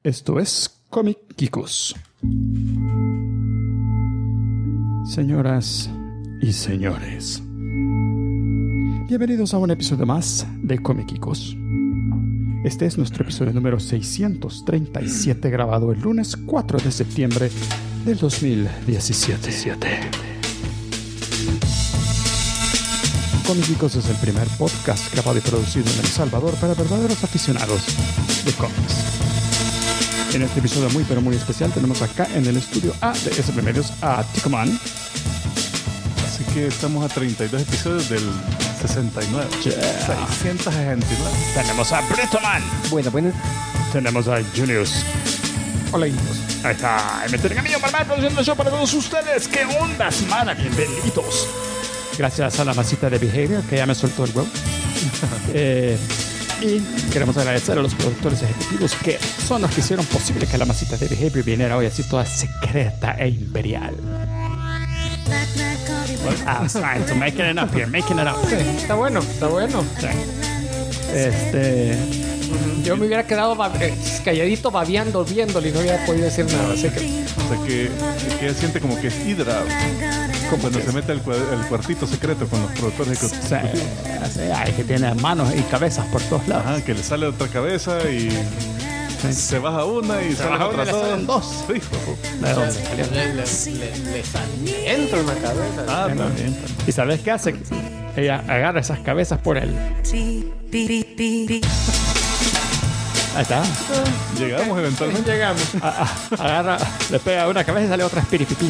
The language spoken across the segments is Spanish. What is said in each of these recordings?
Esto es Comic Geekos. Señoras y señores, bienvenidos a un episodio más de Comic Geekos. Este es nuestro episodio número 637, grabado el lunes 4 de septiembre del 2017. Comic Geekos es el primer podcast grabado y producido en El Salvador para verdaderos aficionados de cómics. En este episodio muy pero muy especial tenemos acá en el estudio A de SP Medios a Ticoman. Así que estamos a 32 episodios del 69. Yeah. 669. Tenemos a Bretoman. Buenas. Tenemos a Junius. Hola, hijos. Ahí está. Y me tienen a mí, Omar, produciendo el show para todos ustedes. ¡Qué onda, semana! Bienvenidos. Gracias a la masita de Behavior que ya me soltó el huevo. Y queremos agradecer a los productores ejecutivos que son los que hicieron posible que la masita de Behavior viniera hoy así toda secreta e imperial. I was trying to make it up here, making it up. Sí, está bueno. Sí. Yo me hubiera quedado calladito babeando, viéndolo y no hubiera podido decir nada. Así que... O sea que ella siente como que es Hydra. Como cuando se mete el cuartito secreto con los productores ejecutivos. Sí, ay, que tiene manos y cabezas por todos lados. Ajá, que le sale otra cabeza y se baja una y sale otra dos. Sí, ¿De dónde salió? le entra una cabeza. También. ¿Y sabes qué hace? Ella agarra esas cabezas por él. Ahí está. Llegamos eventualmente. Llegamos. Agarra, le pega una cabeza y sale otra espiripipi.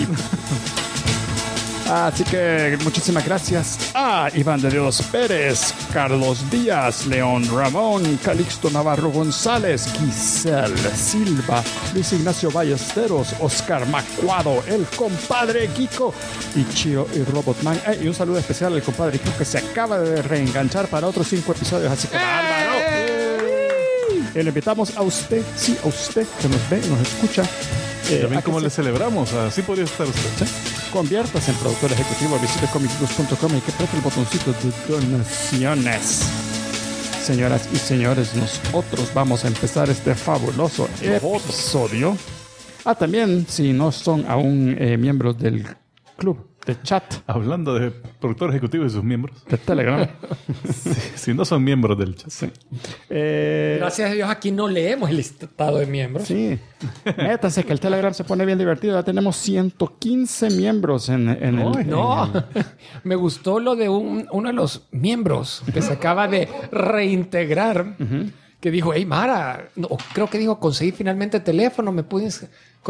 Así que muchísimas gracias a Iván de Dios Pérez, Carlos Díaz, León Ramón, Calixto Navarro González, Giselle Silva, Luis Ignacio Ballesteros, Oscar Macuado, el compadre Kiko, Ichiro y Robotman. Y un saludo especial al compadre Kiko que se acaba de reenganchar para otros 5 episodios. Así que bárbaro. Le invitamos a usted, sí, a usted que nos ve, nos escucha. También como le celebramos, así podría estar usted. ¿Sí? Conviértase en productor ejecutivo, visite comicgeekos.com y que apriete el botoncito de donaciones. Señoras y señores, nosotros vamos a empezar este fabuloso episodio. También, si no son aún miembros del club de chat, Hablando de productor ejecutivo y sus miembros. de Telegram. Si no son miembros del chat. Sí. Gracias a Dios aquí no leemos el listado de miembros. Sí. Métase que el Telegram se pone bien divertido. Ya tenemos 115 miembros en el... No, me gustó lo de uno de los miembros que se acaba de reintegrar, que dijo, hey Mara, no, creo que dijo, conseguí finalmente teléfono, me puedes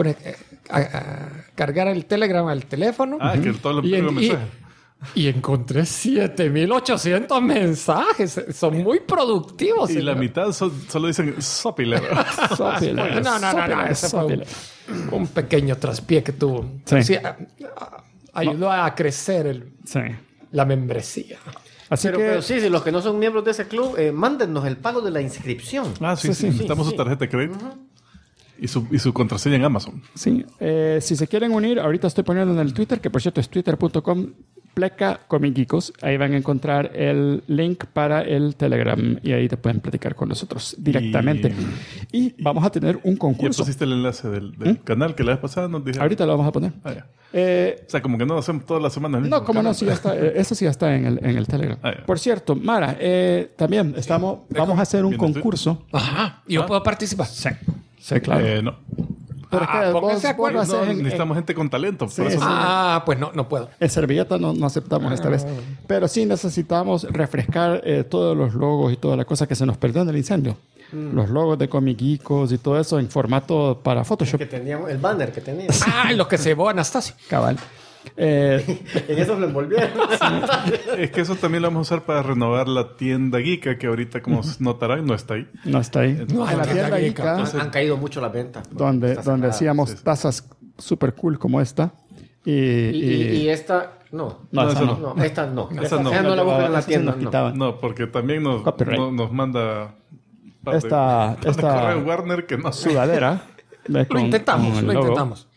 cargar el Telegram al teléfono. Que todos los mensajes. Y encontré 7,800 mensajes. Son muy productivos. Y la mitad solo dicen Sopile. No. Ese fue un pequeño traspié que tuvo. Sí. Sí, ayudó a crecer Sí. la membresía. Así Pero sí, si los que no son miembros de ese club, mándennos el pago de la inscripción. Sí. Necesitamos su tarjeta de crédito. Y su contraseña en Amazon. Sí, si se quieren unir, ahorita estoy poniendo en el Twitter, que por cierto es twitter.com/comicgeekos. Ahí van a encontrar el link para el Telegram y ahí te pueden platicar con nosotros directamente. Y vamos a tener un ¿Ya concurso. pusiste el enlace del canal que la vez pasada nos dijeron? Ahorita lo vamos a poner. Ya. O sea, como que no lo hacemos todas las semanas. No, como no, sí ya está. Eso sí ya está en el Telegram. Ya. Por cierto, Mara, también vamos a hacer un Viendo concurso. Ajá. ¿Yo puedo participar? Sí, claro. No. Pero es que pónganse de acuerdo. vos lo haces Necesitamos gente con talento. Sí, por eso sí. Pues no puedo. En servilleta no aceptamos esta vez. Pero sí necesitamos refrescar todos los logos y toda la cosa que se nos perdió en el incendio. Los logos de Comic Geekos y todo eso en formato para Photoshop. Que teníamos, el banner que teníamos. Lo que se llevó Anastasio. Cabal. En eso lo envolvieron. Es que eso también lo vamos a usar para renovar la tienda Geeka, que ahorita, como notarán, no está ahí. No está ahí. No, en la tienda Geeka, Han caído mucho las ventas. donde hacíamos tazas super cool como esta. Y esta... No, esa no. no, esta no. Esa no. Esa no la buscan en la Esa se tienda. nos No. quitaba. No, porque también Copyright. nos manda... Esta correo Warner que no sudadera. Lo intentamos.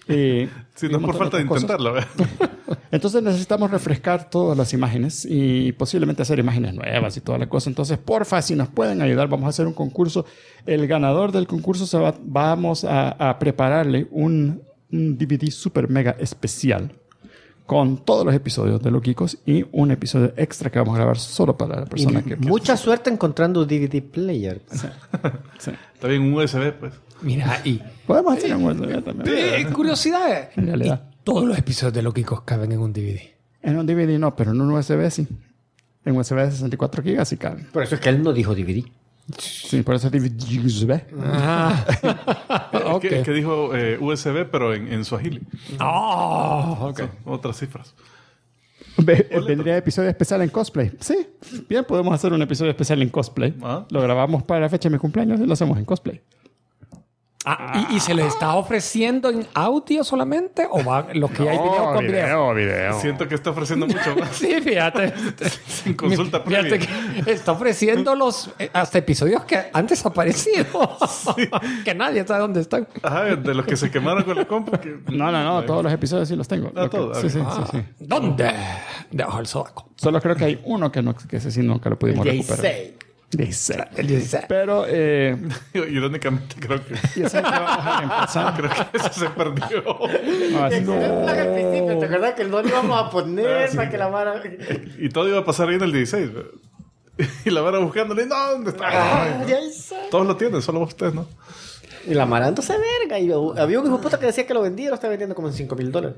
Y Sí, no un es por montón falta de otras cosas. intentarlo. Entonces necesitamos refrescar todas las imágenes y posiblemente hacer imágenes nuevas y toda la cosa. Entonces, porfa, si nos pueden ayudar, vamos a hacer un concurso. El ganador del concurso vamos a prepararle un DVD super mega especial con todos los episodios de Loquicos y un episodio extra que vamos a grabar solo para la persona que... Mucha suerte encontrando un DVD player. Sí. Está bien un USB, pues. Mira, y Podemos hacer un USB también. curiosidad. En realidad. Y todos los episodios de Loquicos caben en un DVD. En un DVD no, pero en un USB sí. En USB de 64 GB sí caben. Por eso es que él no dijo DVD. Sí, por eso es DVD USB. Ah, ok. Que dijo USB, pero en Swahili. Ok. Son otras cifras. Vendría episodio especial en cosplay. Sí, bien, podemos hacer un episodio especial en cosplay. Ah. Lo grabamos para la fecha de mi cumpleaños y lo hacemos en cosplay. ¿Y se les está ofreciendo en audio solamente? ¿O va los que hay video con video? Siento que está ofreciendo mucho más. Sí, fíjate. Sin consulta previa. Fíjate que está ofreciendo los hasta episodios que antes aparecido. Que nadie sabe dónde están. Ajá, de los que se quemaron con la compu. No, todos los episodios sí los tengo. Ah, todos, Sí, ok. sí. ¿Dónde? Debajo del sobaco. Solo creo que hay uno que ese sí nunca lo pudimos recuperar. 16. El 16. Pero, Irónicamente, creo que y ese es el que vamos a reemplazar. creo que ese se perdió. No, así- Al principio, ¿te acuerdas que no le íbamos a poner para que la vara... Y todo iba a pasar bien el 16. Y la vara buscándole. No, ¿dónde está? Ay, todos lo tienen, solo ustedes, ¿no? Y la Mara entonces verga. Y había un hijo de puta que decía que lo vendía y lo está vendiendo como en $5,000.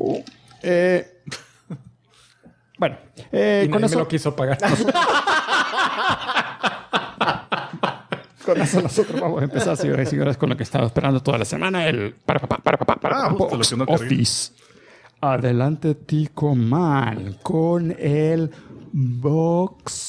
Bueno, Y con nadie me eso... lo quiso pagar. Con eso nosotros vamos a empezar, señoras y señores, con lo que estaba esperando toda la semana, el Justo lo que no cargué. Office. Adelante, Tico Man, con el Box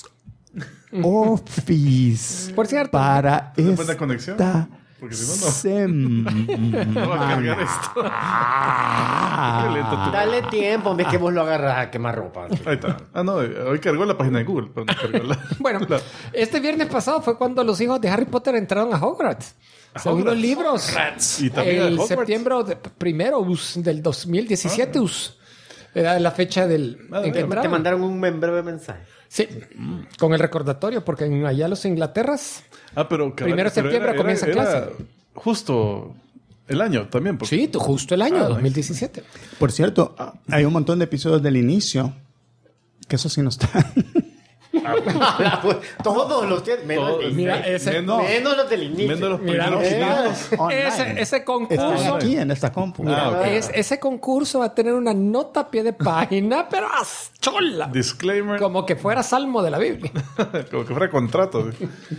Office. Por cierto, para ¿Tiene buena conexión? esta Porque si no, no. semana. No va a cargar esto. Qué lento tú. Dale tiempo, hombre, que vos lo agarras a quemar ropa. Ahí está. Ah, no, hoy cargó la página de Google, pero no cargó la... bueno, este viernes pasado fue cuando los hijos de Harry Potter entraron a Hogwarts. Según los libros. Y también a El Hogwarts. septiembre primero del 2017 era la fecha del en que Te entraron. mandaron un breve mensaje. Sí, con el recordatorio, porque allá los Inglaterras. Ah, pero... Primero de septiembre comienza clase. Justo el año también. Porque... Sí, justo el año 2017. Por cierto, hay un montón de episodios del inicio que eso sí no está. Todos los tienen. Menos Todos. el Mira, 16. ese- Menos los del inicio. Menos los Mira, primeros 500. Online. ese concurso. Están aquí en esta compu. Ah, ok. Ese concurso va a tener una nota a pie de página, pero chola. Disclaimer. Como que fuera salmo de la Biblia. Como que fuera contrato.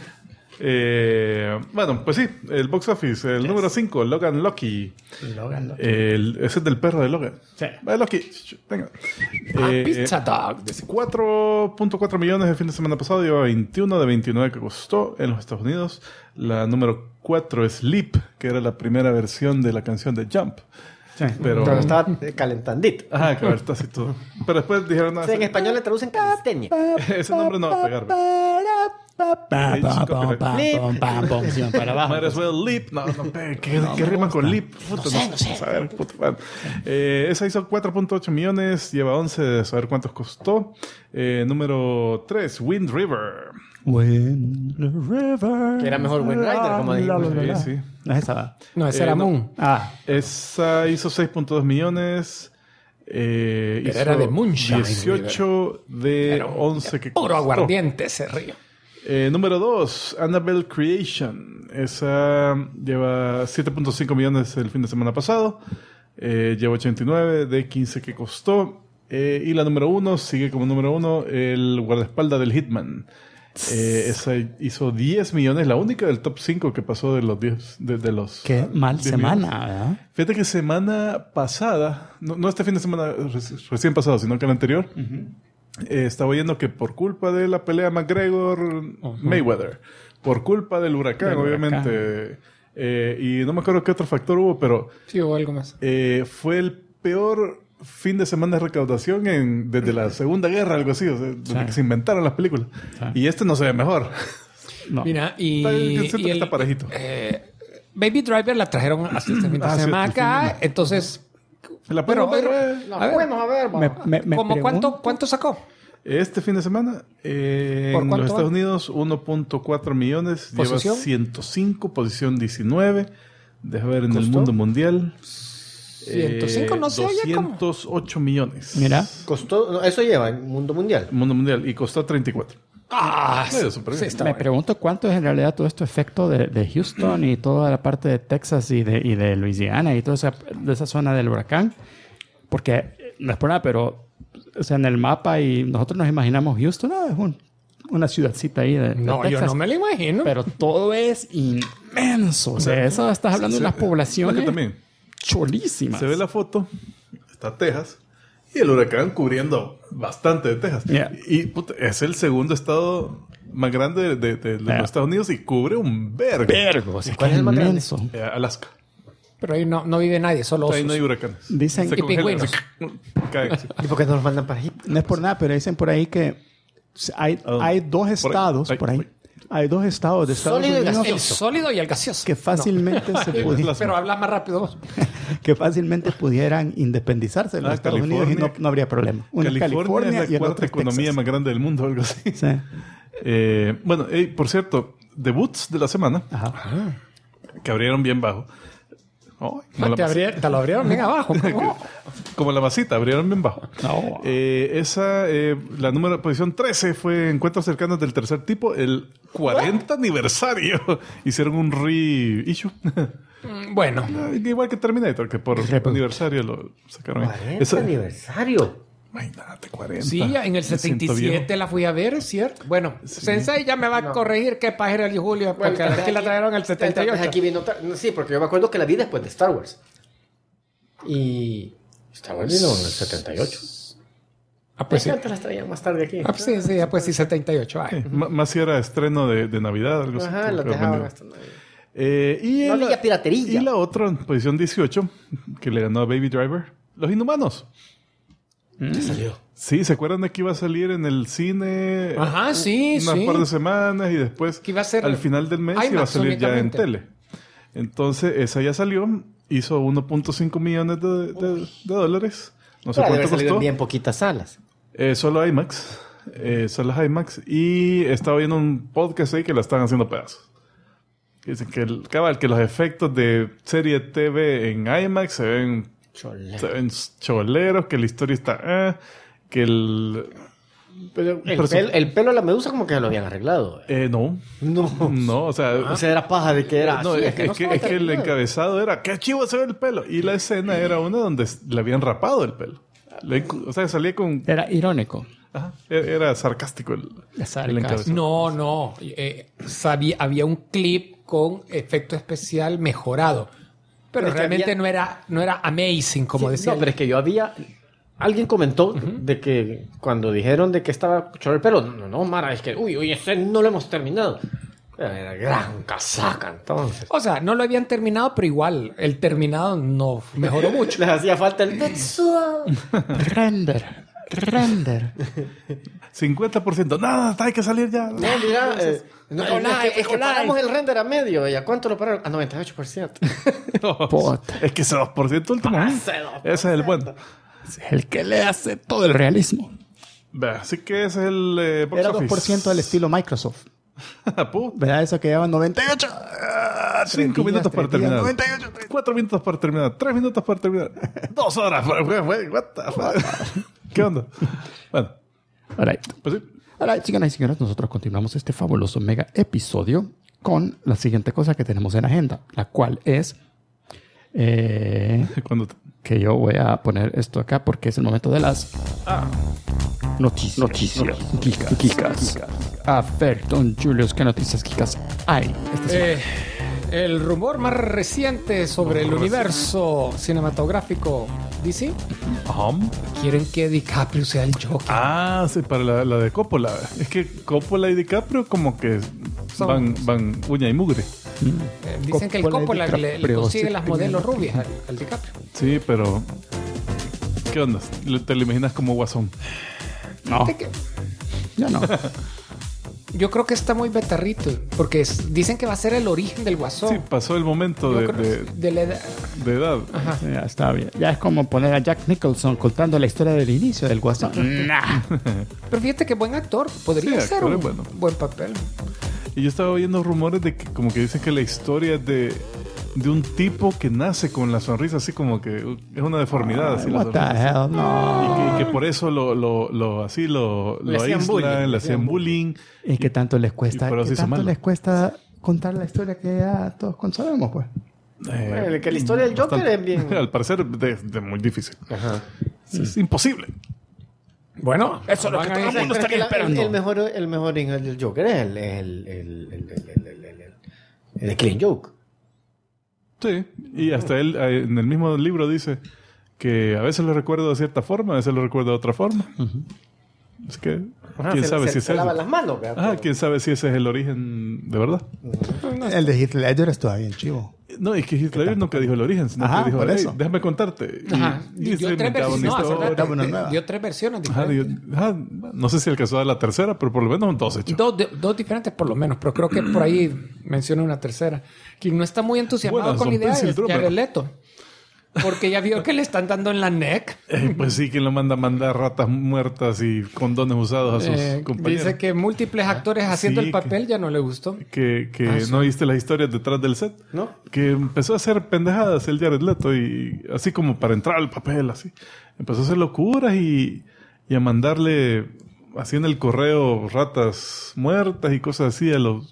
Bueno, pues sí, el box office, el número 5, Logan Lucky. Ese es del perro de Logan. Sí. Va, Lucky, venga. Pizza Dog. 4.4 millones el fin de semana pasado, lleva 21 de 29 que costó en los Estados Unidos. La número 4 es Leap, que era la primera versión de la canción de Jump. Sí. Pero... Pero estaba calentandito. Ajá, que está así todo. Pero después dijeron... No, O sea, en español le traducen calistenia. ese nombre no va a pegar. Para abajo. Might as well leap. No, ¿qué rima con leap? Puta, no sé. A ver, puta, bueno. Esa hizo 4.8 millones, lleva 11 de saber cuántos costó. Número 3, Wind River. Wind River. Que era mejor Wind Rider, como dijimos. Sí, sí. No es esa. No, ese era no. Moon. Ah, Esa hizo 6.2 millones. Hizo era de Moonshine 18 de 11 que Puro costó. aguardiente ese río. Número 2, Annabelle Creation. Esa lleva 7.5 millones el fin de semana pasado. Lleva 89 de 15 que costó. Y la número 1 sigue como número 1 el guardaespaldas del Hitman. Esa hizo 10 millones, la única del top 5 que pasó de los 10. De los, qué mal 10 semana, millones. ¿verdad? Fíjate que semana pasada, no este fin de semana recién pasado, sino que el anterior, estaba oyendo que por culpa de la pelea McGregor-Mayweather, por culpa del huracán, obviamente, y no me acuerdo qué otro factor hubo, pero Sí, o algo más. fue el peor fin de semana de recaudación desde la Segunda Guerra, algo así, o sea, desde que se inventaron las películas. Y este no se ve mejor. No. Mira, Siento que está parejito. Baby Driver la trajeron hasta este fin de semana acá. Entonces, La podemos ver. Vamos a ver. ¿cómo cuánto sacó? Este fin de semana, en cuánto los Estados va? Unidos, 1.4 millones. ¿Posición? Lleva 105, posición 19. Deja ver en el ¿Costó? mundo mundial. 105 no se oye como. 208 millones. Mira. Costó, eso lleva en mundo mundial. Mundo mundial. Y costó 34. Sí, súper bien. está Me bueno. pregunto cuánto es en realidad todo esto efecto de Houston y toda la parte de Texas y de Luisiana y toda esa zona del huracán. Porque no es por nada, pero o sea, en el mapa y nosotros nos imaginamos Houston, es una ciudadcita ahí de No, Texas. yo no me lo imagino. Pero todo es inmenso. O sea, eso estás hablando de unas No, que poblaciones también. cholísimas. Se ve la foto, está Texas, y el huracán cubriendo bastante de Texas. Yeah. Y puta, es el segundo estado más grande de los Estados Unidos y cubre un vergo. Vergo, o sea, ¿Cuál que es el más grande? inmenso. Alaska. Pero ahí no vive nadie, solo Ahí osos. no hay huracanes. Dicen- Se Y congelan, pingüinos. se caen, sí. ¿Y por qué no los mandan para Egipto? No es por nada, pero dicen por ahí que hay dos estados Ahí. por ahí. Hay dos estados de Estados Sólido y Unidos El sólido y el gaseoso. que fácilmente se pudieran, Pero habla más rápido vos. que fácilmente pudieran independizarse de los Estados Unidos y no habría problema. Una es California es y la el cuarta otro es economía Texas. más grande del mundo, algo así. Sí. Bueno, por cierto, debuts de la semana, Ajá. que abrieron bien bajo. Oh, como, Te lo abrieron bien abajo. ¿Cómo? como la masita, abrieron bien bajo. No. La posición 13 fue Encuentros cercanos del tercer tipo, el 40 aniversario. Hicieron un reissue. Bueno, Igual que Terminator, que por aniversario lo sacaron. 40 Esa- aniversario. Imagínate, 40. sí, en el Me siento 77 viejo. la fui a ver, ¿cierto? Bueno, Sensei ya me va a corregir qué pajera el Julio, porque aquí la trajeron en el 78. Aquí vino sí, porque yo me acuerdo que la vi después de Star Wars. Y Star Wars vino en el 78. Ah, pues sí. Antes las traían más tarde aquí. Ah, pues sí, pues sí, 78. Ay. Más si era estreno de Navidad, algo así. Ajá, creo las que dejaban vendió. hasta Navidad. Y No había piratería. Y la otra, posición 18, que le ganó a Baby Driver, Los Inhumanos. Ya salió. Sí, ¿se acuerdan de que iba a salir en el cine? Ajá, sí, unas sí. par de semanas y después Que iba a ser al final del mes iba a IMAX salir ya en únicamente. tele. Entonces, esa ya salió, hizo 1.5 millones de dólares. No sé Pero debe cuánto haber salido en costó. bien poquitas salas. Solo IMAX. Solo IMAX. Y estaba viendo un podcast ahí que la están haciendo pedazos. Dicen que que los efectos de serie TV en IMAX se ven choleros, que la historia está... que Pero Pero el pelo de la medusa como que lo habían arreglado. no. No. No, o sea... O sea, era paja de que era no, así, es que estaba el terminado. encabezado era qué chivo se ve el pelo. Y la escena era una donde le habían rapado el pelo. O sea, salía con... Era irónico. Ajá, era sarcástico el Sarcástico. encabezado. No. Había un clip con efecto especial mejorado. Pero Es que realmente había- no era amazing, como Sí, decía. No, pero es que yo había... Alguien comentó de que cuando dijeron de que estaba chorro el pelo, no, Mara, es que, uy, ese no lo hemos terminado. Era gran casaca, entonces. O sea, no lo habían terminado, pero igual, el terminado no mejoró mucho. Les hacía falta el... Render. 50%. Nada, hay que salir ya. No, mira, Hola, es que paramos el render a medio. ¿Y a cuánto lo pararon? A 98%. No, Puta. es que ese 2% último. Ese 2%. Ese es el bueno. Es el que le hace todo el realismo. Vea, así que ese es el box Era office. 2% del estilo Microsoft. Puta. ¿Verdad? Eso que llevan 98. 5 minutos para terminar. 98. 4 minutos para terminar. 3 minutos para terminar. 2 horas. What the fuck? ¿Qué onda? Bueno, Alright. pues sí. Alright, señoras y señores, nosotros continuamos este fabuloso mega episodio con la siguiente cosa que tenemos en agenda, la cual es Cuando que yo voy a poner esto acá porque es el momento de las noticias. Geekas. A ver, don Julius, ¿qué noticias geekas hay esta semana? El rumor más reciente sobre el universo cinematográfico DC. Quieren que DiCaprio sea el Joker. sí, para la de Coppola. Es que Coppola y DiCaprio como que van uña y mugre. Dicen que el Coppola y Coppola le DiCaprio, consigue sí, las modelos rubias al DiCaprio. Sí, pero... ¿Qué onda? ¿Te lo imaginas como Guasón? No, ¿De qué? ya no. Yo creo que está muy betarrito, porque dicen que va a ser el origen del Guasón. Sí, pasó el momento de la edad. de edad. Ajá. Ya está bien. Ya es como poner a Jack Nicholson contando la historia del inicio del Guasón. Nah. Pero fíjate que buen actor. Podría Sí, ser actor un es bueno. buen papel. Y yo estaba oyendo rumores de que como que dicen que la historia es de un tipo que nace con la sonrisa así como que es una deformidad. Así, la What the sonrisa. hell? No. Y que por eso lo hacían bullying, aíslan, le hacían bullying. ¿Y qué tanto les cuesta? Y por eso ¿Qué hizo tanto malo. les cuesta contar la historia que ya todos sabemos, pues? Bueno, que la historia del Joker bastante. es bien. Al parecer de muy difícil. Ajá. Es imposible. Bueno, eso es lo que todo el mundo Pero es está que esperando. el mejor del Joker es el de Clean Joke. Sí, y hasta él en el mismo libro dice que a veces lo recuerdo de cierta forma, a veces lo recuerdo de otra forma. Es que, Ajá, quién sabe si se es eso. lavan las manos. ¿verdad? Ah, quién sabe si ese es el origen de verdad. El de Heath Ledger estuvo bien chivo. No, es que Hitler nunca dijo el origen, sino Ajá, que dijo, por "Hey, eso. déjame contarte." Ajá. Y se Dio tres inventaba versiones. una No, historia. acuérdate, una nueva. dio tres versiones Ajá, diferentes. no sé si alcanzó a la tercera, pero por lo menos dos hechos. Dos diferentes por lo menos, pero creo que por ahí menciona una tercera. Quien no está muy entusiasmado Buenas, con la son idea Pencil es Drummer. Jared Leto. Porque ya vio que le están dando en la neck. Pues sí, quien lo manda a mandar ratas muertas y condones usados a sus compañeros. Dice que múltiples actores haciendo sí, el papel ya no le gustó. Que sí. no viste las historias detrás del set. ¿No? Que empezó a hacer pendejadas el Jared Leto y así como para entrar al papel, así. Empezó a hacer locuras y a mandarle así en el correo ratas muertas y cosas así a los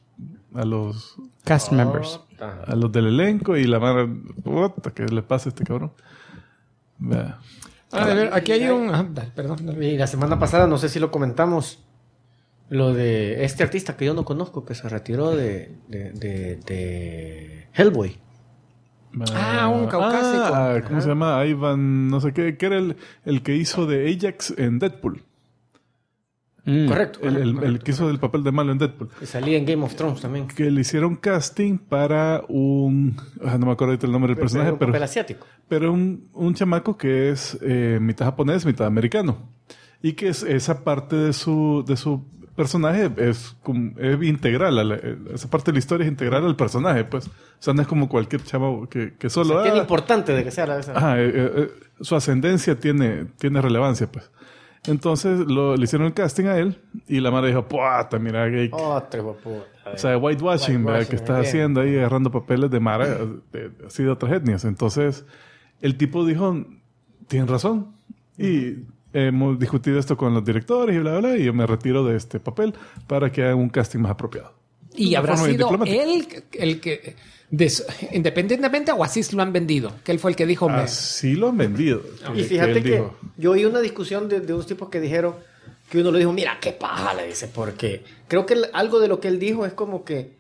Cast members. del elenco y la madre, puta, ¿qué le pasa a este cabrón? Vea. A ver, aquí hay un... dale, perdón. Dale. Y la semana pasada, no sé si lo comentamos, lo de este artista que yo no conozco, que se retiró de Hellboy. Un caucásico. ¿Cómo se llama? Ivan, no sé qué, que era el que hizo de Ajax en Deadpool. Correcto. El que hizo del papel de malo en Deadpool. Que salía en Game of Thrones también. Que le hicieron casting para no me acuerdo ahorita el nombre del personaje, un papel asiático. pero un chamaco que es mitad japonés, mitad americano. Y que esa parte de su personaje es integral. Esa parte de la historia es integral al personaje, pues. O sea, no es como cualquier chavo que solo... Tiene importante de que sea la esa. Ajá, su ascendencia tiene relevancia, pues. Entonces le hicieron el casting a él y la madre dijo, puta, mira, gay. Otro guapo. O sea, whitewashing, ¿verdad? Que estás bien. haciendo ahí, agarrando papeles de Mara, así de otras etnias. Entonces, el tipo dijo, tienen razón. Y hemos discutido esto con los directores y bla, bla, y yo me retiro de este papel para que hagan un casting más apropiado. Y De habrá forma bien sido diplomática. él el que... independientemente o así lo han vendido. Que él fue el que dijo... Así lo han vendido. Y fíjate él que dijo. yo oí una discusión de unos tipos que dijeron que uno le dijo, mira, qué paja, le dice, porque creo que algo de lo que él dijo es como que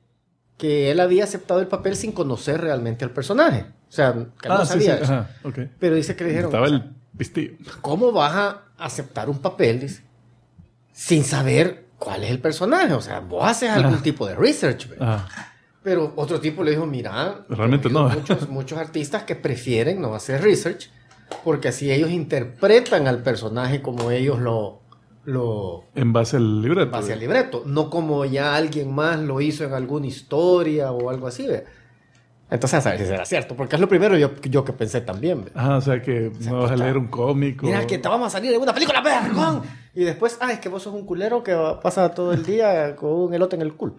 él había aceptado el papel sin conocer realmente al personaje. O sea, que no sabía eso. Ajá, ok. Pero dice que le dijeron, Estaba o sea, el pistillo. ¿cómo vas a aceptar un papel, dice, sin saber cuál es el personaje? O sea, vos haces algún tipo de research. ¿verdad? Ajá. Pero otro tipo le dijo, mira, Realmente yo he oído no. muchos artistas que prefieren no hacer research porque así ellos interpretan al personaje como ellos lo En base al libreto. en base al libreto, no como ya alguien más lo hizo en alguna historia o algo así. ¿ve? Entonces, a saber si será cierto, porque es lo primero yo que pensé también. ¿ve? Ajá, o sea que no vas a leer un cómic. Mira, que te vamos a salir de una película, vergón. Y después, es que vos sos un culero que pasa todo el día con un elote en el culo.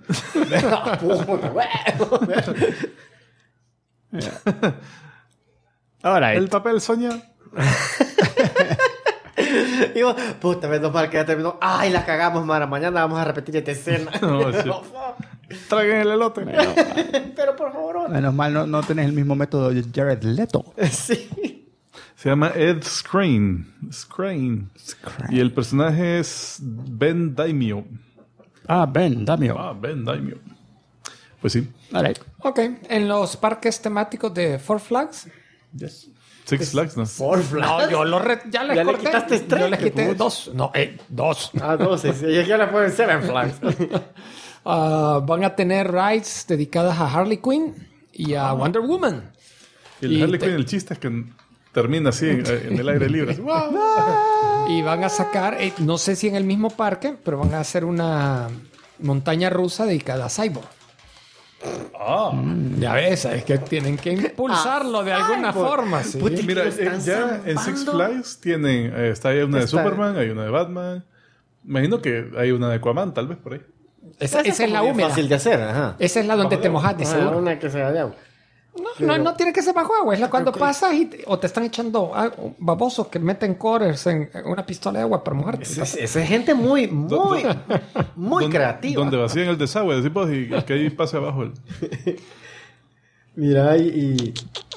Ahora, El papel soña. Y vos, puta, menos mal que ya terminó. Ay, la cagamos, Mara. Mañana vamos a repetir esta escena. No, sí. Traguen el elote. Pero por favor, menos mal no tenés el mismo método de Jared Leto. sí. Se llama Ed Skrein. Y el personaje es Ben Daimio. Ben Damio. Ben Daimio. Pues sí. All right. Ok, en los parques temáticos de Four Flags. Six Flags, ¿no? Por No, yo ya les Ya le corté. quitaste tres, Yo les qué quité puto. dos. No, dos. Ah, 12. Sí, ya le pueden ser en flags. Van a tener rides dedicadas a Harley Quinn y a Wonder Woman. El Y Harley te- Quinn, el chiste es que termina así en el aire libre. Así, ¡guau! Y van a sacar, no sé si en el mismo parque, pero van a hacer una montaña rusa dedicada a Cyborg. Ya ves, es que tienen que impulsarlo de alguna forma. ¿Sí? Puti, Mira, lo están ya en Six zampando. Flags tienen... está ahí una de Superman, hay una de Batman. Imagino que hay una de Aquaman, tal vez, por ahí. Esa es la bien húmeda. fácil de hacer, ajá. Esa es la donde te mojas, de seguro. Una que sea de agua. No tiene que ser bajo agua. Es la cuando pasas o te están echando babosos que meten quarters en una pistola de agua para mojarte. Esa es gente muy creativa. Donde vacían el desagüe, decimos, y que ahí pase abajo el... Mira, ¿Y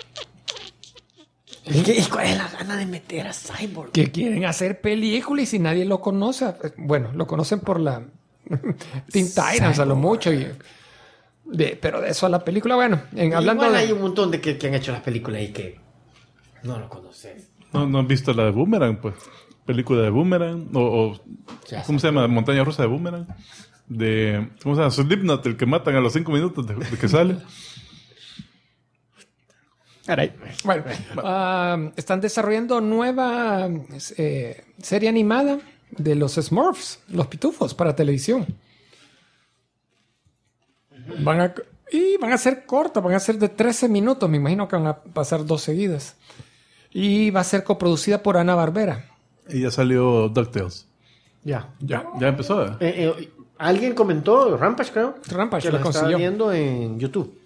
cuál es la gana de meter a Cyborg? Que quieren hacer película y si nadie lo conoce, bueno, lo conocen por la Teen Titans a lo mucho. Pero de eso a la película, bueno, hablando Igual de... hay un montón de que han hecho las películas y que no lo conoces. ¿No han visto la de Boomerang, pues? Película de Boomerang. ¿Cómo se llama? Montaña rusa de Boomerang. ¿Cómo se llama? Slipknot, el que matan a los 5 minutos de que sale. Caray. Bueno, están desarrollando nueva serie animada de los Smurfs, los pitufos, para televisión. Van a ser cortas, van a ser de 13 minutos. Me imagino que van a pasar 2 seguidas. Y va a ser coproducida por Hanna-Barbera. Y ya salió DuckTales. Ya. Ya empezó. Alguien comentó, Rampage creo, Rampage que lo la está consiguió. viendo en YouTube.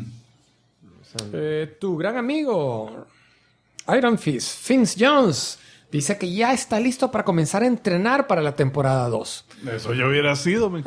Tu gran amigo Iron Fist, Vince Jones, dice que ya está listo para comenzar a entrenar para la temporada 2. Eso yo hubiera sido, mi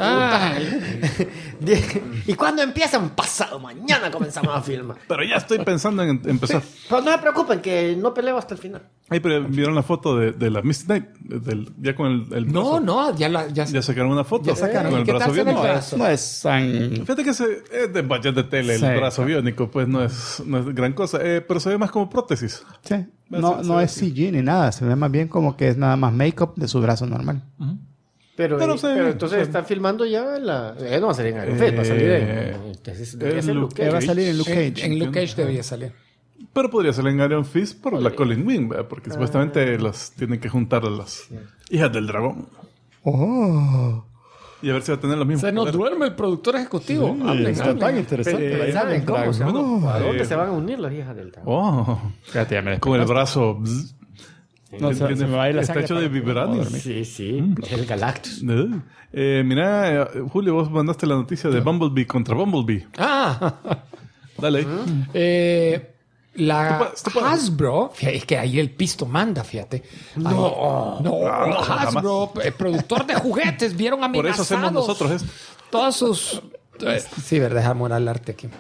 ¿Y cuándo empiezan? Pasado mañana comenzamos a filmar. Pero ya estoy pensando en empezar. Pero no se preocupen, que no peleo hasta el final. Ay, pero vieron la foto de la Misty Knight, ya con el brazo. No, Ya sacaron una foto Ya sacaron. con ¿Y el qué brazo tal se ve el biónico. brazo? No es tan... Fíjate que es de budget de tele, Sí. el brazo biónico, pues no es gran cosa, pero se ve más como prótesis. Sí. No es CG ni nada. Se ve más bien como que es nada más make-up de su brazo normal. Pero Pero entonces están filmando ya la... no va a salir en Iron Fist, va a salir en... Entonces, debería ser Luke Cage. Va a salir en Luke Cage. En Luke Cage debería salir. Pero podría ser en Iron Fist por la Colin Wing, ¿verdad? Porque supuestamente las tienen que juntar a las hijas del dragón. Oh. Y a ver si va a tener los mismos Se nos poderes. duerme el productor ejecutivo. Hablen. interesante. ¿Saben cómo? dragón. ¿A dónde se van a unir las hijas del dragón? Oh, Espérate, ya me con el despertaste. brazo. bzz. No, se me va a ir la Está sangre hecho de para- vibranium. Sí. Es el Galactus. Mira, Julio, vos mandaste la noticia de Bumblebee contra Bumblebee. Dale ahí. La Tú puedes. Hasbro, fíjate, es que ahí el pisto manda, fíjate. No, Hasbro, productor de juguetes, vieron Por amenazados. eso hacemos nosotros esto. Todos sus... Sí, verdad, deja morar el arte aquí.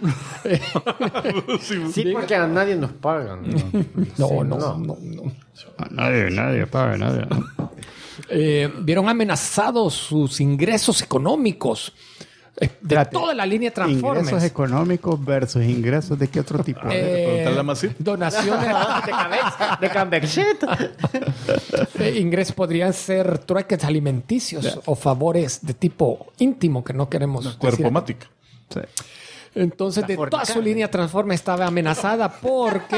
Sí, porque a nadie nos pagan. No. Nadie paga, nadie. Vieron amenazados sus ingresos económicos de Espérate. toda la línea Transformers. Ingresos económicos versus ingresos de qué otro tipo. Preguntarle a Masip. Donaciones. De Cambershit. Ingresos podrían ser trueques alimenticios o favores de tipo íntimo que no queremos decir. Cuerpomatic. Sí. Entonces, de toda su línea Transformers estaba amenazada porque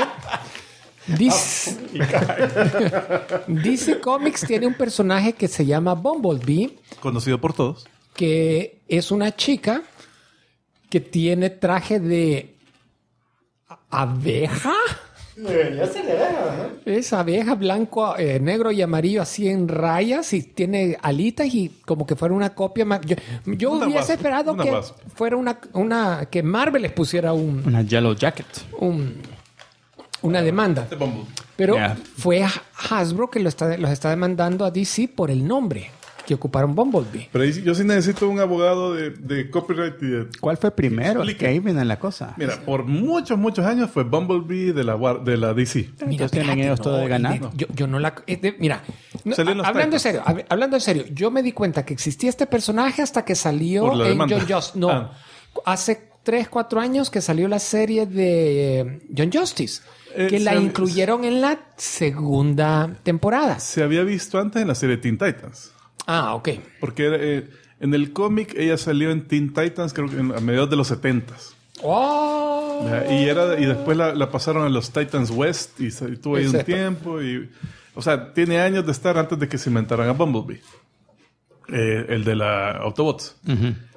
DC Comics tiene un personaje que se llama Bumblebee, Conocido por todos. que es una chica que tiene traje de abeja. Ya se le ve, ¿no? Es abeja, blanco, negro y amarillo, así en rayas, y tiene alitas y como que fuera una copia. Yo Una hubiese wasp, esperado una que wasp. fuera que Marvel les pusiera Una Yellow Jacket. una demanda. De Bumblebee. Pero Yeah. fue Hasbro que los está demandando a DC por el nombre que ocuparon Bumblebee. Pero ahí yo sí necesito un abogado de copyright y de... ¿Cuál fue primero? Explique. Que ahí viene la cosa. Mira, por muchos años fue Bumblebee de la DC. Entonces tienen ellos todo de ganar. Yo no la... mira, Salió en los hablando en Titans. serio, hablando en serio, yo me di cuenta que existía este personaje hasta que salió Por la en demanda. John Justice. No, Ah. hace 3-4 años que salió la serie de John Justice, que la se- incluyeron en la segunda temporada. Se había visto antes en la serie Teen Titans. Ah, ok. Porque en el cómic ella salió en Teen Titans, creo que a mediados de los 70s. ¡Oh! Y después la pasaron a los Titans West y estuvo ahí un Exacto. tiempo. O sea, tiene años de estar antes de que se inventaran a Bumblebee. El de la Autobots.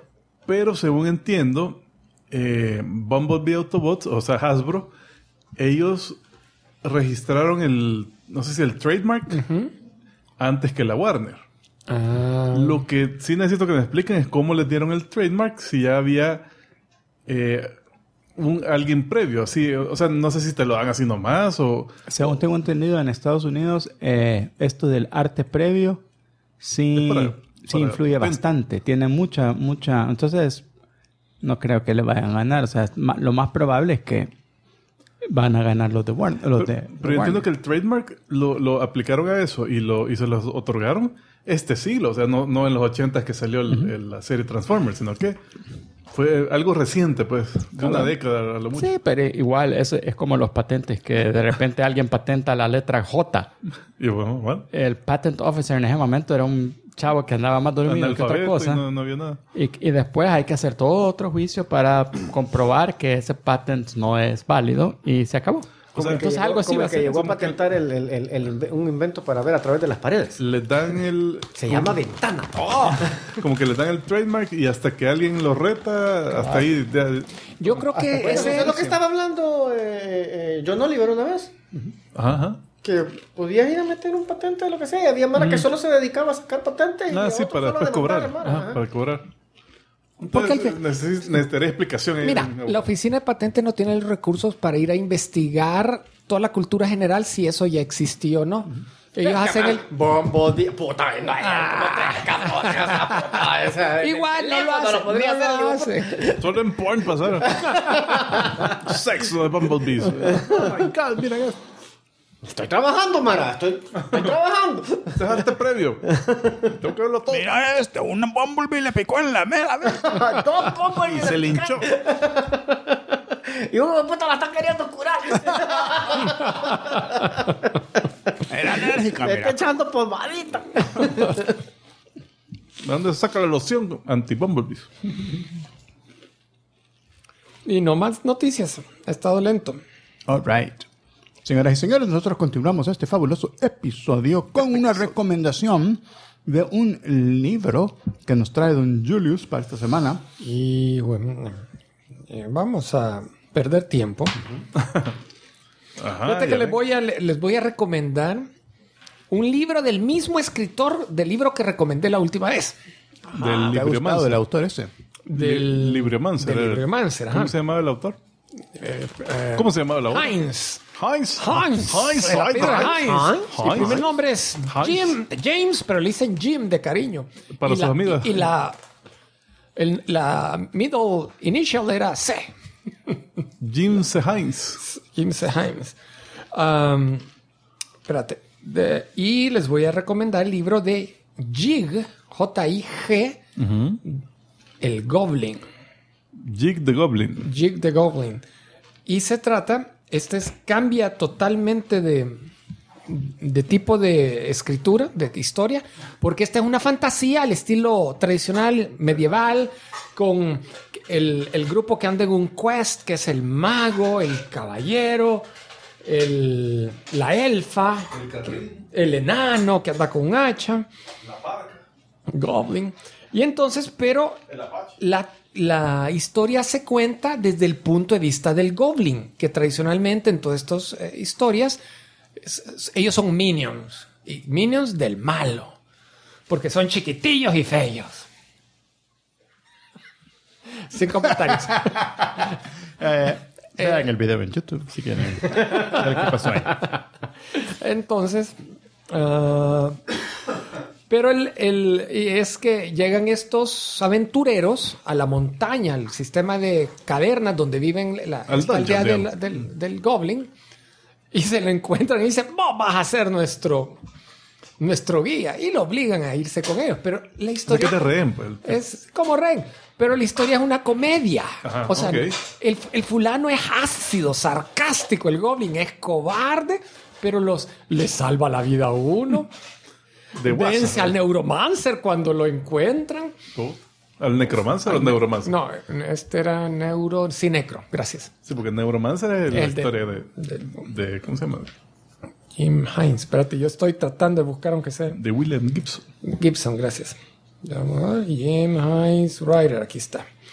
pero según entiendo, Bumblebee Autobots, o sea, Hasbro, ellos registraron no sé si el trademark, antes que la Warner. Lo que sí necesito que me expliquen es cómo les dieron el trademark si ya había alguien previo, así, o sea, no sé si te lo dan así nomás o... Según tengo entendido, en Estados Unidos, esto del arte previo sí influye bastante. Tiene mucha... Entonces, no creo que le vayan a ganar. O sea, lo más probable es que van a ganar los de Warner. Pero yo entiendo que el trademark lo aplicaron a eso y se los otorgaron este siglo. O sea, no en los 80s que salió la serie Transformers, sino que fue algo reciente, pues, de una década a lo mucho. Sí, pero igual es como los patentes, que de repente alguien patenta la letra J. Y bueno. El patent officer en ese momento era un chavo que andaba más dormido que otra cosa. No había nada. Y después hay que hacer todo otro juicio para comprobar que ese patent no es válido y se acabó. O sea, entonces algo así va a ser. Llegó a patentar un invento para ver a través de las paredes. Les dan Se llama ventana. Como que les dan el trademark y hasta que alguien lo reta, hasta ahí... Yo creo que Eso es lo que estaba hablando John Oliver una vez. Ajá. Que podías ir a meter un patente de lo que sea. Y había mara que solo se dedicaba a sacar patentes. Sí, para después cobrar. Para cobrar. Porque necesitaría explicación ahí. Mira, la oficina de patentes no tiene los recursos para ir a investigar toda la cultura general si eso ya existió o no. Ellos hacen el... Puta, no hay... Igual no lo hace. No lo podría hacer. Solo en porn pasaron. Sexo de Bumblebees. Oh my God, mira esto. Estoy trabajando, Mara. Estoy trabajando. Dejaste previo. Tengo que verlo todo. Mira un Bumblebee le picó en la mera. Y se linchó. Y uno de puta la está queriendo curar. Era alérgica, Me está echando pomadita. ¿De dónde se saca la loción anti-Bumblebees? Y no más noticias. Ha estado lento. All right. Señoras y señores, nosotros continuamos este fabuloso episodio con una recomendación de un libro que nos trae don Julius para esta semana. Y bueno, vamos a perder tiempo. Fíjate que les voy a recomendar un libro del mismo escritor del libro que recomendé la última vez. Del ¿Te ha gustado el autor ese? Del Libromancer. Ajá. ¿Cómo se llamaba el autor? ¿Cómo se llamaba el autor? Heinz. Heinz. El apellido es Heinz. Heinz. El primer nombre es James, pero le dicen Jim de cariño. Para sus amigos. Y la middle initial era C. James Heinz. James Heinz. Espérate. Y les voy a recomendar el libro de Jig, J-I-G, el Goblin. Jig the Goblin. Jig the Goblin. Y se trata, cambia totalmente de tipo de escritura, de historia, porque esta es una fantasía al estilo tradicional, medieval, con el grupo que anda en un quest, que es el mago, el caballero, la elfa, el enano que anda con un hacha, Goblin. Y entonces, pero la historia se cuenta desde el punto de vista del Goblin, que tradicionalmente en todas estas historias, ellos son minions, y minions del malo, porque son chiquitillos y feos. Sin comentarios. Vean el video en YouTube si quieren ver qué pasó ahí. Entonces, pero es que llegan estos aventureros a la montaña, al sistema de cavernas donde viven la aldea del Goblin, y se lo encuentran y dicen, vos vas a ser nuestro guía, y lo obligan a irse con ellos. Pero la historia ¿De qué te rehén, pues? es como rehén, pero la historia es una comedia. Ajá, o sea, okay. el fulano es ácido, sarcástico, el Goblin es cobarde, pero le salva la vida a uno. Vence al Neuromancer cuando lo encuentran. ¿Al Necromancer o al Neuromancer? No, era Necro, gracias. Sí, porque el Neuromancer es la historia de ¿cómo se llama? Jim Heinz. Espérate, yo estoy tratando de buscar aunque sea. De William Gibson. Gibson, gracias. Jim Heinz Writer, aquí está.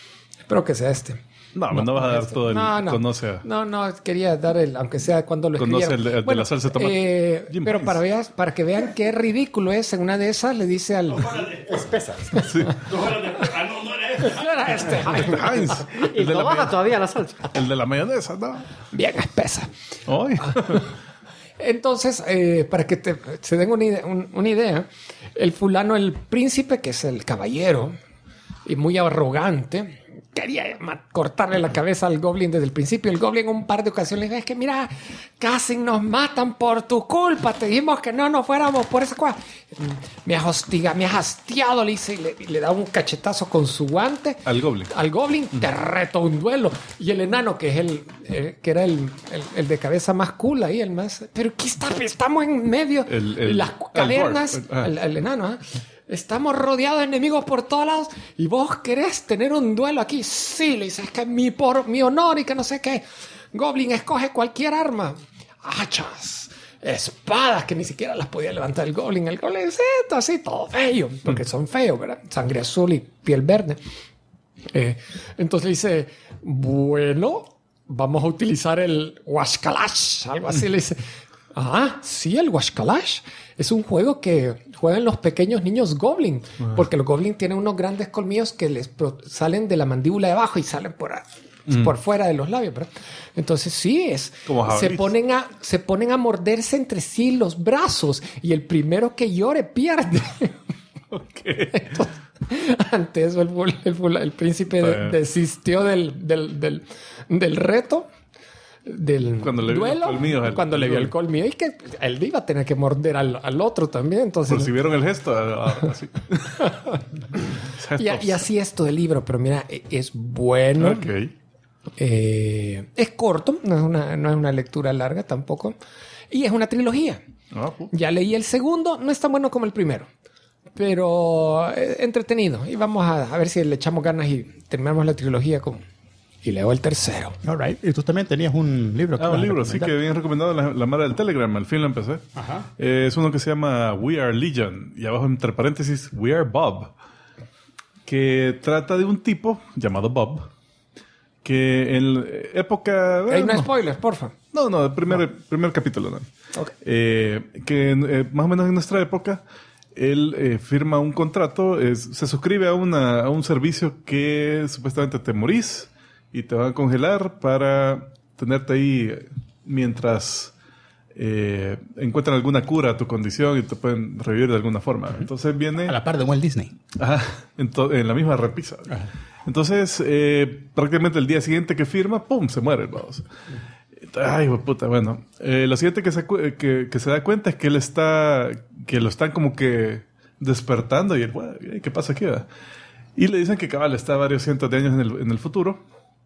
Espero que sea este. No vas a dar todo el... Conoce a... No, quería dar el... Aunque sea cuando lo Conoce escribieron. el de la salsa de tomate. Pero para que vean qué ridículo es, en una de esas le dice al... Espesa. Sí. No era este. Heinz. Y no baja todavía la salsa. El de la mayonesa, ¿no? Bien espesa. Ay. Entonces, para que se den una idea, el fulano, el príncipe, que es el caballero y muy arrogante, quería cortarle la cabeza al goblin desde el principio. El goblin en un par de ocasiones le dijo, es que mira, casi nos matan por tu culpa. Te dijimos que no nos fuéramos por esa cosa. Me has hastiado, le dice, y le da un cachetazo con su guante. Al goblin. Te reto un duelo. Y el enano, que es que era el de cabeza más cool ahí, el más... Pero aquí estamos en medio. Las cavernas. El enano, ¿eh? Estamos rodeados de enemigos por todos lados y vos querés tener un duelo aquí. Sí, le dices, es que mi honor y que no sé qué. Goblin escoge cualquier arma. Hachas, espadas, que ni siquiera las podía levantar el Goblin. El Goblin es esto, así, todo feo, porque son feos, ¿verdad? Sangre azul y piel verde. Entonces dice, bueno, vamos a utilizar el Washkalash, algo así le dice. Ah, sí, el Washkalash. Es un juego que juegan los pequeños niños goblin, porque los goblin tienen unos grandes colmillos que les salen de la mandíbula de abajo y salen por fuera de los labios, ¿verdad? Entonces sí es. Se ponen a morderse entre sí los brazos y el primero que llore pierde. Okay. Entonces, ante eso el príncipe desistió del reto. Cuando le duelo, vio el colmillo y que él iba a tener que morder al otro también. Entonces, por si vieron el gesto. Así. y así es todo el libro, pero mira, es bueno. Okay. Es corto, no es una lectura larga tampoco. Y es una trilogía. Ya leí el segundo, no es tan bueno como el primero, pero entretenido. Y vamos a ver si le echamos ganas y terminamos la trilogía y leo el tercero. All right. Y tú también tenías un libro. Un libro, sí, que bien recomendado la Mara del Telegram. Al fin lo empecé. Ajá. Es uno que se llama We Are Legion. Y abajo, entre paréntesis, We Are Bob. Que trata de un tipo llamado Bob. Que en época... no spoilers, porfa. No, el primer capítulo. ¿No? Okay. Que más o menos en nuestra época... Él firma un contrato, se suscribe a un servicio que supuestamente te morís y te van a congelar para tenerte ahí mientras encuentran alguna cura a tu condición y te pueden revivir de alguna forma. Entonces viene... A la par de Walt Disney. Ajá, en la misma repisa. Ajá. Entonces, prácticamente el día siguiente que firma, ¡pum!, se muere el vamos. Ay, puta, bueno. Lo siguiente que se da cuenta es que que lo están como que despertando y él, bueno, ¿qué pasa aquí? Y le dicen que cabal está varios cientos de años en el futuro,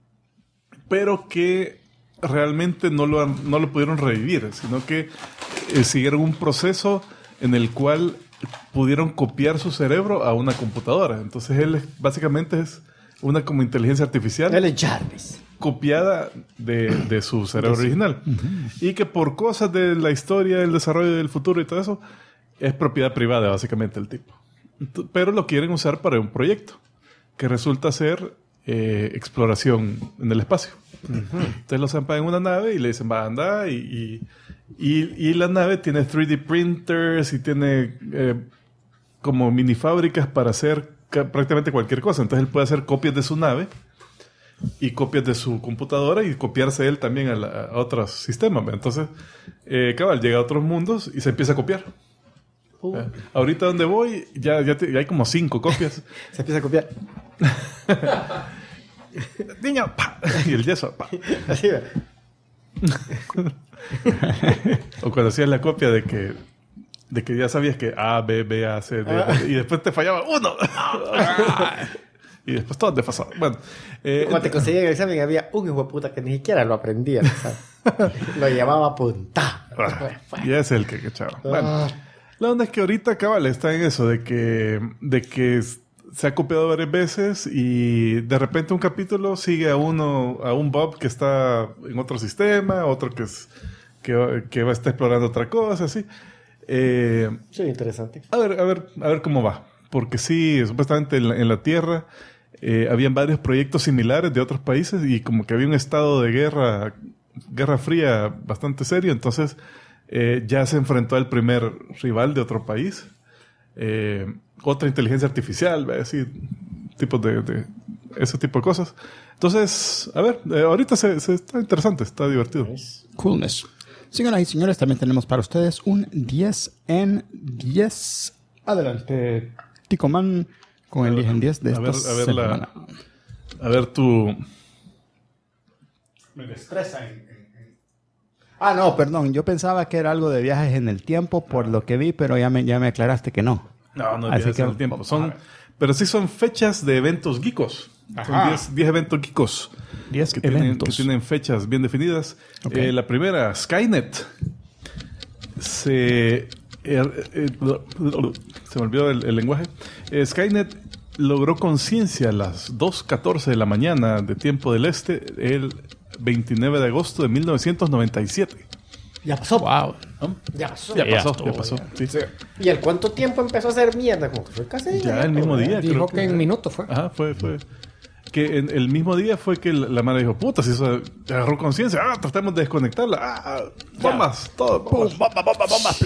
pero que realmente no lo pudieron revivir, sino que siguieron un proceso en el cual pudieron copiar su cerebro a una computadora. Entonces él básicamente es una como inteligencia artificial. Él es Jarvis. Copiada de su cerebro original. Y que por cosas de la historia, el desarrollo del futuro y todo eso, es propiedad privada básicamente el tipo. Pero lo quieren usar para un proyecto que resulta ser exploración en el espacio. Entonces lo zampan en una nave y le dicen, va, anda. Y la nave tiene 3D printers y tiene como mini fábricas para hacer prácticamente cualquier cosa. Entonces él puede hacer copias de su nave y copias de su computadora y copiarse él también a otros sistemas. Entonces, cabal, llega a otros mundos y se empieza a copiar. Ahorita donde voy, ya hay como 5 copias. Se empieza a copiar. Niño, pa. Y el yeso, pa. Así ve. O cuando hacías la copia de que ya sabías que A, B, B, A, C, D, y después te fallaba 1. Y después todo desfasado. Bueno, cuando te conseguían el examen había un hijo de puta que ni siquiera lo aprendía. Lo llevaba a punta. Y ese es el que echaba. Bueno, la onda es que ahorita cabal está en eso de que se ha copiado varias veces y de repente un capítulo sigue a un Bob que está en otro sistema, otro que va a estar explorando otra cosa, así. Sí, interesante. A ver cómo va. Porque sí, supuestamente en la Tierra habían varios proyectos similares de otros países y como que había un estado de guerra fría bastante serio. Entonces ya se enfrentó al primer rival de otro país. Otra inteligencia artificial, así, tipos de ese tipo de cosas. Entonces, a ver, ahorita se está interesante, está divertido. Coolness. Señoras y señores, también tenemos para ustedes un 10 en 10. Adelante, Ticoman, con el 10 en 10 de esta semana. A ver tu... Me destreza Ah, no, perdón. Yo pensaba que era algo de viajes en el tiempo por lo que vi, pero ya me aclaraste que no. No viajes en el tiempo. Pero sí son fechas de eventos geekos. Ajá. Son 10 eventos geekos. 10 que eventos. Tienen fechas bien definidas. Okay. La primera, Skynet. Se me olvidó el lenguaje. Skynet logró conciencia a las 2:14 de la mañana de tiempo del este el 29 de agosto de 1997. Ya pasó. Wow. ¿No? Ya pasó. Ya pasó. Sí. ¿Y al cuánto tiempo empezó a hacer mierda? Como que fue casi... Ya el mismo día. Dijo creo que en minutos fue. Ajá, fue. Que en el mismo día fue que la madre dijo, puta, si eso agarró conciencia, tratemos de desconectarla. Bombas, todo. Bombas.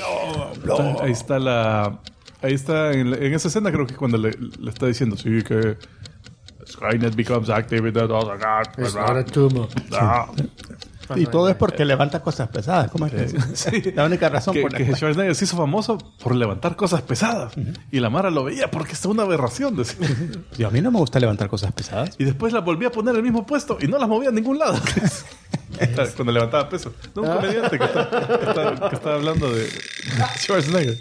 Ahí está en esa escena, creo que cuando le está diciendo, sí, que Skynet becomes active. It's not a tumor. Y todo es porque levanta cosas pesadas. ¿Cómo es que Sí. La única razón por la que cual... Schwarzenegger se hizo famoso por levantar cosas pesadas. Y la Mara lo veía porque es una aberración. Decía. Y a mí no me gusta levantar cosas pesadas. Y después las volvía a poner en el mismo puesto y no las movía a ningún lado. Cuando levantaba peso. No, un comediante que está hablando de Schwarzenegger.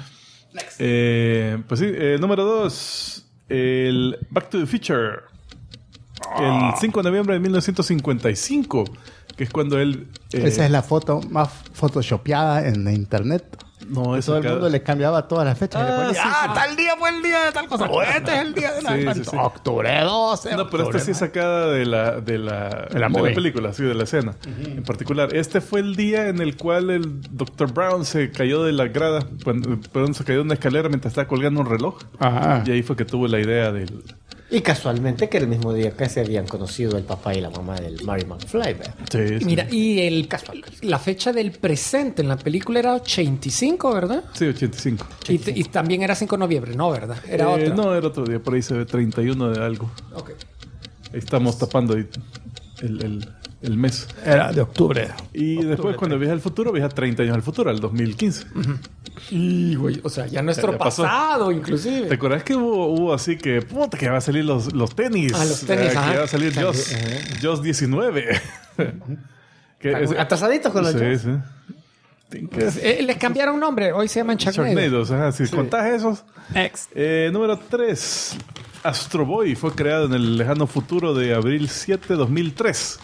Pues sí, número 2. El Back to the Future. El 5 de noviembre de 1955. Que es cuando él... Esa es la foto más photoshopeada en internet. No, Todo el mundo le cambiaba todas las fechas. Y le ponía, sí. tal día fue el día de tal cosa. O este es el día de la... Sí. Octubre 12. No, pero esta sí es sacada de la movie. película, sí, de la escena. En particular, este fue el día en el cual el Dr. Brown se cayó de la grada, se cayó de una escalera mientras estaba colgando un reloj. Ajá. Y ahí fue que tuvo la idea del... Y casualmente que el mismo día que se habían conocido el papá y la mamá del Marty McFly, ¿verdad? Sí. Mira, y la fecha del presente en la película era 85, ¿verdad? Sí, 85. Y también era 5 de noviembre, ¿no? ¿Verdad? Era otro. No, era otro día. Por ahí se ve 31 de algo. Ok. Ahí estamos tapando ahí el mes. Era de octubre. Y después cuando viaja al futuro, viaja 30 años al futuro, al 2015. Y, güey, o sea, ya nuestro Ya pasó. pasado, inclusive. ¿Te acuerdas que hubo así que, puta, que va a salir los tenis? Los tenis, que ajá. va a salir Joss 19. Atrasaditos con los Sí, Joss. sí. Les cambiaron nombre. Hoy se llaman Sharknado. Sharknados, ajá. Si contás esos. Número 3. Astro Boy fue creado en el lejano futuro de abril 7, 2003.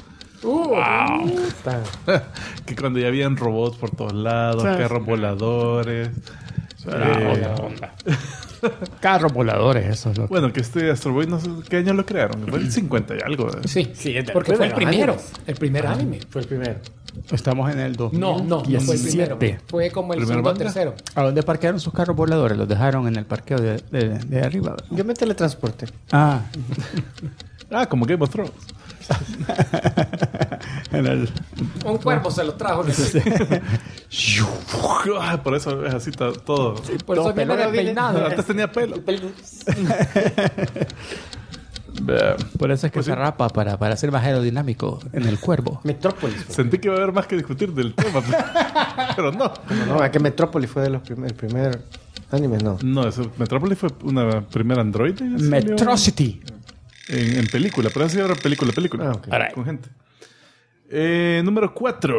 Que cuando ya habían robots por todos lados, carros voladores. Carros voladores, eso es lo que... Bueno, que este Astro Boy, no sé qué año lo crearon. Fue el 50 y algo. Sí, de porque fue el los primero. animes. El primer anime. Fue el primero. Estamos en el 2000. No fue el primero. Fue como el ¿Primer segundo o manga? tercero. ¿A dónde parquearon sus carros voladores? Los dejaron en el parqueo de arriba, ¿verdad? Yo me teletransporté. Ah. Como Game of Thrones. En el... Un cuervo se lo trajo. Por eso es así todo. Por eso viene despeinado. Antes tenía pelo. Por eso es que se rapa para ser más aerodinámico en el cuervo. Metrópolis. Sentí que iba a haber más que discutir del tema, pero no. No, es que Metrópolis fue de los el primer anime, no. No, Metrópolis fue una primera Android. Metrocity. En película, pero así era película. ok. Con gente. Número 4.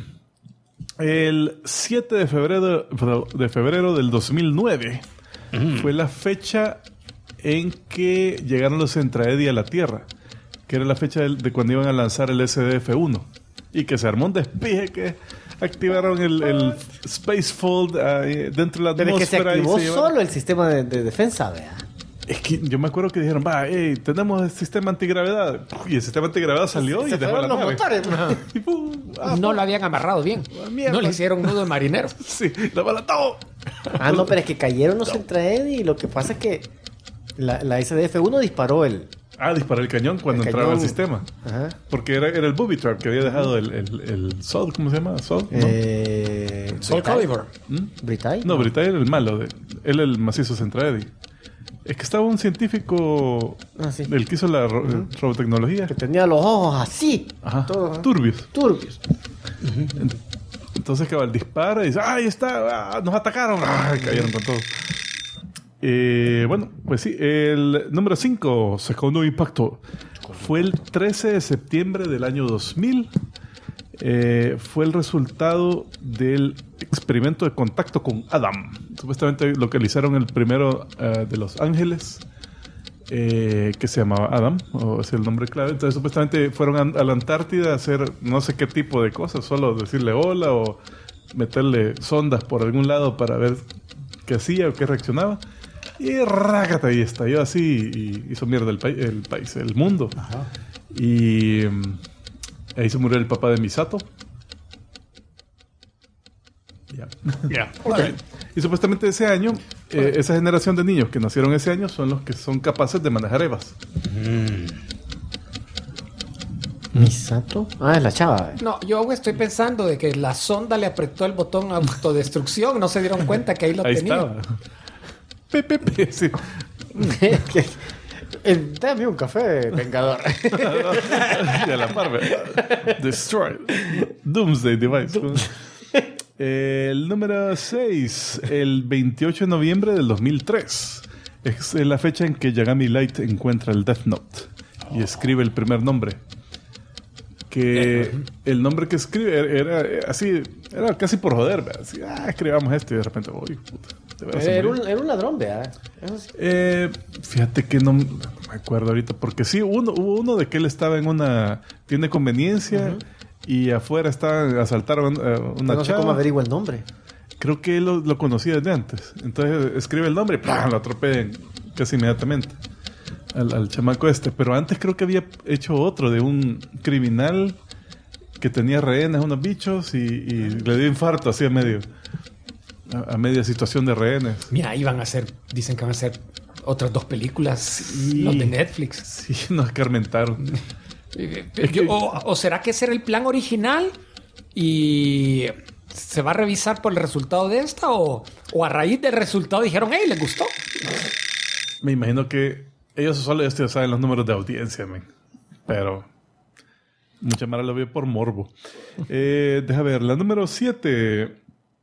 El 7 de febrero del 2009 fue la fecha en que llegaron los Entraedi a la Tierra, que era la fecha de cuando iban a lanzar el SDF-1 y que se armó un despije que activaron el Spacefold dentro de la Pero es que se atmósfera. activó y se llevaron... solo el sistema de defensa, vea. Es que yo me acuerdo que dijeron, tenemos el sistema antigravedad. Y el sistema antigravedad salió y Se dejó la fueron los nave. motores. Y pum, No lo habían amarrado bien. mierda. No le hicieron nudo de marinero. Sí, lo balató. No, pero es que cayeron los Entraedi y lo que pasa es que la SDF-1 disparó el Disparar el cañón cuando El entraba cañón. al sistema. Ajá. Porque era el booby trap que había dejado el Sod, ¿cómo se llama? Sod, ¿no? Soul Calibur. ¿Britai? No, Britai era el malo. Él el macizo Centraedi. Es que estaba un científico, Sí. el que hizo la robotecnología. Que tenía los ojos así. Ajá. Todos, ¿eh? Turbios. Turbios. Entonces cabal dispara y dice, ¡ahí está! ¡Nos atacaron! Cayeron con todo. Bueno, pues sí, el número 5, segundo impacto, fue el 13 de septiembre del año 2000. Fue el resultado del experimento de contacto con Adam. Supuestamente localizaron el primero de Los Ángeles, que se llamaba Adam, o es el nombre clave. Entonces supuestamente fueron a la Antártida a hacer no sé qué tipo de cosas, solo decirle hola o meterle sondas por algún lado para ver qué hacía o qué reaccionaba. Y rácata, y estalló así y hizo mierda el país, el mundo. Ajá. Y ahí se murió el papá de Misato. Ya. Okay. Y supuestamente ese año, esa generación de niños que nacieron ese año son los que son capaces de manejar EVAs. ¿Misato? Es la chava. No, yo estoy pensando de que la sonda le apretó el botón autodestrucción. No se dieron cuenta que ahí lo Ahí tenía. estaba. Pepe, sí. Dame un café, vengador. Y a la par, ¿verdad? Destroy. Doomsday Device. El número 6, el 28 de noviembre del 2003. Es la fecha en que Yagami Light encuentra el Death Note y escribe el primer nombre. Que el nombre que escribe era así, era casi por joder, ¿verdad? Así, escribamos esto y de repente, uy, puta. de veras se Era murió. un ladrón, ¿verdad? Eso sí. Fíjate que no me acuerdo ahorita, porque sí, hubo uno de que él estaba en una tienda de conveniencia y afuera asaltaron una No sé chava. cómo averiguo el nombre. Creo que él lo conocía desde antes. Entonces escribe el nombre y ¡plá! Lo atropellan casi inmediatamente al chamaco este. Pero antes creo que había hecho otro de un criminal que tenía rehenes, unos bichos, y le dio infarto así a media situación de rehenes. Mira, dicen que van a hacer otras 2 películas, los de Netflix. Sí, nos escarmentaron. ¿O será que ese era el plan original y se va a revisar por el resultado de esta? ¿O a raíz del resultado dijeron, hey, ¿les gustó? Me imagino que ellos solo saben los números de audiencia, man. Pero mucha mara lo vio por morbo. Deja ver, la número 7.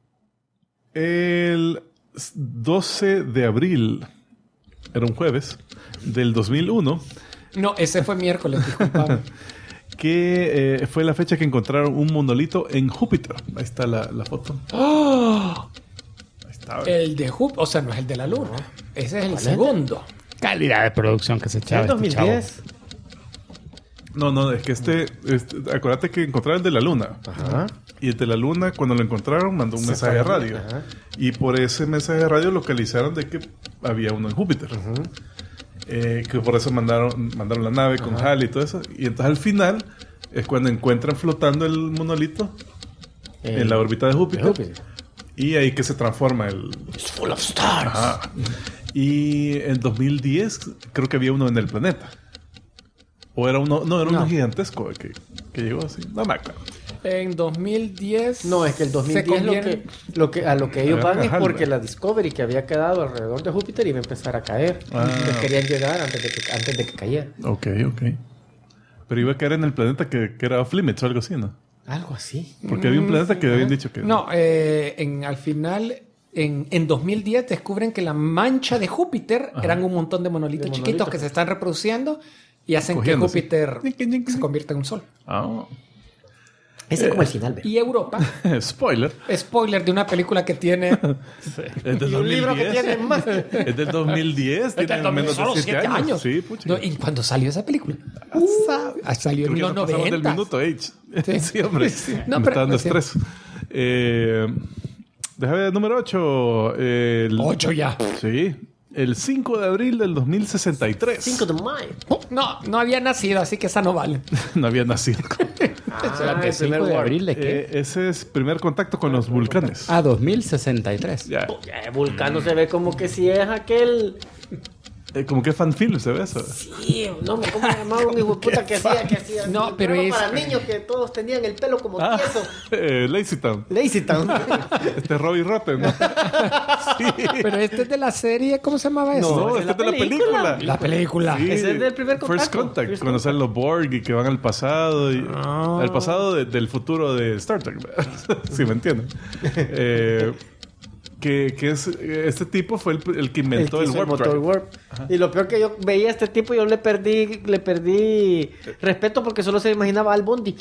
El 12 de abril, era un jueves, del 2001. No, ese fue miércoles, disculpame. Que fue la fecha que encontraron un monolito en Júpiter. Ahí está la foto. ¡Oh! Ahí está. El de Júpiter, o sea, no es el de la Luna. Ese es el segundo. Calidad de producción que se echaba En este chavo. 2010. No, es que acuérdate que encontraron el de la Luna. Ajá. Y el de la Luna, cuando lo encontraron, mandó un mensaje de radio. Ajá. Y por ese mensaje de radio localizaron de que había uno en Júpiter. Que por eso mandaron la nave con HAL y todo eso. Y entonces al final es cuando encuentran flotando el monolito en la órbita de Júpiter. Y ahí que se transforma el... It's full of stars. Ajá. Y en 2010 creo que había uno en el planeta. O era uno... No, era uno gigantesco que llegó así. No me acuerdo. En 2010... No, es que el 2010 se conviene- a lo que ellos van es Ajá, porque ¿verdad? la Discovery que había quedado alrededor de Júpiter iba a empezar a caer. Entonces querían llegar antes de que cayera. Ok. Pero iba a caer en el planeta que era off limits o algo así, ¿no? Algo así. Porque había un planeta que habían dicho que... No, al final, en 2010 descubren que la mancha de Júpiter eran un montón de monolitos De chiquitos monolitos. que se están reproduciendo y hacen Cogiéndose. que Júpiter se convierta en un sol. Ah. Ese es como el final, ¿ve? Y Europa, Spoiler. spoiler de una película que tiene Es del Y un libro que 2010. tiene más. Es del 2010. Tiene menos de solo 7 7 años. Sí, pucha. No, ¿y cuándo salió esa película? Salió en Creo los que nos pasamos del 90. minuto, H. Sí. Sí, hombre. Sí. Me No, está dando sí. estrés. Déjame ver, número 8. 8 ya. Sí. El 5 de abril del 2063. 5 de mayo. No había nacido, así que esa no vale. No había nacido. El primer 5 de War. abril de qué? Ese es primer contacto con los vulcanes. 2063. Ya. Vulcano se ve como que si es aquel Como que fanfilm se ve eso. Sí, no, ¿cómo se llamaba un hijo de puta que hacía? No, pero programa es- para niños que todos tenían el pelo como tieso. Lazy Town. Lazy Town. Este es Robbie Rotten, ¿no? Sí. Pero este es de la serie, ¿cómo se llamaba eso? No, esa este es de la película. La película. Sí. Ese es del primer contacto. First Contact, First cuando salen los Borg y que van al pasado. Al pasado del futuro de Star Trek. Sí, me entienden. Que es, este tipo fue el que inventó el hizo Warp motor Drive. Warp. Y lo peor que yo veía a este tipo, yo le perdí respeto porque solo se imaginaba al Bondi.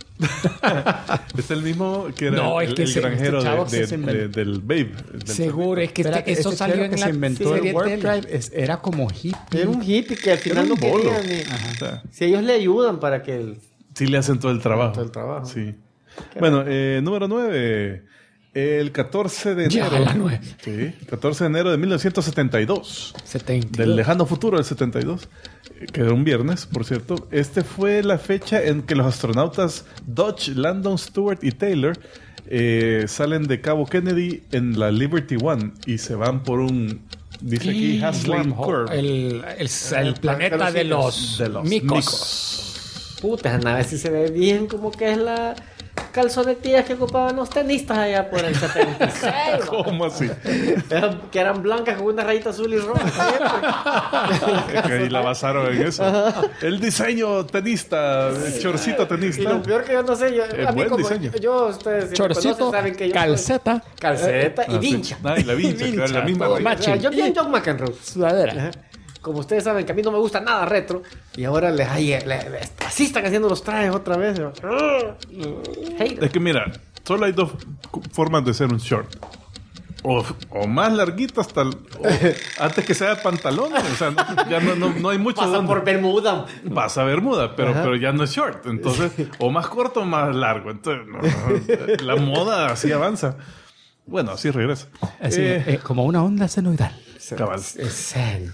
Es el mismo que era No, es el, que el ese- granjero este chavo de- que se inventó. del Babe. del Seguro, es que Espérate, eso ese salió chero en que la se inventó serie el Warp tele. Drive era como hippie. Era un hippie que al final Era no un bolo. quería ni... O sea, Si ellos le ayudan para que él... sí le hacen todo el trabajo. Todo el trabajo. Sí. Bueno, número 9. El 14 de Ya, enero. la 9. Sí, 14 de enero de 1972. 70. Del lejano futuro del 72. Que era un viernes, por cierto. Este fue la fecha en que los astronautas Dodge, Landon, Stewart y Taylor salen de Cabo Kennedy en la Liberty One y se van por un... Dice aquí Haslane Curve. El planeta de los micos. Puta, esa nave sí se ve bien como que es la calzonetillas que ocupaban los tenistas allá por el 76. ¿Cómo así? Que eran blancas con una rayita azul y roja. siempre. Que ahí la basaron en eso. El diseño tenista, el chorcito Y tenista. lo peor que yo no sé, a mí buen como diseño. ustedes si me Chorcito, conocen, saben que yo calceta, calceta y Ah, sí. vincha. Ah, y la vincha, que era la misma Todo, raíz. o sea, yo bien John McEnroe. sudadera. Ajá. Como ustedes saben que a mí no me gusta nada retro y ahora así están haciendo los trajes otra vez. Hate. Es que mira, solo hay dos formas de ser un short. O más larguito antes que sea pantalón. O sea, ya no hay mucho Pasa donde. por Bermuda. Pasa Bermuda, pero ya no es short. Entonces, o más corto o más largo. Entonces, la moda así avanza. Bueno, así regresa. Así, como una onda senoidal. Cabal. Es serio.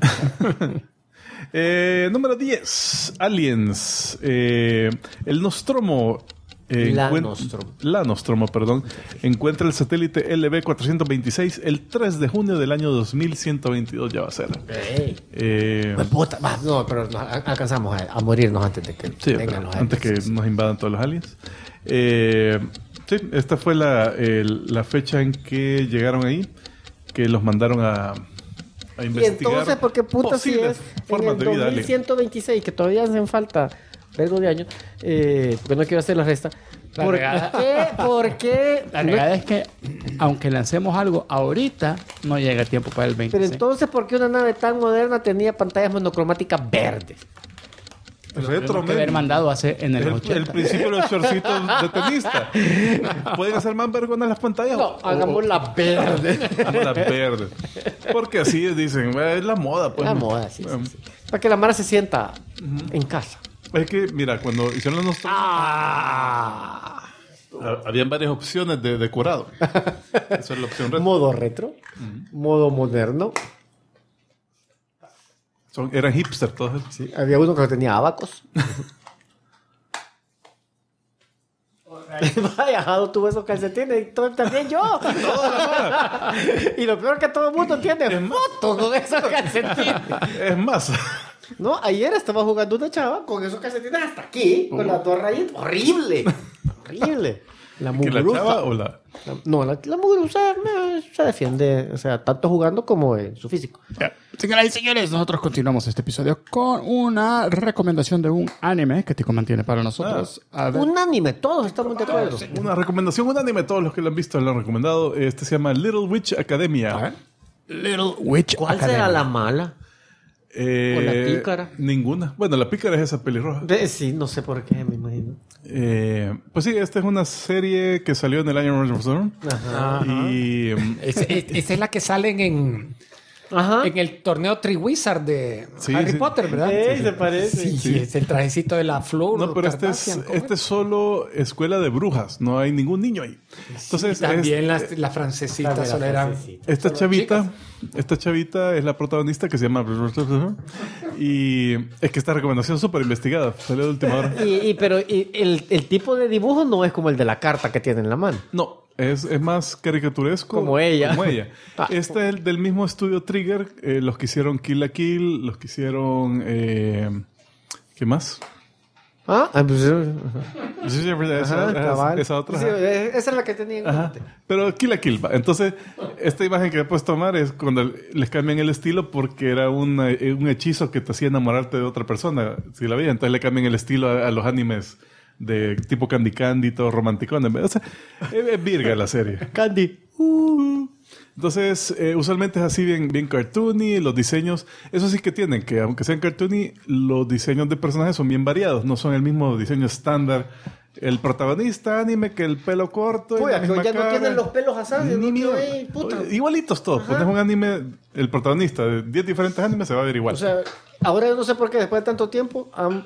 Número 10. Aliens. El Nostromo. La Nostromo, perdón. Encuentra el satélite LV-426 el 3 de junio del año 2122. Ya va a ser. Puta, no, pero alcanzamos a morirnos antes de que Sí, vengan los antes que aliens. nos invadan todos los aliens. Sí, esta fue la fecha en que llegaron ahí, que los mandaron a Y investigar. entonces, ¿por qué puta si posibles es en formas el de vida alien. 2126, que todavía hacen falta vergo de años, porque no quiero hacer la resta? La ¿Por regada. qué? ¿Por qué? La No- verdad es que, aunque lancemos algo ahorita, no llega tiempo para el 20. pero entonces, ¿por qué una nave tan moderna tenía pantallas monocromáticas verdes? Retro, que haber men. mandado hace en el El 80. principio de los shortcitos de tenista. ¿Pueden hacer más vergonas las pantallas? No, hagamos la verde. Las verdes. Porque así dicen, es la moda. Pues. La moda, sí, sí, sí. Para que la Mara se sienta en casa. Es que, mira, cuando hicieron los Nostromo, habían varias opciones de decorado. Esa es la opción retro. Modo retro, modo moderno. Eran hipster todos. Sí, había uno que tenía abacos. Vaya, Jado tuvo esos calcetines y también yo. Y lo peor que todo el mundo tiene fotos con esos calcetines. Es más, No, ayer estaba jugando una chava con esos calcetines hasta aquí, con las dos rayitas. Horrible. Horrible. La que la muguruza. chava o la... No, la muguruza se defiende, o sea, tanto jugando como en su físico. Señoras y señores, nosotros continuamos este episodio con una recomendación de un anime que Tico mantiene para nosotros. A ver. Un anime, todos estamos de acuerdo. Una recomendación, un anime, todos los que lo han visto lo han recomendado. Este se llama Little Witch Academia. Little Witch ¿Cuál Academia. será la mala? ¿O la pícara? Ninguna. Bueno, la pícara es esa pelirroja. Sí, no sé por qué, me imagino. Pues sí, esta es una serie que salió en el año Ajá. y Esa es la que salen en el torneo Triwizard de Sí, Harry sí. Potter, ¿verdad? Se parece. Sí, es el trajecito de la flor. no, pero este es solo escuela de brujas, no hay ningún niño ahí. Entonces, También la francesita También la solo era... francesita. esta chavita es la protagonista que se llama y es que esta recomendación es súper investigada, salió de última hora. Pero el tipo de dibujo no es como el de la carta que tiene en la mano. No, es más caricaturesco. Como ella. Este es del mismo estudio Trigger, los que hicieron Kill la Kill, los que hicieron... ¿qué más? Esa otra. Sí, esa es la que tenía en mente. Pero Kill la Kill. Entonces, esta imagen que puedes tomar es cuando les cambian el estilo porque era un hechizo que te hacía enamorarte de otra persona, si la veías. Entonces le cambian el estilo a los animes de tipo Candy Candy, todo romanticón. O sea, es virga la serie. Candy. Entonces, usualmente es así bien cartoony, los diseños, eso sí que tienen, que aunque sean cartoony, los diseños de personajes son bien variados, no son el mismo diseño estándar. El protagonista anime que el pelo corto y la misma ya cara. no tienen los pelos asados, igualitos todos. Pones un anime, el protagonista de 10 diferentes animes se va a ver igual. O sea, ahora yo no sé por qué después de tanto tiempo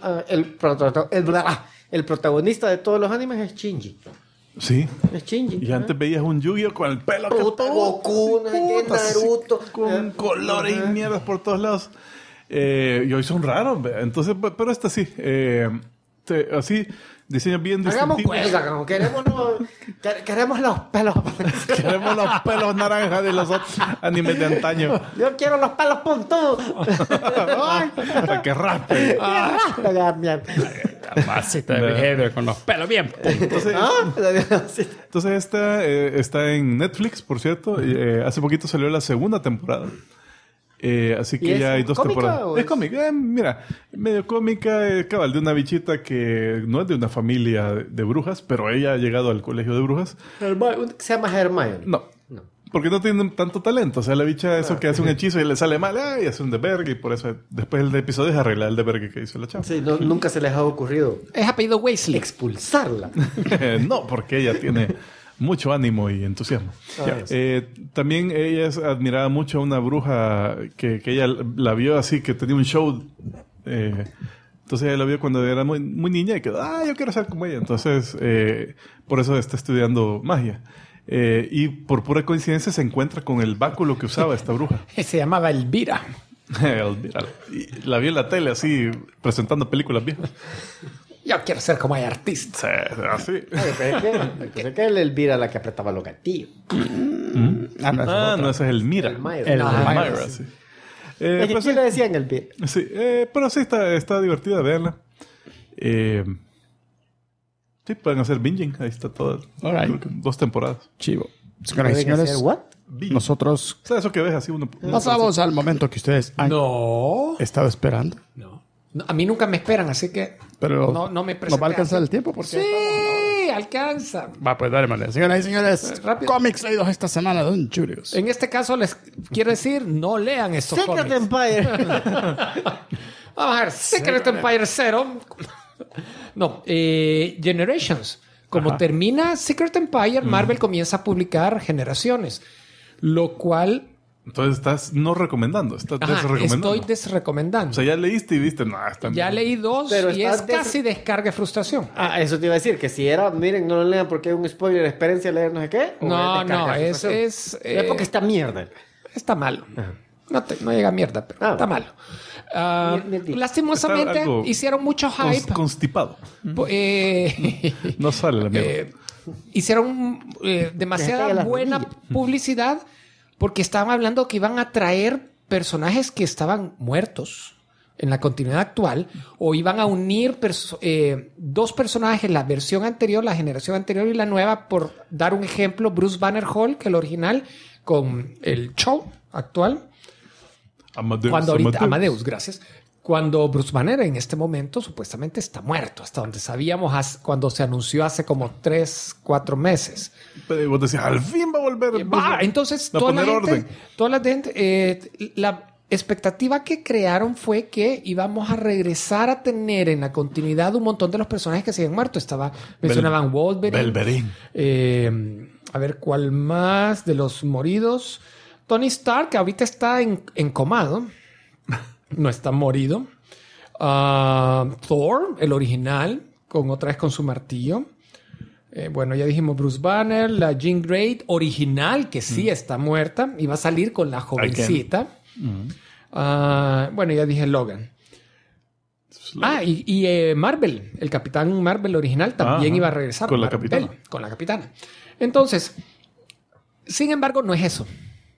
el protagonista de todos los animes es Shinji. Sí. Es Shinji. Y antes veías un Yu-Gi-Oh con el pelo Goku, Naruto, con colores y mierdas por todos lados. Y hoy son raros, entonces, pero esta sí. Así, diseños bien distintivos. Hagamos cuelga, queremos los pelos. Queremos los pelos naranjas de los otros animes de antaño. Yo quiero los pelos puntudos. Para que raspe. Masita de behavior con los pelos bien. Entonces esta está en Netflix, por cierto. Hace poquito salió la segunda temporada. Así que ya hay 2 temporadas. Es cómica, mira, medio cómica, cabal, de una bichita que no es de una familia de brujas, pero ella ha llegado al colegio de brujas. Se llama Hermione. No. Porque no tiene tanto talento. O sea, la bicha eso que hace un hechizo y le sale mal, y hace un debergue, y por eso después el episodio es arreglar el debergue que hizo la chava. Sí, nunca se les ha ocurrido. Es apellido Weasley. Expulsarla. No, porque ella tiene mucho ánimo y entusiasmo. También ella admiraba mucho a una bruja que ella la vio así, que tenía un show. Entonces ella la vio cuando era muy, muy niña y quedó, yo quiero ser como ella. Entonces, por eso está estudiando magia. Y por pura coincidencia se encuentra con el báculo que usaba esta bruja. Se llamaba Elvira. Elvira. Y la vio en la tele así, presentando películas viejas. Yo quiero ser como hay artista. Sí, así. Pensé que era Elvira la que apretaba los gatillos. No, ese es el Mira. El Myra. Myra, sí. ¿Qué le decían Elvira? Sí, pero sí está divertida, véanla. Sí, pueden hacer binging. Ahí está todo. Right. 2 temporadas. Chivo. Señoras y señores, nosotros O sea, eso que ves así uno... pasamos al momento que ustedes han No. estado esperando. No, a mí nunca me esperan, así que Pero no me ¿nos va a alcanzar el tiempo? Porque Sí, alcanza. va, pues dale, manera. Señoras y señores, Rápido. cómics leídos esta semana, Don Churios. En este caso les quiero decir, no lean estos Secret cómics. Empire. Vamos a ver, Secret Empire 0. No, Generations. Como termina Secret Empire, Marvel comienza a publicar Generaciones. Lo cual... Entonces estás no recomendando, estás desrecomendando. Estoy desrecomendando. O sea, ya leíste y viste, no, está Ya bien. leí 2 Pero y es estás casi descarga y frustración. Eso te iba a decir, que si era, miren, no lo lean porque es un spoiler, experiencia leer no sé qué. o No, descargar no, frustración. es porque está mierda. está malo. No llega a mierda, pero está malo. Lastimosamente Está algo hicieron mucho hype. Constipado. Eh, No sale la mierda. hicieron demasiada las buena rodillas. publicidad porque estaban hablando que iban a traer personajes que estaban muertos en la continuidad actual o iban a unir 2 personajes, la versión anterior, la generación anterior y la nueva, por dar un ejemplo, Bruce Banner Hulk, el original, con el show actual. Amadeus, gracias. Cuando Bruce Banner en este momento supuestamente está muerto, hasta donde sabíamos cuando se anunció hace como 3-4 meses. Pero vos decías, al fin va a volver. Entonces, a poner orden. La expectativa que crearon fue que íbamos a regresar a tener en la continuidad un montón de los personajes que se habían muerto. Mencionaban Wolverine. A ver, ¿cuál más de los moridos? Tony Stark, que ahorita está encomado. No está morido. Thor, el original, otra vez con su martillo. Bueno, ya dijimos Bruce Banner, la Jean Grey original, que sí está muerta. Iba a salir con la jovencita. Bueno, ya dije Logan. Y Marvel, el Capitán Marvel original también iba a regresar. Con la Marvel, Capitana. Con la Capitana. Entonces, sin embargo, no es eso.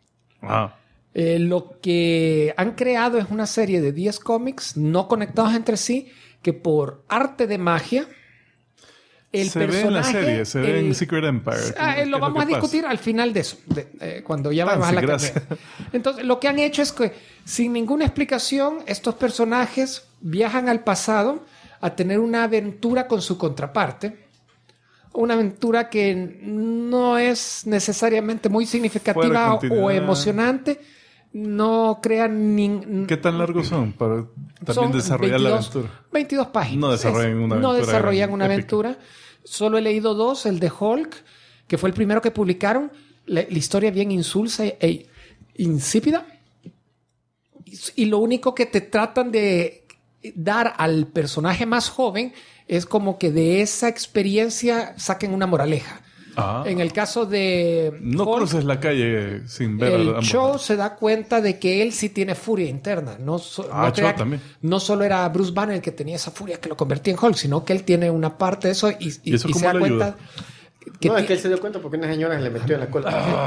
Lo que han creado es una serie de 10 cómics no conectados entre sí que por arte de magia se ve en la serie, se ve en Secret Empire. Lo vamos a discutir al final de eso, cuando ya vamos a la carrera. Entonces, lo que han hecho es que sin ninguna explicación, estos personajes viajan al pasado a tener una aventura con su contraparte. Una aventura que no es necesariamente muy significativa o emocionante. No crean ¿Qué tan largos son para también desarrollar la aventura? 22 páginas. No desarrollan una aventura. Solo he leído 2, el de Hulk, que fue el primero que publicaron. La historia bien insulsa e insípida. Y lo único que te tratan de dar al personaje más joven es como que de esa experiencia saquen una moraleja. En el caso de no Hulk, cruces la calle sin ver el Cho se da cuenta de que él sí tiene furia interna. No solo era Bruce Banner el que tenía esa furia que lo convertía en Hulk, sino que él tiene una parte de eso y eso se da cuenta. Es que él se dio cuenta porque una señora le metió en la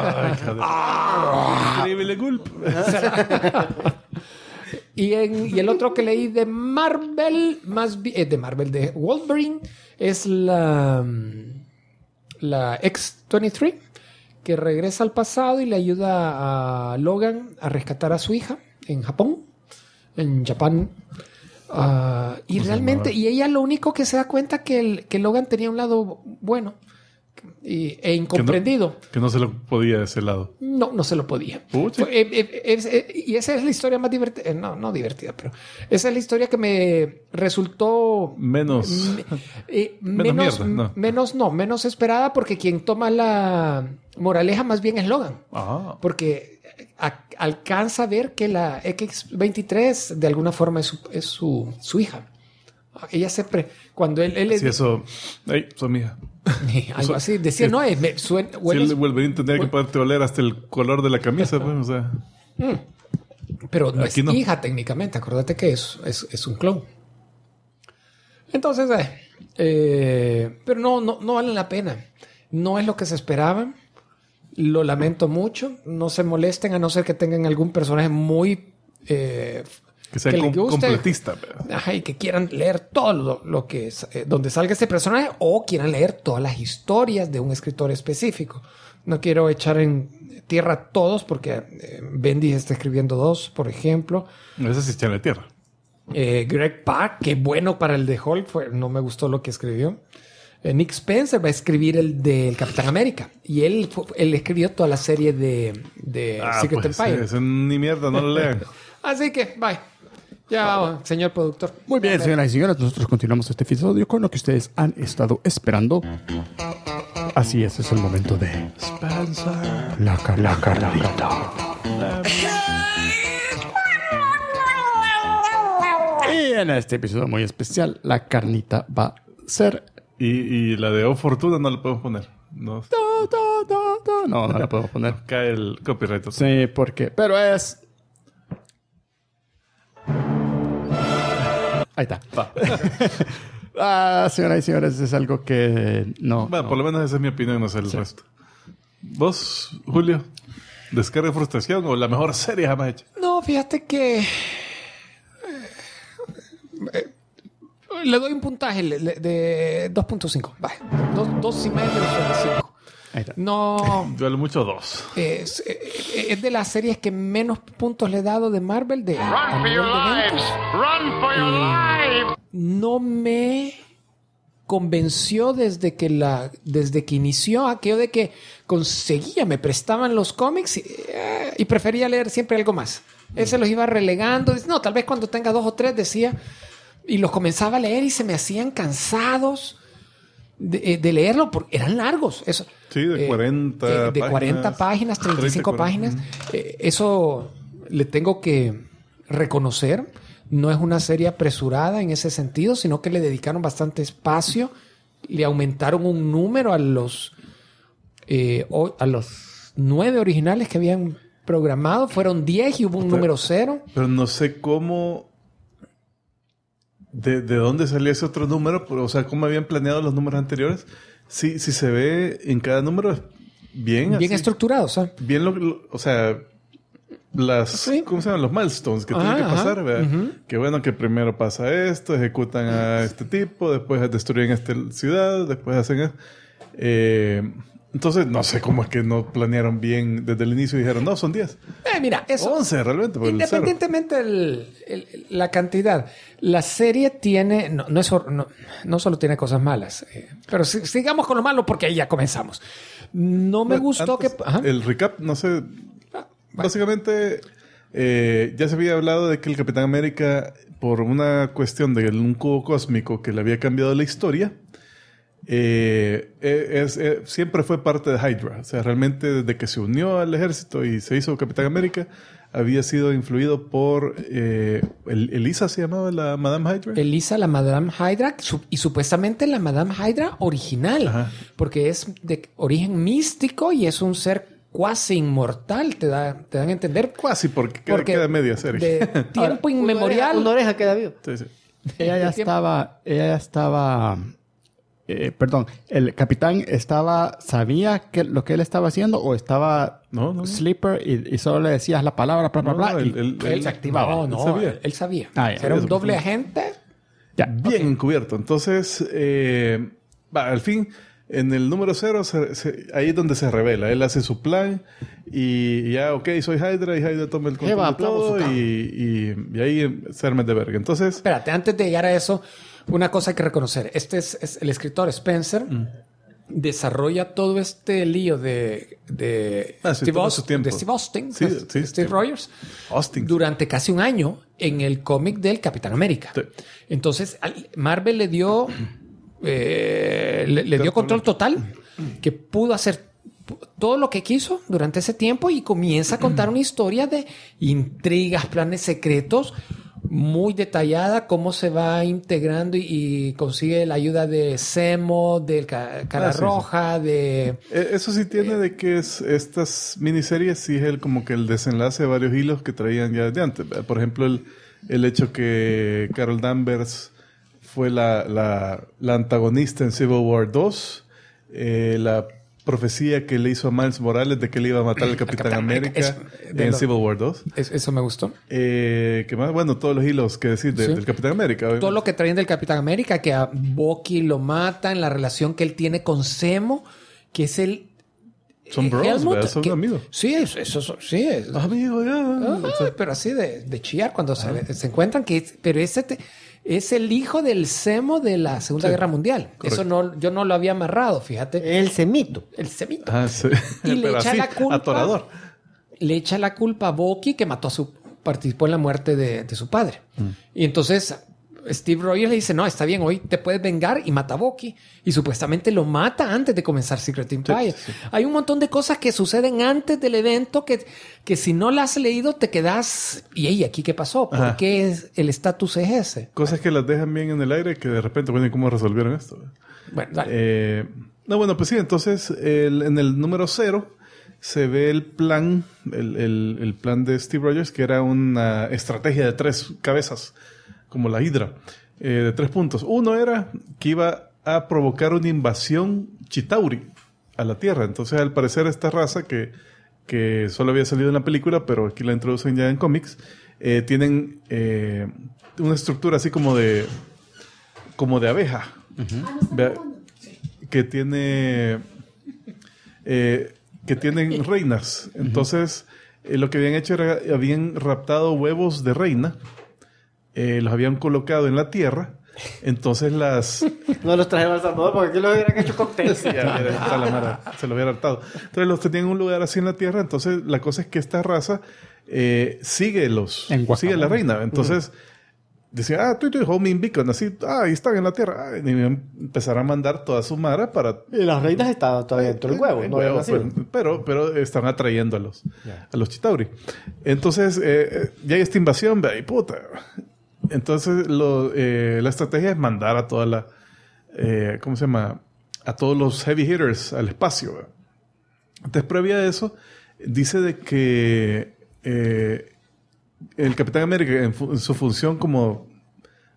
cola. Increíble golpe. Y el otro que leí de Marvel, de Wolverine, es la X-23, que regresa al pasado y le ayuda a Logan a rescatar a su hija en Japón. Y realmente, y ella lo único que se da cuenta que Logan tenía un lado bueno e incomprendido. Que no se lo podía ese lado. No se lo podía. Y esa es la historia más divertida. No divertida, pero esa es la historia que me resultó menos esperada, porque quien toma la moraleja más bien es Logan. Porque alcanza a ver que la X-23 de alguna forma es su hija. Ella cuando él sí, eso. Son mi hija. Algo así. Decía, no, si el Wolverine tendría que poderte oler hasta el color de la camisa, pues, o sea. Pero no es hija técnicamente. Acuérdate que es un clon. Entonces, pero no valen la pena. No es lo que se esperaba. Lo lamento mucho. No se molesten a no ser que tengan algún personaje muy... que sea completista. Y que quieran leer todo lo que es, donde salga ese personaje, o quieran leer todas las historias de un escritor específico. No quiero echar en tierra todos, porque Bendis está escribiendo 2, por ejemplo. Ese sí echarle tierra. Greg Pak, que bueno para el de Hulk, no me gustó lo que escribió. Nick Spencer va a escribir el del Capitán América. Y él escribió toda la serie de Secret Empire. Sí, ni mierda, no lo lean. Así que, bye. Ya, señor productor. Muy bien, señoras y señores, nosotros continuamos este episodio con lo que ustedes han estado esperando. Así es el momento de Spencer. La carnita. Y en este episodio muy especial, la carnita va a ser... Y la de O Fortuna no la podemos poner. No la podemos poner. Cae el copyright. Sí, porque... Pero es... Ahí está. Señoras y señores, es algo que no... Bueno, por lo menos esa es mi opinión, no sé el resto. ¿Vos, Julio? ¿Descarga de frustración o la mejor serie jamás hecha? No, fíjate que... le doy un puntaje de 2.5. Vale. 2.5 sobre 5. No. Duele mucho 2. Es de las series que menos puntos le he dado de Marvel. Run for your lives. Run for your lives. No me convenció desde que inició aquello de que me prestaban los cómics y prefería leer siempre algo más. Ese los iba relegando. No, tal vez cuando tenga 2 o 3 decía, y los comenzaba a leer y se me hacían cansados de leerlo porque eran largos. Eso, sí, de 40 de 40 páginas, 35 páginas. Eso le tengo que reconocer. No es una serie apresurada en ese sentido, sino que le dedicaron bastante espacio. Le aumentaron un número a los 9 originales que habían programado. Fueron 10 y hubo un número 0. Pero no sé cómo de dónde salía ese otro número, o sea, cómo habían planeado los números anteriores. Sí, se ve en cada número bien así, estructurado, ¿sabes? Bien, o sea, ¿cómo se llaman? Los milestones que tienen que pasar, ¿verdad? Que bueno, que primero pasa esto, ejecutan a este tipo, después destruyen esta ciudad, después hacen entonces, no sé cómo es que no planearon bien desde el inicio y dijeron, no, son 10. Mira, eso... 11 realmente. Independientemente la cantidad, la serie tiene... No solo tiene cosas malas. Pero sigamos con lo malo porque ahí ya comenzamos. No me gustó antes, el recap, no sé... Básicamente, ya se había hablado de que el Capitán América, por una cuestión de un cubo cósmico que le había cambiado la historia... siempre fue parte de Hydra. O sea, realmente desde que se unió al ejército y se hizo Capitán América, había sido influido por Elisa, se llamaba la Madame Hydra. Elisa, la Madame Hydra, y supuestamente la Madame Hydra original, porque es de origen místico y es un ser cuasi inmortal, te dan a entender. Cuasi, porque queda media serie. De tiempo inmemorial. Una oreja queda viva. Sí. Ella ya estaba... perdón, el capitán sabía lo que él estaba haciendo o estaba sleeper y solo le decías la palabra, bla, bla, bla, él se activaba. Él sabía. Era un doble agente. Ya, bien encubierto. Entonces, al fin, en el número 0, ahí es donde se revela. Él hace su plan y ya, soy Hydra y Hydra toma el control de todo y ahí se arma de verga. Entonces... Espérate, antes de llegar a eso... Una cosa hay que reconocer. Es el escritor Spencer. Desarrolla todo este lío de Steve Austin. Steve Rogers. Austin. Durante casi un año en el cómic del Capitán América. Sí. Entonces, Marvel le dio control total. Que pudo hacer todo lo que quiso durante ese tiempo y comienza a contar una historia de intrigas, planes secretos muy detallada, cómo se va integrando y consigue la ayuda de Zemo, del Cara Roja, de... Eso sí tiene de que estas miniseries sí es como que el desenlace de varios hilos que traían ya desde antes. Por ejemplo, el hecho que Carol Danvers fue la antagonista en Civil War 2, la profecía que le hizo a Miles Morales de que le iba a matar al Capitán América en Civil War 2. Eso me gustó. ¿Qué más? Bueno, todos los hilos que decir del Capitán América. Obviamente. Todo lo que traen del Capitán América, que a Bucky lo mata en la relación que él tiene con Zemo, que es el... Son bros, son amigos. Sí, eso sí. Amigos, ya. Pero así de chillar cuando se encuentran. Pero es el hijo del Zemo de la Segunda Guerra Mundial. Correcto. Eso yo no lo había amarrado, fíjate. El Semito. Sí. Y le echa la culpa. Atorador. Le echa la culpa a Bucky que participó en la muerte de su padre. Y entonces Steve Rogers le dice, no, está bien, hoy te puedes vengar, y mata a Bucky. Y supuestamente lo mata antes de comenzar Secret Empire. Sí. Hay un montón de cosas que suceden antes del evento que si no las has leído te quedas... ¿Y aquí qué pasó? ¿Por qué el estatus es ese? Cosas que las dejan bien en el aire que de repente, bueno, ¿cómo resolvieron esto? Bueno, dale. Pues sí, entonces en el número 0 se ve el plan, el plan de Steve Rogers, que era una estrategia de 3 cabezas, como la Hydra, de 3 puntos. Uno era que iba a provocar una invasión Chitauri a la Tierra. Entonces, al parecer, esta raza que solo había salido en la película, pero aquí la introducen ya en cómics, tienen una estructura así como de abeja. Que tienen reinas. Entonces, lo que habían hecho era, habían raptado huevos de reina, los habían colocado en la tierra. Entonces no los trajeron al Salvador porque aquí los hubieran hecho cócteles. Sí, se lo hubiera hartado. Entonces los tenían en un lugar así en la tierra. Entonces la cosa es que esta raza sigue la reina. Entonces decía, Homing Beacon, así, ahí están en la tierra. Y empezarán a mandar toda su mara para... Y las reinas estaban todavía dentro del huevo. Pero están atrayendo a los Chitauri. Entonces ya hay esta invasión, y puta... Entonces, la estrategia es mandar a toda la... ¿cómo se llama? A todos los heavy hitters al espacio, ¿verdad? Entonces, previa a eso, dice de que el Capitán América, en su función como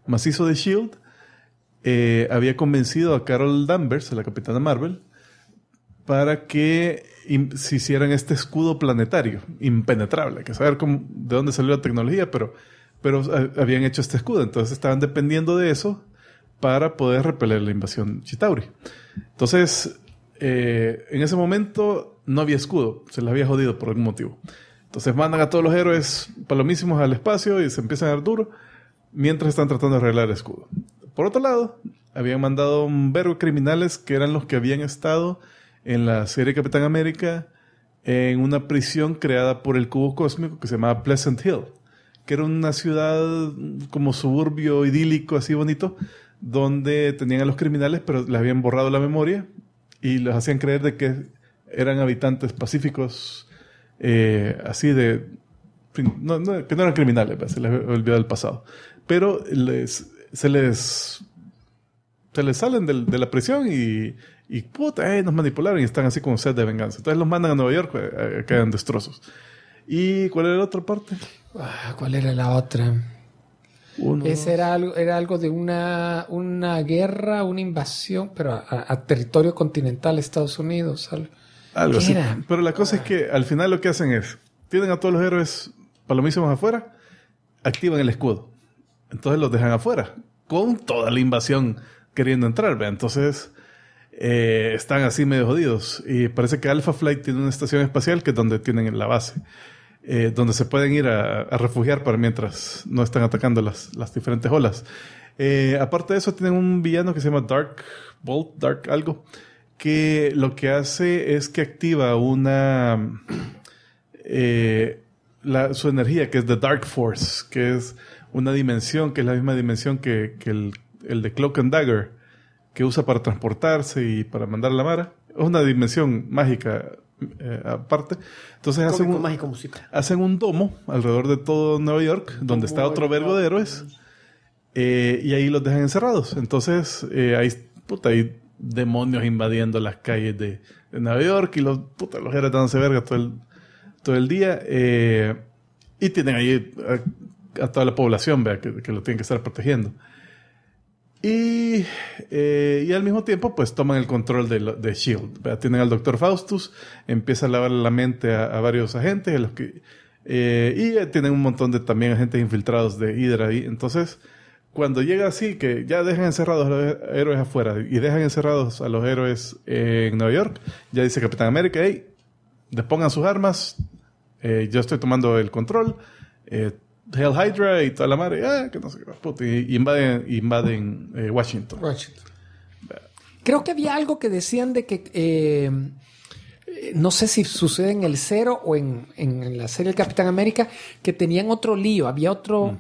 macizo de S.H.I.E.L.D., había convencido a Carol Danvers, a la Capitana Marvel, para que se hicieran este escudo planetario, impenetrable. Hay que saber de dónde salió la tecnología, pero habían hecho este escudo. Entonces estaban dependiendo de eso para poder repeler la invasión Chitauri. Entonces, en ese momento no había escudo. Se les había jodido por algún motivo. Entonces mandan a todos los héroes palomísimos al espacio y se empiezan a dar duro mientras están tratando de arreglar el escudo. Por otro lado, habían mandado un vergo de criminales que eran los que habían estado en la serie Capitán América en una prisión creada por el cubo cósmico que se llamaba Pleasant Hill, que era una ciudad como suburbio idílico, así bonito, donde tenían a los criminales, pero les habían borrado la memoria y los hacían creer de que eran habitantes pacíficos, así de... que no eran criminales, se les había olvidado el pasado. Pero se les salen de la prisión y puta, nos manipularon y están así como sed de venganza. Entonces los mandan a Nueva York a que hagan destrozos. ¿Y cuál era la otra parte? ¿Cuál era la otra? Ese era algo de una guerra, una invasión, pero a territorio continental de Estados Unidos. Algo así. Era? Pero la cosa es que al final lo que hacen es, tienen a todos los héroes palomísimos afuera, activan el escudo. Entonces los dejan afuera, con toda la invasión queriendo entrar, ¿ve? Entonces están así medio jodidos. Y parece que Alpha Flight tiene una estación espacial que es donde tienen la base, donde se pueden ir a refugiar para mientras no están atacando las diferentes olas. Aparte de eso, tienen un villano que se llama Dark Bolt, Dark algo, que lo que hace es que activa su energía, que es The Dark Force, que es una dimensión que es la misma dimensión que el de Cloak and Dagger, que usa para transportarse y para mandar a la mara. Es una dimensión mágica aparte. Entonces hacen un domo alrededor de todo Nueva York, donde está otro vergo de héroes, y ahí los dejan encerrados. Entonces hay demonios invadiendo las calles de Nueva York y los héroes dándose verga todo el día. Y tienen ahí a toda la población, vea, que lo tienen que estar protegiendo. Y al mismo tiempo, pues toman el control de S.H.I.E.L.D. ¿Vea? Tienen al Dr. Faustus, empieza a lavar la mente a varios agentes, y tienen un montón de también agentes infiltrados de Hydra ahí. Entonces, cuando llega así, que ya dejan encerrados a los héroes afuera y dejan encerrados a los héroes en Nueva York, ya dice Capitán América, hey, despongan sus armas, yo estoy tomando el control, Hail Hydra y toda la madre, que no sé qué, puta, y invaden Washington. Creo que había algo que decían de que no sé si sucede en el 0 o en la serie del Capitán América, que tenían otro lío, había otra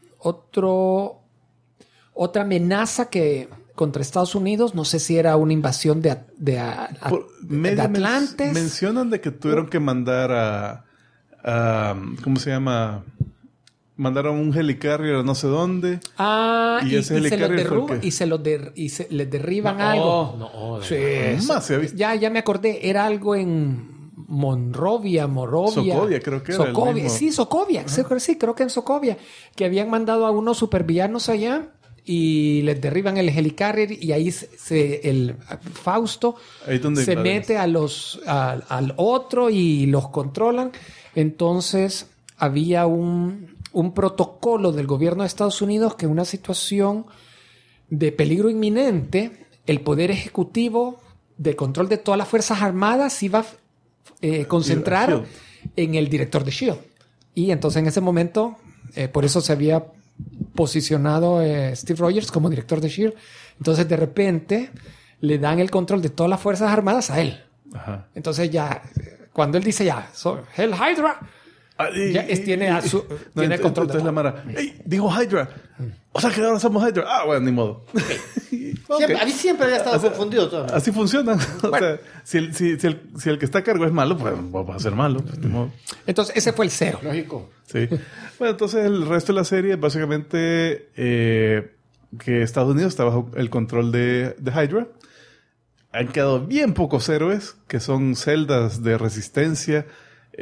amenaza que contra Estados Unidos, no sé si era una invasión de Atlantes. Mencionan de que tuvieron que mandar a ¿cómo se llama? Mandaron un helicarrier a no sé dónde. Y ese helicarrier les derriban algo. Sí, ya me acordé. Era algo en Monrovia. Sokovia, creo que era. Sokovia, sí, Sokovia. Sí, creo que en Sokovia. Que habían mandado a unos supervillanos allá y les derriban el helicarrier y ahí el Fausto se mete al otro y los controlan. Entonces había un protocolo del gobierno de Estados Unidos que en una situación de peligro inminente, el poder ejecutivo de control de todas las Fuerzas Armadas iba a concentrar en el director de S.H.I.E.L.D. Y entonces en ese momento, por eso se había posicionado Steve Rogers como director de S.H.I.E.L.D. Entonces de repente le dan el control de todas las Fuerzas Armadas a él. Ajá. Entonces ya, cuando él dice Hail Hydra, tiene el control. Entonces la Mara, hey, dijo Hydra. O sea que ahora somos Hydra. Bueno, ni modo. A mí siempre había estado confundido todo. Así funciona. Bueno. O sea, si el que está a cargo es malo, pues va a ser malo. Pues, ni modo. Entonces ese fue el 0. Lógico. Sí. Bueno, entonces el resto de la serie es básicamente que Estados Unidos está bajo el control de Hydra. Han quedado bien pocos héroes, que son celdas de resistencia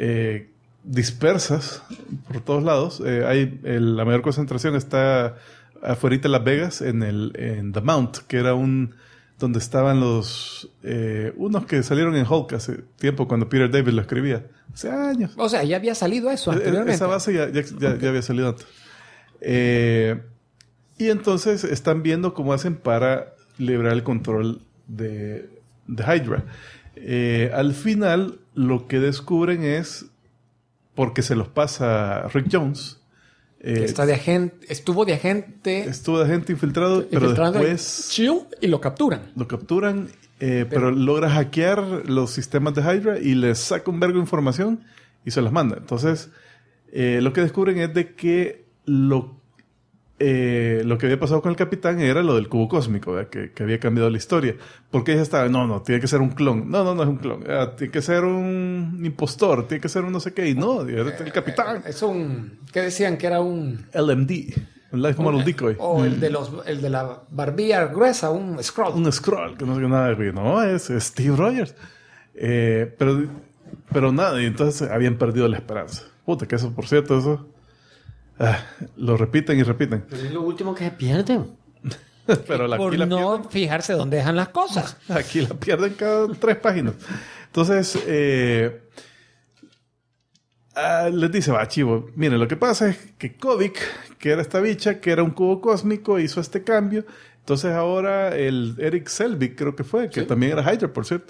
dispersas por todos lados. La mayor concentración está afuera de Las Vegas, en The Mount, que era donde estaban los unos que salieron en Hulk hace tiempo cuando Peter David lo escribía. Hace años. O sea, ya había salido eso anteriormente. Esa base ya había salido antes. Y entonces están viendo cómo hacen para liberar el control de Hydra. Al final, lo que descubren es, porque se los pasa Rick Jones. Estuvo de agente infiltrado, pero después Shield y lo capturan. Lo capturan, pero logra hackear los sistemas de Hydra y les saca un vergo de información y se las manda. Entonces, lo que descubren es de que lo que había pasado con el capitán era lo del cubo cósmico, ¿verdad? Que había cambiado la historia. Porque ella estaba, no, tiene que ser un clon. No es un clon. Tiene que ser un impostor, tiene que ser un no sé qué. Y no, era el capitán. ¿Qué decían? Que era un LMD, un Life Model Decoy. O el de la barbilla gruesa, un Skrull. Un Skrull, que no sé nada de no, es Steve Rogers. Pero nada, y entonces habían perdido la esperanza. Puta, que eso, por cierto, eso... lo repiten y repiten. Pero es lo último que se pierden. Pero por aquí la no pierden. fijarse dónde dejan las cosas. Aquí la pierden cada 3 páginas. Entonces, les dice, chivo, miren, lo que pasa es que Kovic, que era esta bicha, que era un cubo cósmico, hizo este cambio. Entonces ahora el Eric Selvig, creo que fue, que también era Hydra, por cierto,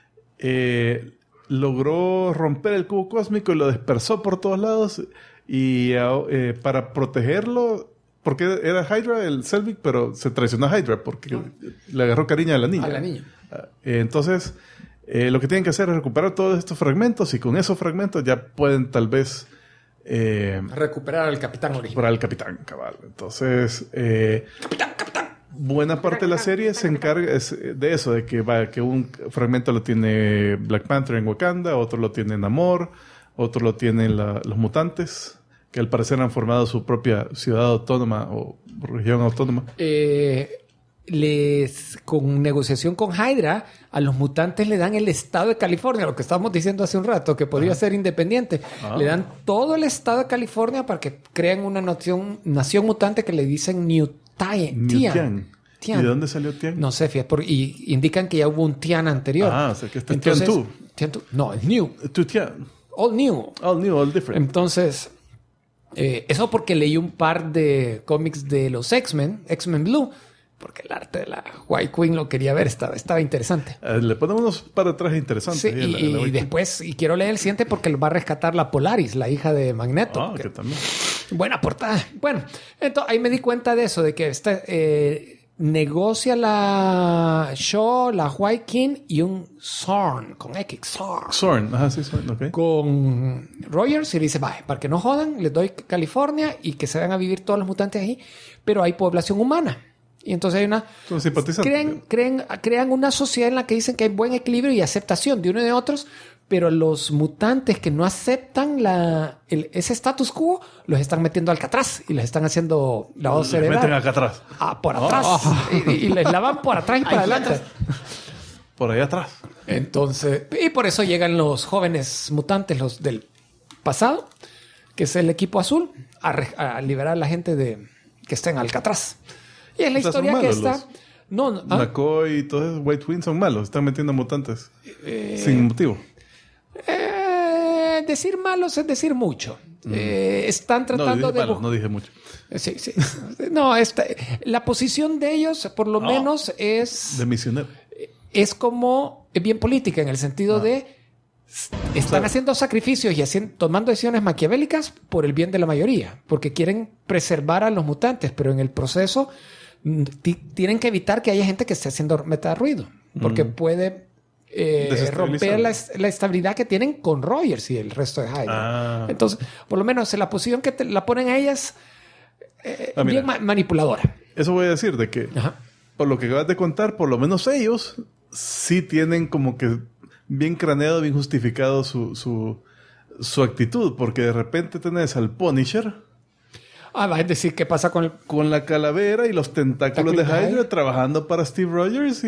logró romper el cubo cósmico y lo dispersó por todos lados. Y para protegerlo, porque era Hydra el Selvig, pero se traicionó a Hydra porque le agarró cariño a la niña. Entonces, lo que tienen que hacer es recuperar todos estos fragmentos y con esos fragmentos ya pueden tal vez... recuperar al capitán original. Recuperar al capitán, cabal. Entonces, capitán. Buena parte de la serie se encarga de eso, de que un fragmento lo tiene Black Panther en Wakanda, otro lo tiene Namor, otro lo tienen los mutantes, que al parecer han formado su propia ciudad autónoma o región autónoma. Con negociación con Hydra, a los mutantes le dan el estado de California, lo que estábamos diciendo hace un rato, que podría ser independiente. Le dan todo el estado de California para que creen una nación mutante que le dicen New Tian. ¿Y de dónde salió Tian? No sé, fíjate, y indican que ya hubo un Tian anterior. O sea que este es Tian-Tu. No, es New. Tian. All new, all different. Entonces, eso porque leí un par de cómics de los X-Men Blue, porque el arte de la White Queen lo quería ver, estaba interesante. Le ponemos unos para atrás interesantes. Sí, y después, y quiero leer el siguiente porque lo va a rescatar la Polaris, la hija de Magneto. Que también. Buena portada. Bueno, entonces ahí me di cuenta de eso, de que negocia la Shaw, la White King y un Zorn, con X, Zorn, ok. Con Rogers y dice, vaya, para que no jodan, les doy California y que se van a vivir todos los mutantes ahí, pero hay población humana. Y entonces hay Son simpatizantes. Crean una sociedad en la que dicen que hay buen equilibrio y aceptación de uno y de otros, pero los mutantes que no aceptan ese status quo los están metiendo al Alcatraz y les están haciendo lavado cerebral. Les meten al Alcatraz. Por atrás. Y les lavan por atrás y para adelante. Por allá atrás. Entonces, y por eso llegan los jóvenes mutantes, los del pasado, que es el equipo azul, a liberar a la gente que está en Alcatraz. Y es la historia que está... McCoy y todos esos White Twins son malos. Están metiendo mutantes sin motivo. Decir malos es decir mucho. Están tratando de... No dije mucho. Sí. No, la posición de ellos, por lo menos, es... De misionero. Es como... Es bien política en el sentido de... Están haciendo sacrificios y tomando decisiones maquiavélicas por el bien de la mayoría. Porque quieren preservar a los mutantes, pero en el proceso tienen que evitar que haya gente que esté haciendo meta ruido. Porque puede... romper la estabilidad que tienen con Rogers y el resto de Hydra. Entonces, por lo menos en la posición que la ponen a ellas bien manipuladora. Eso voy a decir de que por lo que acabas de contar, por lo menos ellos sí tienen como que bien craneado, bien justificado su actitud, porque de repente tenés al Punisher. Va a decir qué pasa con la calavera y los tentáculos de Hydra trabajando para Steve Rogers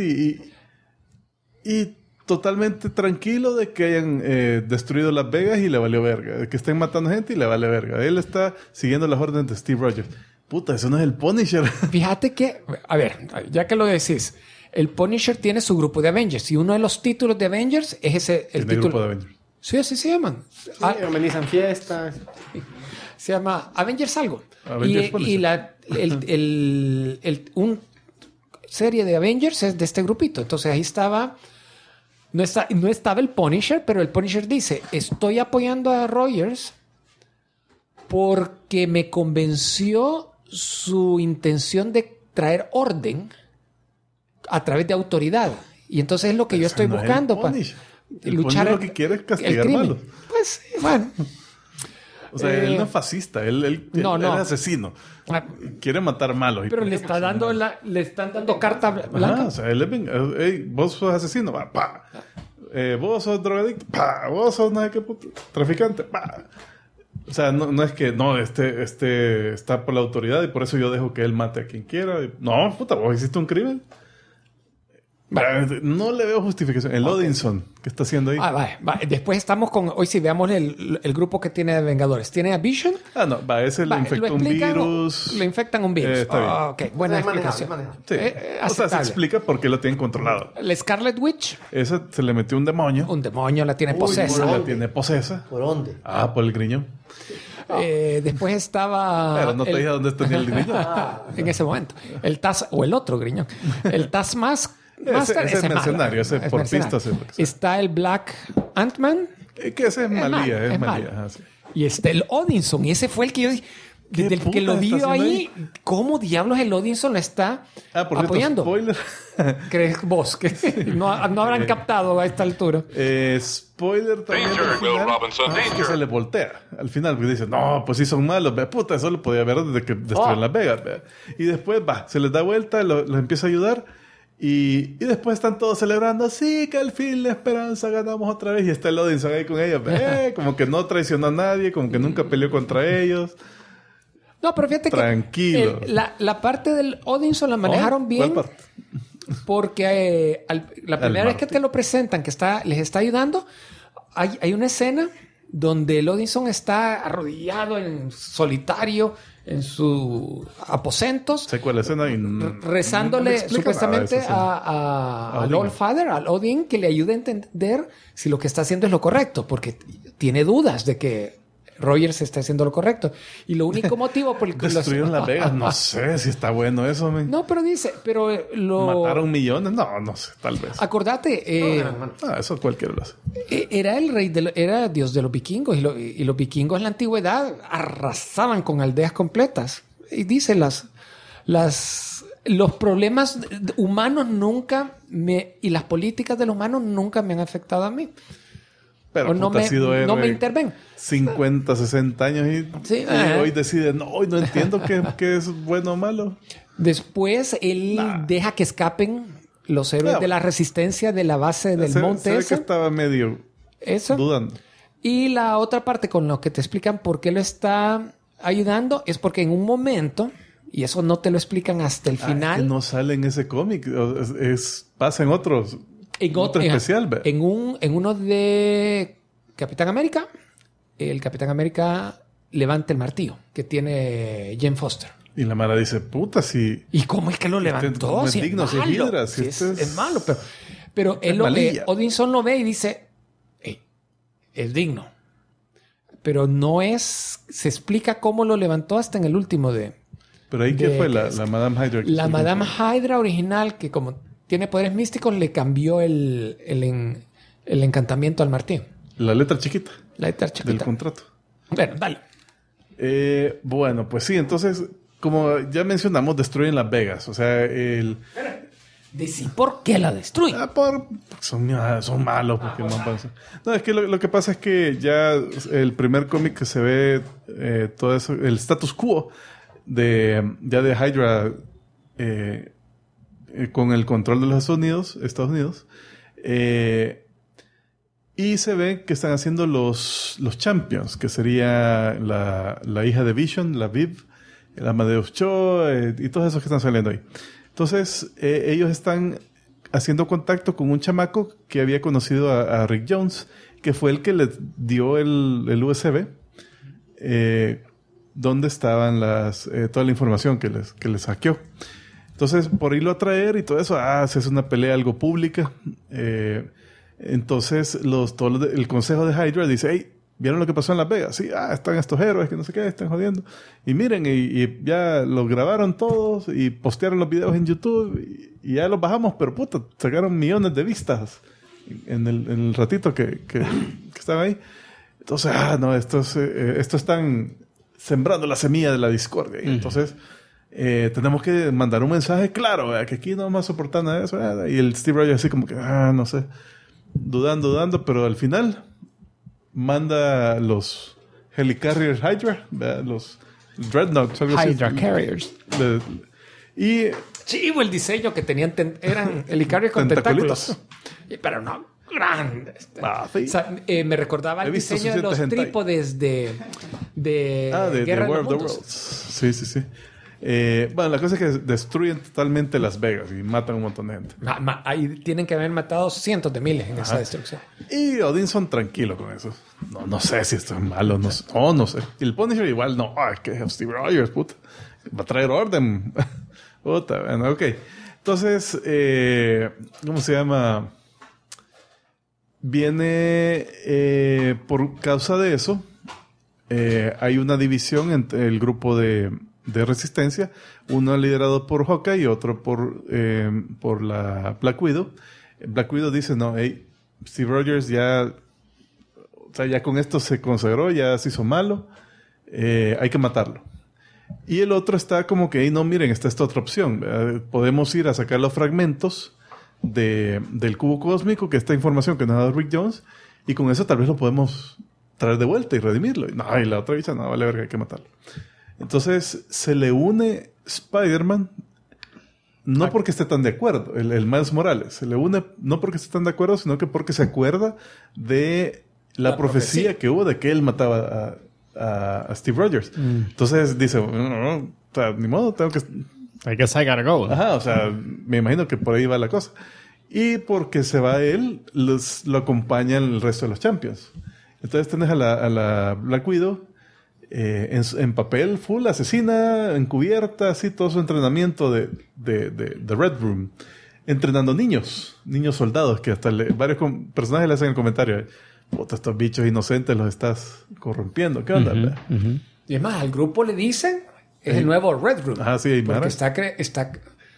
y totalmente tranquilo de que hayan destruido Las Vegas y le valió verga. De que estén matando gente y le vale verga. Él está siguiendo las órdenes de Steve Rogers. Puta, eso no es el Punisher. Fíjate que, a ver, ya que lo decís, el Punisher tiene su grupo de Avengers y uno de los títulos de Avengers es ese, el título. Grupo de Avengers. Sí, así se llaman. Sí, organizan fiestas. Se llama Avengers algo. Avengers y Punisher. un serie de Avengers es de este grupito. Entonces ahí estaba... No estaba el Punisher, pero el Punisher dice, estoy apoyando a Rogers porque me convenció su intención de traer orden a través de autoridad. Y entonces es lo que yo estoy buscando para luchar. Lo que quiere es castigar crimen. malos. Pues, bueno. O sea, él no es fascista, él es asesino. Quiere matar malos. Pero le están dando carta blanca. Ajá, o sea, él es vos sos asesino, pa. Vos sos drogadicto, pa. Vos sos no sé qué puto, traficante, pa. O sea, no es que este está por la autoridad y por eso yo dejo que él mate a quien quiera. No, puta, vos hiciste un crimen. No le veo justificación. El Odinson, ¿qué está haciendo ahí? Va. Después estamos con... Hoy sí, veamos el grupo que tiene de Vengadores. ¿Tiene a Vision? Ese le infecta un virus. Le infectan un virus. Está bien. Ok, buena explicación. Sí. O sea, se explica por qué lo tienen controlado. La Scarlet Witch. Esa se le metió un demonio. Un demonio la tiene posesa. La tiene posesa. ¿Por dónde? Por el griñón. Después estaba... Pero no te dije dónde tenía el griñón. En ese momento. El Taz... O el otro griñón. El Taskmaster. Ese es mercenario, ese es por pistas. Está el Black Ant-Man. Que ese es malía, es malía. Mal. Y está el Odinson. Y ese fue el que yo dije... Desde el que lo vi ahí, ¿cómo diablos el Odinson lo está por apoyando? Cierto, spoiler. ¿Crees vos que no habrán captado a esta altura? Spoiler también. Que se le voltea al final, porque dice, no, pues sí son malos. Puta, eso lo podía ver desde que destruyeron Las Vegas. Y después se les da vuelta, los empieza a ayudar. Y después están todos celebrando, sí, que al fin la esperanza ganamos otra vez. Y está el Odinson ahí con ellos. Como que no traicionó a nadie, como que nunca peleó contra ellos. No, pero fíjate tranquilo. que la parte del Odinson la manejaron bien. ¿Cuál parte? Porque la primera vez que te lo presentan, que les está ayudando, hay una escena donde el Odinson está arrodillado en solitario en sus aposentos. Sé cuál escena rezándole supuestamente al All Father, al Odin, que le ayude a entender si lo que está haciendo es lo correcto, porque tiene dudas de que Rogers está haciendo lo correcto. Y lo único motivo por el que destruyeron Las Vegas, no sé si está bueno eso, man. No, pero dice, ¿mataron millones? No sé, tal vez. Acordate, eso cualquiera lo hace. Era el rey era Dios de los vikingos, y los vikingos en la antigüedad arrasaban con aldeas completas. Y dice los problemas humanos y las políticas de los humanos nunca me han afectado a mí. Pero no me interven. 50, 60 años y hoy decide, hoy no entiendo qué es bueno o malo. Después él deja que escapen los héroes de la resistencia de la base del monte ese. Que estaba medio dudando. Y la otra parte con lo que te explican por qué lo está ayudando es porque en un momento, y eso no te lo explican hasta el final. Es que no sale en ese cómic, pasa en otros. En otro especial, en uno de Capitán América, el Capitán América levanta el martillo que tiene Jane Foster. Y la Mara dice, puta, si... ¿Y cómo es que lo levantó? Es digno, es malo. Hydra, es malo, pero él Odinson lo ve y dice, es digno. Pero no es... Se explica cómo lo levantó hasta en el último de... Pero ahí, ¿qué fue la Madame Hydra? La Madame Hydra original, que como tiene poderes místicos, le cambió el encantamiento al martillo. La letra chiquita. La letra chiquita. Del contrato. Bueno, dale. Bueno, pues sí, entonces, como ya mencionamos, destruyen Las Vegas. O sea, Decí por qué la destruyen. Son malos. Porque no, es que lo que pasa es que ya el primer cómic que se ve, todo eso, el status quo de Hydra con el control de los Estados Unidos. Y se ve que están haciendo los Champions, que sería la hija de Vision, la Viv, el Amadeus Cho, y todos esos que están saliendo ahí. Entonces, ellos están haciendo contacto con un chamaco que había conocido a Rick Jones, que fue el que le dio el USB dónde estaban toda la información que les hackeó. Entonces, por irlo a traer y todo eso, se hace una pelea algo pública. Entonces, el consejo de Hydra dice, hey, ¿vieron lo que pasó en Las Vegas? Sí, están estos héroes que no sé qué, están jodiendo. Y miren, y ya lo grabaron todos y postearon los videos en YouTube y ya los bajamos, pero puta, sacaron millones de vistas en el ratito que estaban ahí. Entonces, estos están sembrando la semilla de la discordia. Y entonces, tenemos que mandar un mensaje claro, que aquí no vamos a soportar nada de eso. Y el Steve Rogers así como que, no sé, dudando, pero al final manda los Helicarriers Hydra, ¿verdad? Los Dreadnoughts. Hydra Carriers. Y chivo el diseño que tenían. Eran Helicarriers con tentáculos. Pero no grandes. Sí. O sea, me recordaba el diseño de los trípodes de Guerra de los Mundos. Sí. Bueno, la cosa es que destruyen totalmente Las Vegas y matan un montón de gente. Ahí tienen que haber matado cientos de miles en esa destrucción. Y Odinson tranquilo con eso. No sé si esto es malo, no sé. Y el Punisher igual no. Que Steve Rogers, puta. Va a traer orden. Puta, bueno, ok. Entonces, ¿cómo se llama? Viene por causa de eso. Hay una división entre el grupo de resistencia, uno liderado por Hawkeye y otro por la Black Widow. Black Widow dice, no, hey, Steve Rogers ya con esto se consagró, ya se hizo malo, hay que matarlo. Y el otro está como que, hey, no, miren, está esta otra opción. Podemos ir a sacar los fragmentos del cubo cósmico, que esta información que nos ha dado Rick Jones, y con eso tal vez lo podemos traer de vuelta y redimirlo. Y la otra dice, no, vale verga, hay que matarlo. Entonces se le une Spider-Man, no porque esté tan de acuerdo, el Miles Morales, se le une no porque esté tan de acuerdo, sino que porque se acuerda de la profecía que hubo de que él mataba a Steve Rogers. Entonces dice, no, ni modo, I guess I gotta go. Ajá, o sea, me imagino que por ahí va la cosa. Y porque se va él, lo acompañan el resto de los Champions. Entonces tenés a la Black Widow en papel full, asesina, encubierta, así, todo su entrenamiento de Red Room. Entrenando niños soldados, que hasta varios personajes le hacen el comentario, puta, estos bichos inocentes los estás corrompiendo. ¿Qué onda? Y es más, al grupo le dicen, es el nuevo Red Room. Sí, porque está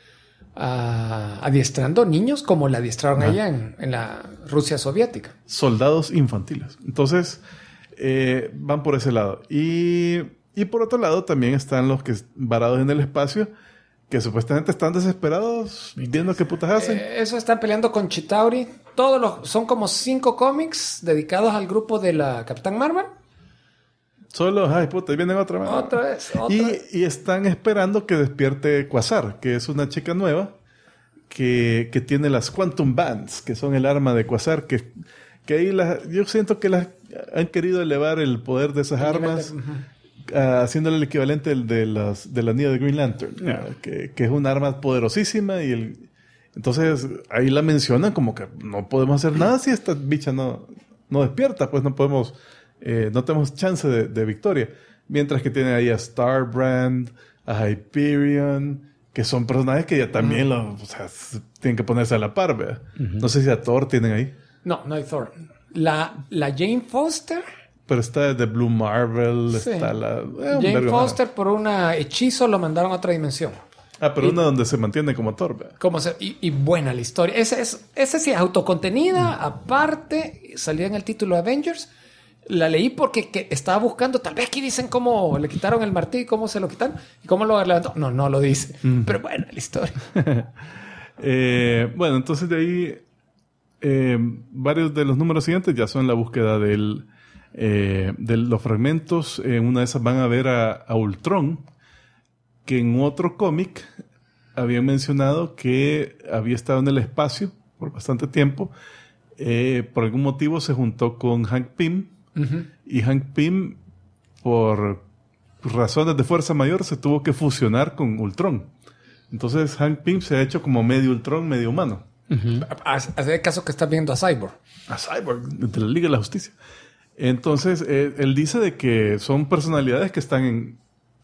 adiestrando niños como la adiestraron allá en la Rusia soviética. Soldados infantiles. Entonces, van por ese lado. Y por otro lado también están los que varados en el espacio, que supuestamente están desesperados viendo qué putas hacen. Eso están peleando con Chitauri. Son como 5 cómics dedicados al grupo de la Capitán Marvel. Solo, ahí viene otra vez. Y están esperando que despierte Quasar, que es una chica nueva que tiene las Quantum Bands, que son el arma de Quasar, que ahí yo siento que han querido elevar el poder de esas armas, haciéndole el equivalente de la anillo de Green Lantern, que es un arma poderosísima. Entonces ahí la mencionan como que no podemos hacer nada si esta bicha no despierta, pues no podemos, no tenemos chance de victoria. Mientras que tiene ahí a Starbrand, a Hyperion, que son personajes que ya también tienen que ponerse a la par, ¿verdad? No sé si a Thor tienen ahí. No hay Thor. La Jane Foster. Pero está de Blue Marvel, sí. Está Jane Foster por un hechizo lo mandaron a otra dimensión. Pero una donde se mantiene como Thor, ¿verdad? Y buena la historia. Esa sí es autocontenida, aparte, salía en el título Avengers. La leí porque estaba buscando, tal vez aquí dicen cómo le quitaron el martillo, cómo se lo quitaron y cómo lo levantó. No lo dice. Pero bueno, la historia. Bueno, entonces de ahí varios de los números siguientes ya son la búsqueda de los fragmentos. En una de esas van a ver a Ultron, que en otro cómic habían mencionado que había estado en el espacio por bastante tiempo. Por algún motivo se juntó con Hank Pym. Y Hank Pym, por razones de fuerza mayor, se tuvo que fusionar con Ultron. Entonces Hank Pym se ha hecho como medio Ultron, medio humano. Hace caso que estás viendo a Cyborg. A Cyborg, de la Liga de la Justicia. Entonces él dice de que son personalidades que están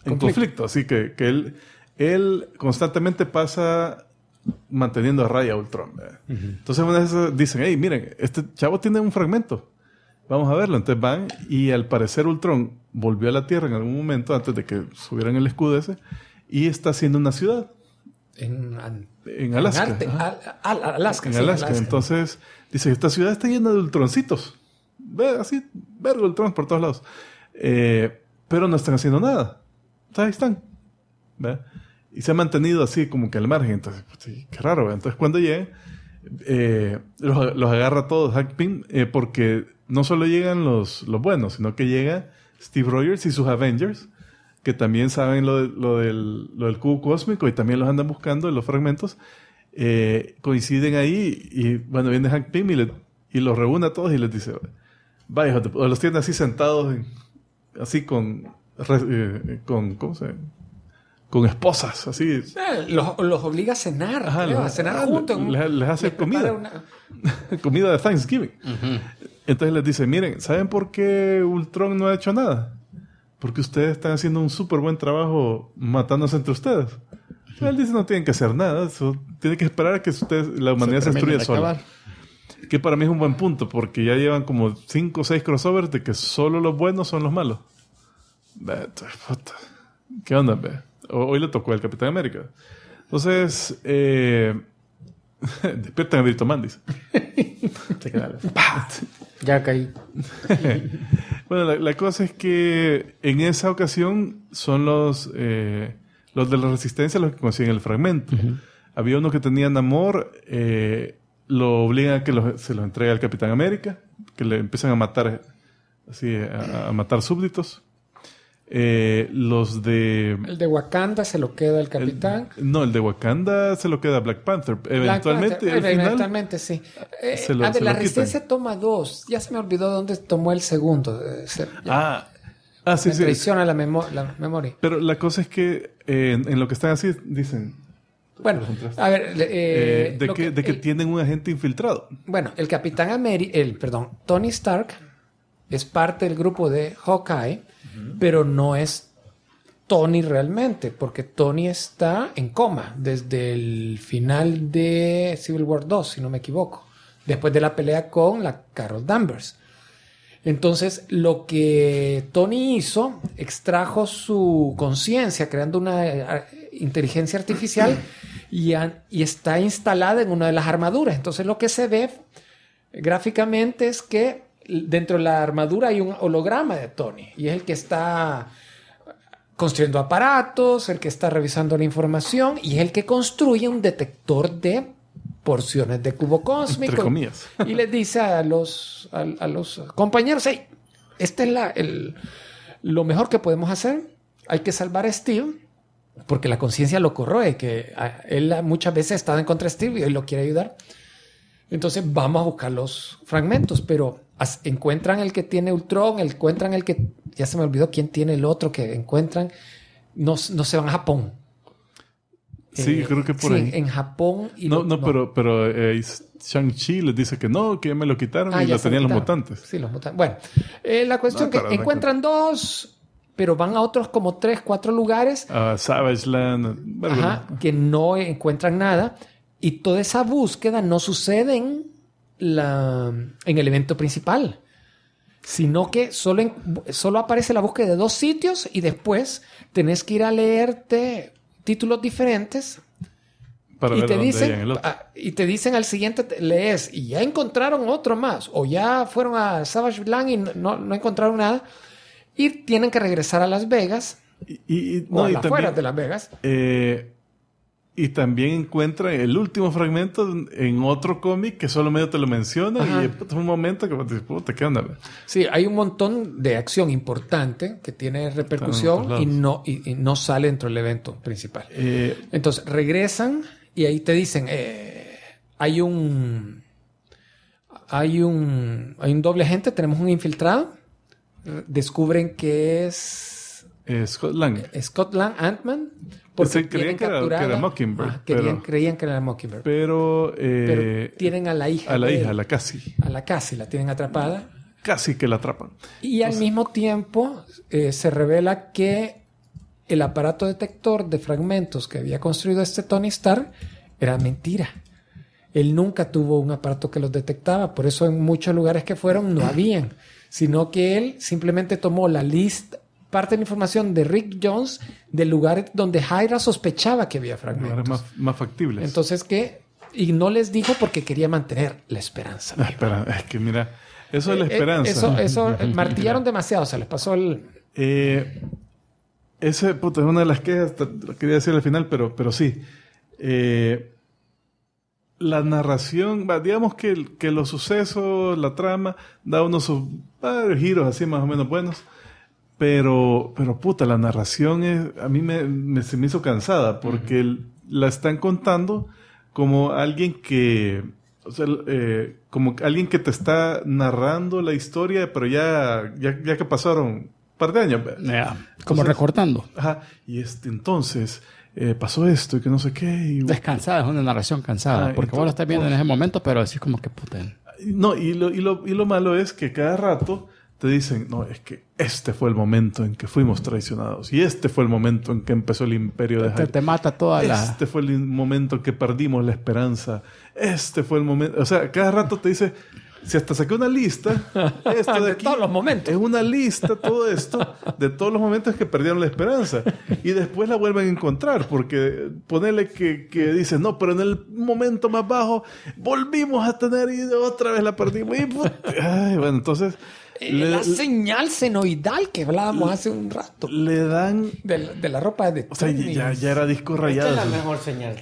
en conflicto. Así que él constantemente pasa manteniendo a raya a Ultron. Entonces una vez dicen, hey, miren, este chavo tiene un fragmento. Vamos a verlo. Entonces van y al parecer Ultron volvió a la Tierra en algún momento antes de que subieran el escudo ese y está haciendo una ciudad. En Alaska. Alaska. En Alaska. Entonces dice, esta ciudad está llena de Ultroncitos. Ve así, verga Ultron por todos lados. Pero no están haciendo nada. Entonces ahí están. ¿Ve? Y se ha mantenido así como que al margen. Entonces, pues, sí, qué raro. ¿Ve? Entonces cuando llegan, los agarra a todos Hank Pym, porque no solo llegan los buenos, sino que llega Steve Rogers y sus Avengers, que también saben lo del cubo cósmico y también los andan buscando en los fragmentos. Coinciden ahí y bueno, viene Hank Pym y los reúne a todos y les dice, vaya, o los tiene así sentados, así con ¿cómo se llama? Con esposas, así. Los obliga a cenar, a cenar juntos. Les hace comida. Comida de Thanksgiving. Uh-huh. Entonces les dice, miren, ¿saben por qué Ultron no ha hecho nada? Porque ustedes están haciendo un súper buen trabajo matándose entre ustedes. Uh-huh. Él dice, no tienen que hacer nada. Tienen que esperar a que la humanidad se destruya sola. Que para mí es un buen punto, porque ya llevan como 5 o 6 crossovers de que solo los buenos son los malos. ¿Qué onda, ve? Hoy le tocó al Capitán América. Entonces, despiertan a Brito Mandis. Ya caí. Bueno, la cosa es que en esa ocasión son los de la Resistencia los que consiguen el fragmento. Uh-huh. Había uno que tenía Namor, lo obligan a que se los entregue al Capitán América, que le empiezan a matar, así, a matar súbditos. Los de... El de Wakanda se lo queda el capitán. El de Wakanda se lo queda Black Panther. Eventualmente, sí. La Resistencia toma 2. Ya se me olvidó dónde tomó el segundo. Sí. Me traiciona la memoria. Pero la cosa es que en lo que están así dicen... Bueno, a ver... de que tienen un agente infiltrado. Bueno, el Capitán América... Tony Stark es parte del grupo de Hawkeye, pero no es Tony realmente, porque Tony está en coma desde el final de Civil War 2, si no me equivoco, después de la pelea con la Carol Danvers. Entonces, lo que Tony hizo, extrajo su conciencia creando una inteligencia artificial y está instalada en una de las armaduras. Entonces, lo que se ve gráficamente es que dentro de la armadura hay un holograma de Tony y es el que está construyendo aparatos, el que está revisando la información y es el que construye un detector de porciones de cubo cósmico. Entre comillas. Y les dice a los compañeros, hey, este es lo mejor que podemos hacer. Hay que salvar a Steve porque la conciencia lo corroe, que él muchas veces ha estado en contra de Steve y él lo quiere ayudar. Entonces vamos a buscar los fragmentos, pero encuentran el que tiene Ultron, encuentran el que... Ya se me olvidó quién tiene el otro que encuentran. No se van a Japón. Sí, creo que por ahí. En Japón. Pero Shang-Chi les dice que no, que ya me lo quitaron y lo tenían los mutantes. Sí, los mutantes. Bueno, la cuestión es que encuentran 2, pero van a otros como 3, 4 lugares. Savage Land. Que no encuentran nada. Y toda esa búsqueda no sucede en el evento principal, sino que solo aparece la búsqueda de 2 sitios y después tenés que ir a leerte títulos diferentes para ver dónde hay en el otro. Y te dicen al siguiente lees y ya encontraron otro más o ya fueron a Savage Land y no encontraron nada y tienen que regresar a Las Vegas o a las afueras de Las Vegas. Y también encuentra el último fragmento en otro cómic que solo medio te lo menciona. Ajá. Y es un momento que te puta, ¿qué onda? Sí, hay un montón de acción importante que tiene repercusión y no sale dentro del evento principal. Entonces regresan y ahí te dicen hay un doble agente, tenemos un infiltrado. Descubren que es Scott Lang. Scott Lang, Ant-Man. Porque creían que era Mockingbird. Creían que era Mockingbird. Pero tienen a la hija. A la Cassie. A la Cassie, la tienen atrapada. Casi que la atrapan. Y al mismo tiempo se revela que el aparato detector de fragmentos que había construido este Tony Stark era mentira. Él nunca tuvo un aparato que los detectaba, por eso en muchos lugares que fueron no habían, sino que él simplemente tomó la lista, parte de la información de Rick Jones del lugar donde Hydra sospechaba que había fragmentos. Más factibles. Entonces, y no les dijo porque quería mantener la esperanza. Es que mira, eso es la esperanza. Eso martillaron demasiado, se les pasó el... Ese, puta, es una de las quejas, lo quería decir al final, pero sí. La narración, digamos que los sucesos, la trama, da unos varios giros así más o menos buenos. Pero puta, la narración a mí se me hizo cansada porque la están contando como alguien que, o sea, como alguien que te está narrando la historia, pero ya que pasaron un par de años. Como recortando. Ajá. Y entonces pasó esto y que no sé qué. Es cansada, es una narración cansada. Porque vos lo estás viendo en ese momento, pero así como que puta. No, y lo malo es que cada rato te dicen, no, es que este fue el momento en que fuimos traicionados. Y este fue el momento en que empezó el imperio de Hydra. Te mata toda Este fue el momento en que perdimos la esperanza. Este fue el momento... O sea, cada rato te dice... Si hasta saqué una lista... Esto de aquí, todos los momentos. Es una lista, todo esto, de todos los momentos que perdieron la esperanza. Y después la vuelven a encontrar. Porque ponele que dicen, no, pero en el momento más bajo volvimos a tener y otra vez la perdimos. Ay, bueno, entonces... la señal senoidal que hablábamos hace un rato. Le dan... De la ropa de... O sea, ya era disco rayado. Esta es la mejor señal.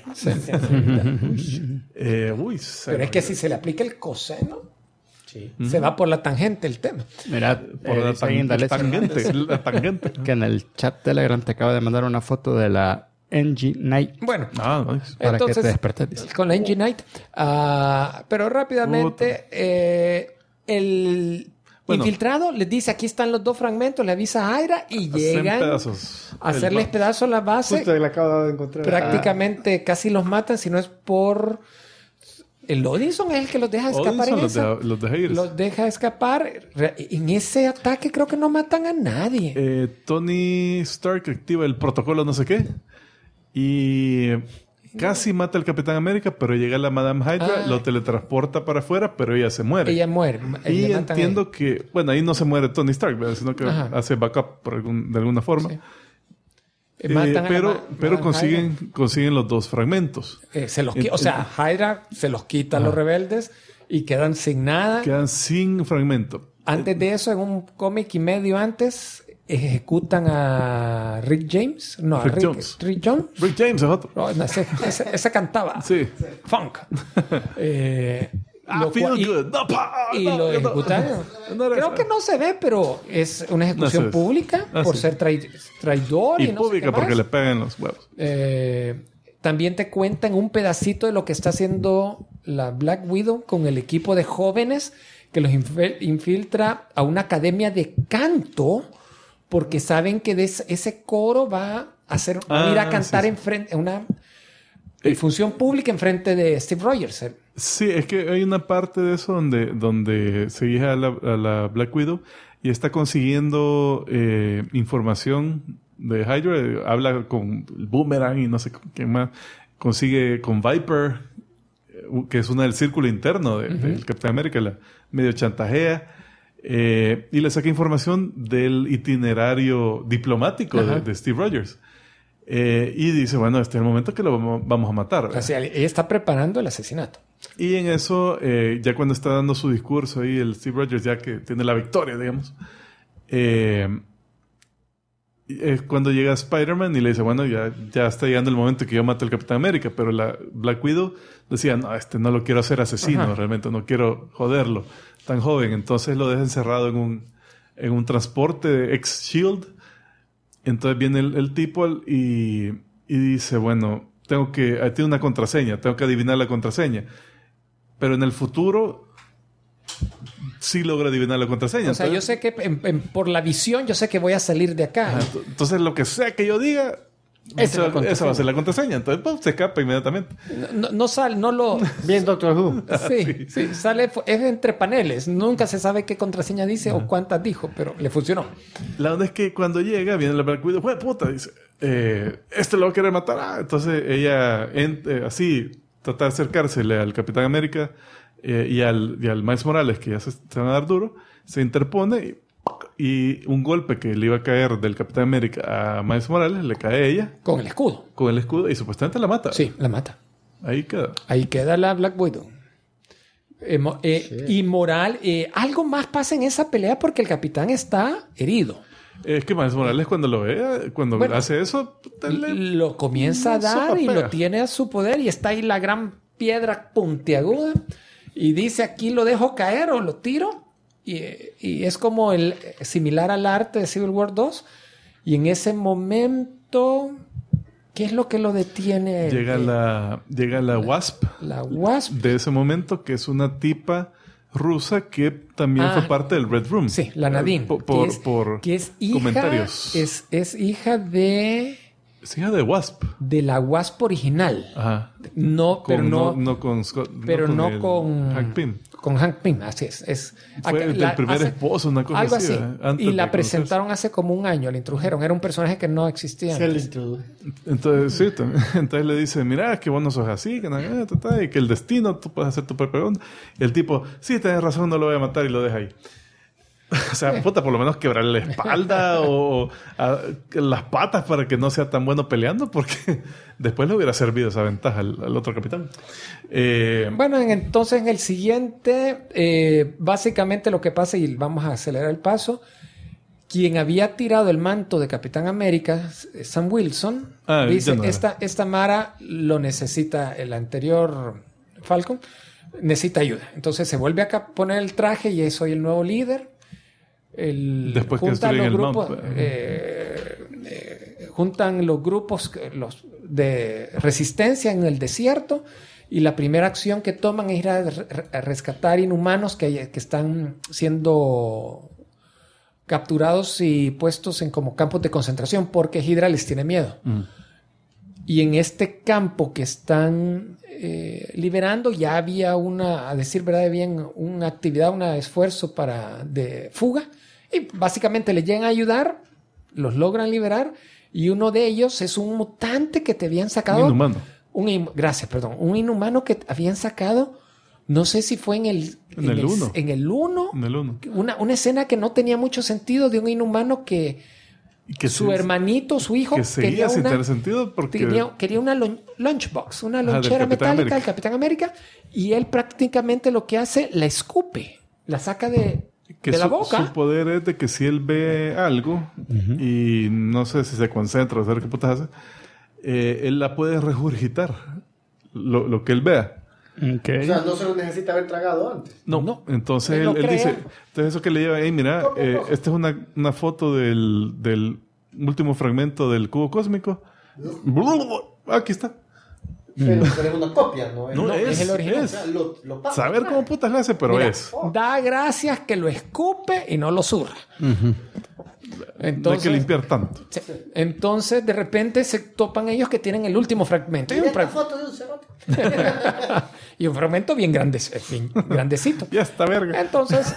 Pero es que si se le aplica el coseno, se va por la tangente el tema. Mira, Por la tangente. Que en el chat Telegram te acaba de mandar una foto de la NG Night. Bueno, Nice. Para entonces, que te despertes, dice. con la NG Night. Pero rápidamente, el infiltrado les dice, aquí están los 2 fragmentos, le avisa a Hydra y llegan a hacerles pedazos a la base. Justo la acabo de encontrar. Prácticamente casi los matan, si no es por... El Odinson es el que los deja escapar en esa. Los deja escapar. En ese ataque creo que no matan a nadie. Tony Stark activa el protocolo no sé qué. Y casi mata al Capitán América, pero llega la Madame Hydra, lo teletransporta para afuera, pero ella se muere. Ella muere. Y entiendo que... Bueno, ahí no se muere Tony Stark, ¿verdad? Sino que hace backup de alguna forma. Sí. Pero consiguen los 2 fragmentos. O sea, Hydra se los quita a los rebeldes y quedan sin nada. Quedan sin fragmento. Antes de eso, en un cómic y medio antes, ejecutan a Rick James. No, Rick Jones. Rick Jones. Rick James es otro. No, ese cantaba. Sí. Funk. Good. Lo ejecutaron. Creo que no se ve, pero es una ejecución pública por ser traidor. Y no pública sé qué porque más. le pegan los huevos. También te cuentan un pedacito de lo que está haciendo la Black Widow con el equipo de jóvenes que los infiltra a una academia de canto porque saben que de ese coro va a ir a cantar en una función pública en frente de Steve Rogers. Sí, es que hay una parte de eso donde seguís a la Black Widow y está consiguiendo información de Hydra. Habla con el Boomerang y no sé quién más. Consigue con Viper, que es una del círculo interno del Capitán América, la medio chantajea. Y le saca información del itinerario diplomático de Steve Rogers. Y dice, bueno, este es el momento que lo vamos a matar. O sea, ella está preparando el asesinato. Y en eso, ya cuando está dando su discurso ahí, el Steve Rogers, ya que tiene la victoria, digamos, es cuando llega Spider-Man y le dice, bueno, ya está llegando el momento que yo mato al Capitán América. Pero la Black Widow decía, no, no lo quiero hacer asesino, realmente no quiero joderlo tan joven. Entonces lo deja encerrado en un transporte de ex-Shield. Entonces viene el tipo y dice, bueno, tiene una contraseña, tengo que adivinar la contraseña. Pero en el futuro sí logra adivinar la contraseña. O sea, yo sé que por la visión, yo sé que voy a salir de acá. Entonces lo que sea que yo diga, Esa va a ser la contraseña. Entonces, se escapa inmediatamente. No sale, no lo... Bien, Doctor Who. Sí, sale, es entre paneles. Nunca se sabe qué contraseña dice o cuántas dijo, pero le funcionó. La onda es que cuando llega, viene la Black Widow, ¡jue puta! Dice, este lo va a querer matar. Entonces ella, así, trata de acercársele al Capitán América y al Miles Morales, que ya se van a dar duro, se interpone y un golpe que le iba a caer del Capitán América a Miles Morales, le cae a ella. Con el escudo. Con el escudo y supuestamente la mata. Sí, la mata. Ahí queda. Ahí queda la Black Widow. Y Moral, algo más pasa en esa pelea porque el capitán está herido. Es que Miles Morales cuando lo ve, cuando hace eso... Lo comienza a dar y lo tiene a su poder y está ahí la gran piedra puntiaguda y dice aquí lo dejo caer o lo tiro y es como similar al arte de Civil War 2 y en ese momento ¿qué es lo que lo detiene? Llega la Wasp. La Wasp. De ese momento, que es una tipa rusa que también fue parte del Red Room. Sí, la Nadine. Que es hija, comentarios. Es hija de... Es hija de Wasp. De la Wasp original. Ajá. No con Scott. Pero no con Hank Pym. Con Hank Pym, así es. Fue el primer esposo, una cosa algo así. Y la presentaron hace como un año, la introdujeron. Era un personaje que no existía. Entonces, sí, entonces le dice, mira, que vos no sos así, y que el destino, tú puedes hacer tu propia onda. Y el tipo, sí, tenés razón, no lo voy a matar y lo deja ahí. O sea, puta, por lo menos quebrarle la espalda o las patas para que no sea tan bueno peleando, porque después le hubiera servido esa ventaja al otro capitán. Bueno, entonces en el siguiente, básicamente lo que pasa, y vamos a acelerar el paso, quien había tirado el manto de Capitán América, Sam Wilson, dice, esta Mara lo necesita, el anterior Falcon, necesita ayuda. Entonces se vuelve a poner el traje y soy el nuevo líder. Después que juntan los el grupos, juntan los grupos de resistencia en el desierto y la primera acción que toman es ir a rescatar inhumanos que están siendo capturados y puestos en como campos de concentración porque Hydra les tiene miedo. Y en este campo que están liberando ya había a decir verdad bien, una actividad, un esfuerzo de fuga. Y básicamente les llegan a ayudar, los logran liberar, y uno de ellos es un mutante que te habían sacado. Un inhumano. Un inhumano que habían sacado, no sé si fue en el 1. En el 1. Una escena que no tenía mucho sentido de un inhumano que su hermanito, su hijo, que seguía sin tener sentido porque quería una lunchbox, una lonchera metálica del Capitán América, y él prácticamente lo que hace, la escupe, la saca de la boca. Su poder es de que si él ve algo y no sé si se concentra o saber qué putas hace, él la puede regurgitar, lo que él vea. Okay. O sea, no se lo necesita haber tragado antes. No. Entonces él dice, entonces eso que le lleva, mira, esta es una foto del último fragmento del cubo cósmico. Aquí está. Pero es una copia, ¿no? Es el original. O sea, lo pasa. Saber cómo putas le hace, pero mira, da gracias que lo escupe y no lo zurra. Entonces, no hay que limpiar tanto. Entonces, de repente se topan ellos que tienen el último fragmento. Foto de un cerote. Y un fragmento bien grandecito. Ya está verga. Entonces,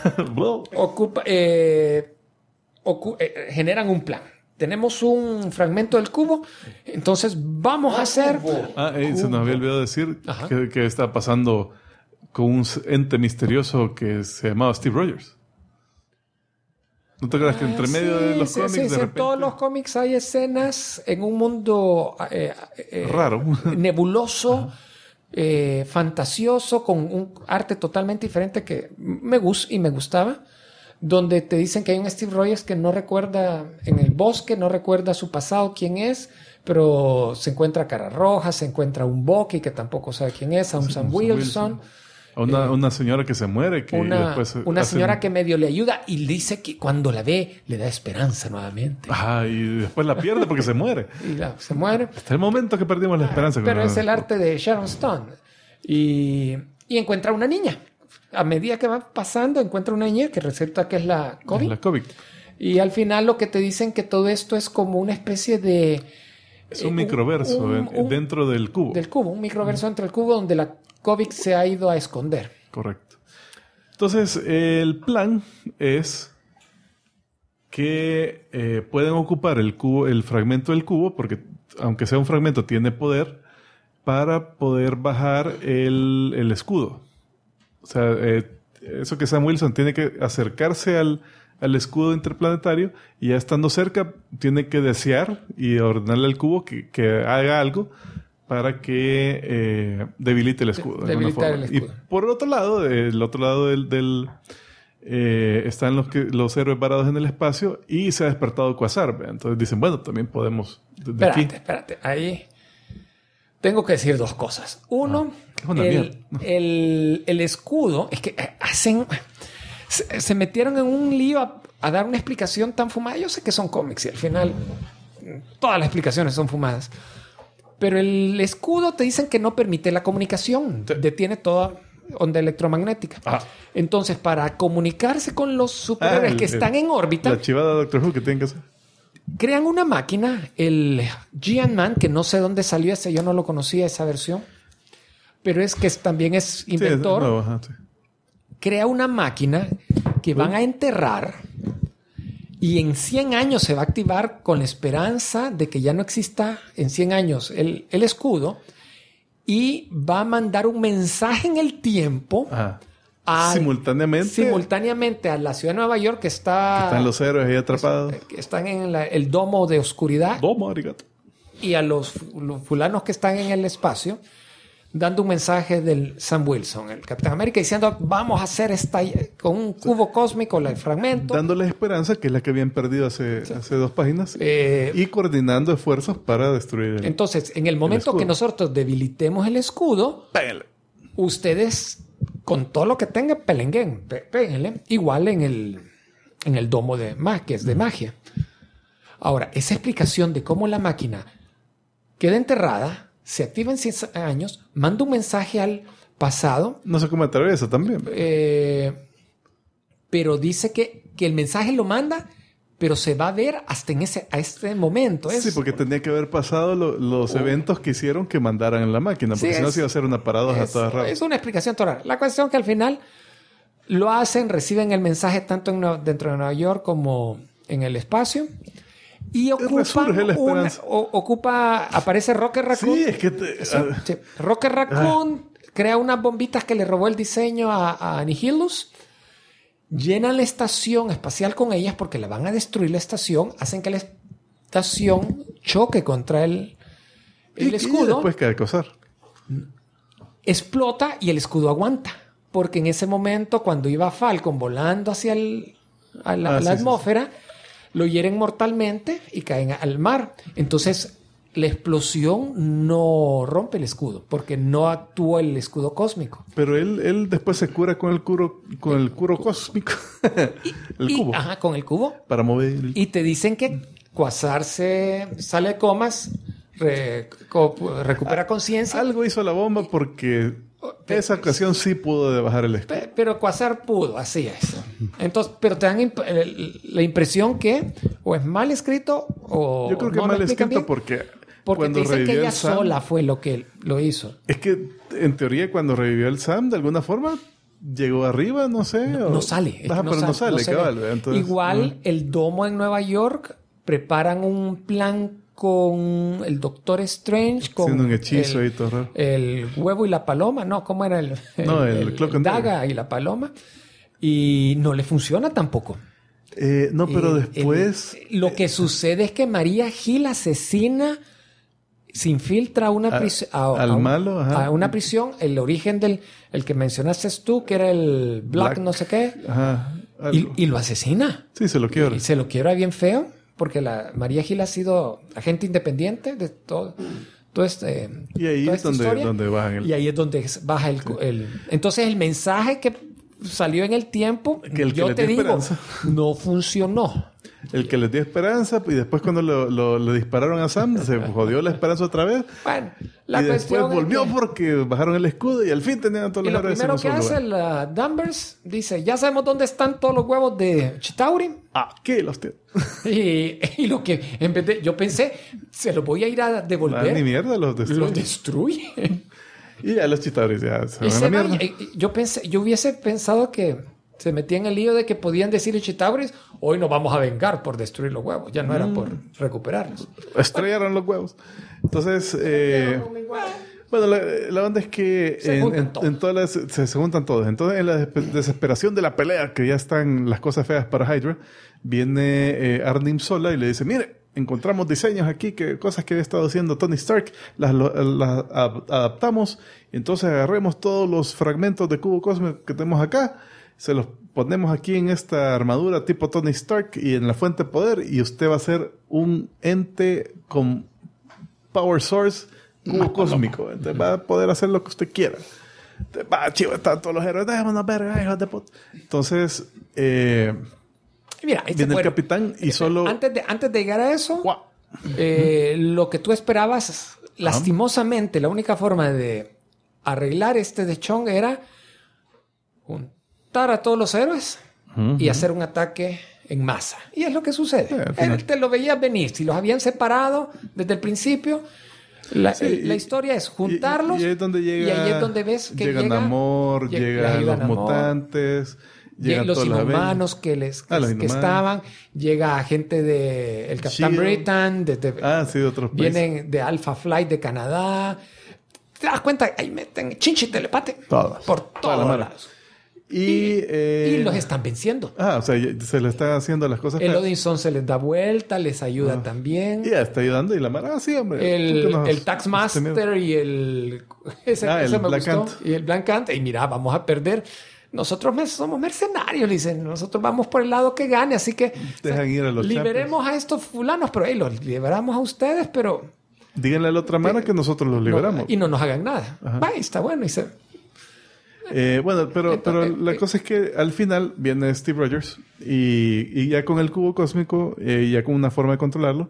generan un plan. Tenemos un fragmento del cubo, entonces vamos a hacer... se nos había olvidado decir que está pasando con un ente misterioso que se llamaba Steve Rogers. ¿No te acuerdas que entre medio de los cómics de repente... en todos los cómics hay escenas en un mundo raro, nebuloso, fantasioso, con un arte totalmente diferente que me gustaba, donde te dicen que hay un Steve Rogers que no recuerda en el bosque, no recuerda su pasado, quién es, pero se encuentra cara roja, se encuentra un Bucky que tampoco sabe quién es, a un Sam Wilson. Una señora que se muere. Una señora que medio le ayuda y dice que cuando la ve le da esperanza nuevamente. Y después la pierde porque se muere. Se muere. Hasta el momento que perdimos la esperanza. Pero es el arte de Sharon Stone. Y encuentra una niña. A medida que va pasando, encuentra una niña que resulta que es la COVID. Es la COVID. Y al final lo que te dicen que todo esto es como una especie de Es un microverso dentro del cubo. Del cubo, un microverso dentro del cubo donde la COVID se ha ido a esconder. Correcto. Entonces, el plan es que pueden ocupar el cubo, el fragmento del cubo, porque aunque sea un fragmento, tiene poder para poder bajar el escudo. O sea, eso que Sam Wilson tiene que acercarse al escudo interplanetario y ya estando cerca tiene que desear y ordenarle al cubo que haga algo para que debilite el escudo. De alguna forma. Y por el otro lado están los héroes varados en el espacio y se ha despertado Quasar. Entonces dicen, bueno, también podemos desde aquí. Espérate. Ahí tengo que decir dos cosas. Uno, el escudo, es que se metieron en un lío a dar una explicación tan fumada. Yo sé que son cómics y al final todas las explicaciones son fumadas. Pero el escudo te dicen que no permite la comunicación. Detiene toda onda electromagnética. Ajá. Entonces, para comunicarse con los superhéroes que están en órbita... La chivada de Doctor Who que tienen que hacer. Crean una máquina, el G-Man, que no sé dónde salió ese, yo no lo conocía esa versión, pero es que también es inventor. Sí, es nuevo, sí. Crea una máquina que van a enterrar y en 100 años se va a activar con la esperanza de que ya no exista en 100 años el escudo y va a mandar un mensaje en el tiempo simultáneamente a la ciudad de Nueva York que están los héroes ahí atrapados. Que están en el domo de oscuridad. Domo, arigato. Y a los fulanos que están en el espacio dando un mensaje del Sam Wilson, el Capitán América, diciendo vamos a hacer con un cubo cósmico el fragmento. Dándoles esperanza, que es la que habían perdido hace 2 páginas, y coordinando esfuerzos para destruir entonces, en el momento que nosotros debilitemos el escudo, ustedes, con todo lo que tengan, péguenle, igual en el domo de magia. Ahora, esa explicación de cómo la máquina queda enterrada, se activa en 100 años, manda un mensaje al pasado. No sé cómo atraviesa también. Pero dice que el mensaje lo manda, pero se va a ver hasta a este momento. Sí, porque tenía que haber pasado los eventos que hicieron que mandaran en la máquina, porque si no se iba a hacer una paradoja toda rara. Es una explicación toda rara. La cuestión es que al final lo hacen, reciben el mensaje tanto dentro de Nueva York como en el espacio. Y aparece Rocket Raccoon. Sí, es que... Rocket Raccoon crea unas bombitas que le robó el diseño a Nihilus. Llenan la estación espacial con ellas porque la van a destruir la estación. Hacen que la estación choque contra el escudo. Y después cae Quasar. Explota y el escudo aguanta. Porque en ese momento, cuando iba Falcon volando hacia la atmósfera... Sí. Lo hieren mortalmente y caen al mar. Entonces, la explosión no rompe el escudo porque no actuó el escudo cósmico. Pero él después se cura con el cubo cósmico. El cubo. Ajá, con el cubo. Para mover. Y te dicen que Quasar sale de comas, recupera conciencia. Algo hizo la bomba porque... Esa ocasión sí pudo bajar el escudo. Pero Quasar pudo, así es. Entonces, pero te dan la impresión que o es mal escrito o yo creo que no mal escrito porque te dicen que ella sola fue lo que lo hizo. Es que en teoría cuando revivió el Sam, de alguna forma llegó arriba, no sé. No sale. Pero no sale, cabal. Entonces, igual el domo en Nueva York preparan un plan con el Doctor Strange, con haciendo un hechizo y todo raro. El huevo y la paloma, no, ¿cómo era el Cloak and daga y la paloma? Y no le funciona tampoco. No, pero después... lo que sucede es que María Hill asesina, se infiltra a una prisión... A una prisión, el origen el que mencionaste tú, que era el Black no sé qué, y lo asesina. Sí, se lo quiebra. Y se lo quiebra bien feo. Porque María Gil ha sido agente independiente de todo este... Y ahí es donde bajan Y ahí es donde baja el... Entonces el mensaje que salió en el tiempo, yo te digo, no funcionó. el que les dio esperanza, y después cuando le dispararon a Sam, se jodió la esperanza otra vez. Bueno, Y después volvió que... porque bajaron el escudo y al fin tenían todos Y los lo héroes en primero un que solo hace lugar. la Danvers, dice, ya sabemos dónde están todos los huevos de Chitauri. ¿Qué los tíos? Y lo que, en vez de, yo pensé, se los voy a ir a devolver. Ni mierda, los destruye. Los destruye. Y ya los chitadores ya se Y van a se la va, mierda. yo hubiese pensado que se metía en el lío de que podían decirle Chitauris, hoy nos vamos a vengar por destruir los huevos. Ya no era por recuperarlos. Estrellaron los huevos. Entonces, bueno, la onda es que Se juntan todos. en todas se juntan todos. Entonces, en la desesperación de la pelea, que ya están las cosas feas para Hydra, viene Arnim sola y le dice, mire, encontramos diseños aquí, cosas que había estado haciendo Tony Stark, las adaptamos, y entonces agarremos todos los fragmentos de cubo cósmico que tenemos acá, se los ponemos aquí en esta armadura tipo Tony Stark y en la fuente de poder, y usted va a ser un ente con power source cubo cósmico. Entonces va a poder hacer lo que usted quiera. Entonces, va, chivo, están todos los héroes, déjanos verga, hijos de puta. Entonces, Mira, viene el capitán y solo... Antes de llegar a eso, ¡Guau! lo que tú esperabas, lastimosamente, la única forma de arreglar este dechón era juntar a todos los héroes y hacer un ataque en masa. Y es lo que sucede. al final. Te lo veías venir. Si los habían separado desde el principio, la historia es juntarlos. Y ahí es donde llega... Y ahí es donde ves que llega Namor, llegan los mutantes... Llegan los todos inhumanos que los inhumanos. estaban, llega gente de el Capitán Shield. Britain, sí, de otros países. vienen de Alpha Flight de Canadá. ¿Te das cuenta? Ahí meten chinche telepate Todas. por Toda la todos mano. lados. Y los están venciendo. o sea, se le están haciendo las cosas El feas. Odinson se les da vuelta, les ayuda también. Y ya está ayudando y la mara, sí, hombre. El Taxmaster y el... Ese el me Black gustó. Ant. Y el Black Ant. Y mira, vamos a perder. Nosotros somos mercenarios, dicen. Nosotros vamos por el lado que gane, así que... Dejan ir a los liberemos a estos fulanos, pero los liberamos a ustedes, pero... Díganle a la otra mara que nosotros los liberamos. Y no nos hagan nada. Va, está bueno. Bueno, pero la cosa es que al final viene Steve Rogers y ya con el cubo cósmico, ya con una forma de controlarlo,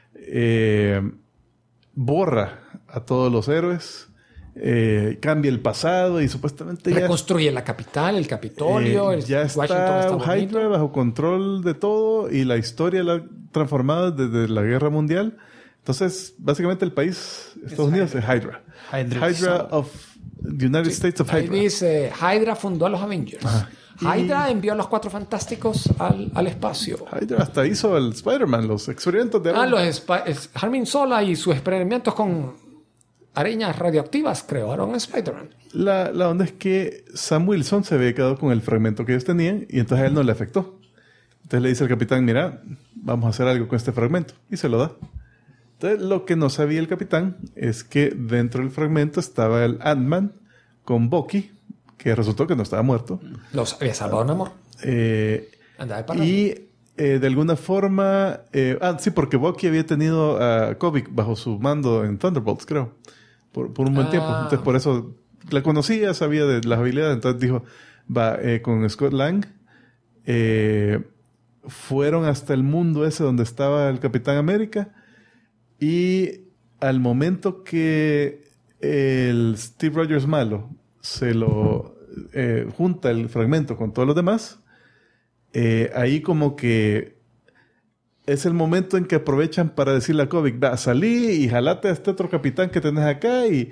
borra a todos los héroes, cambia el pasado y supuestamente reconstruye la capital, el Capitolio, ya está Hydra bajo control de todo y la historia la ha transformado desde la Guerra Mundial. Entonces, básicamente el país, Estados Unidos, es Hydra. Hydra of the United States of Ahí Hydra. dice, Hydra fundó a los Avengers. Hydra envió a los Cuatro Fantásticos al espacio. Hydra hasta hizo el Spider-Man, los experimentos de... Harmin Sola y sus experimentos con arañas radioactivas crearon a Spider-Man. La onda es que Sam Wilson se había quedado con el fragmento que ellos tenían y entonces a él no le afectó. Entonces le dice al capitán, mira, vamos a hacer algo con este fragmento. Y se lo da. Entonces lo que no sabía el capitán es que dentro del fragmento estaba el Ant-Man con Bucky, que resultó que no estaba muerto. Los había salvado un amor. Andaba de parranda. Y de alguna forma... sí, porque Bucky había tenido a Kovic bajo su mando en Thunderbolts, creo. Por un buen tiempo. Entonces por eso la conocía, sabía de las habilidades. Entonces dijo, con Scott Lang... fueron hasta el mundo ese donde estaba el Capitán América y al momento que el Steve Rogers malo se lo junta el fragmento con todos los demás, ahí como que es el momento en que aprovechan para decirle a Kovic, salí y jalate a este otro capitán que tenés acá y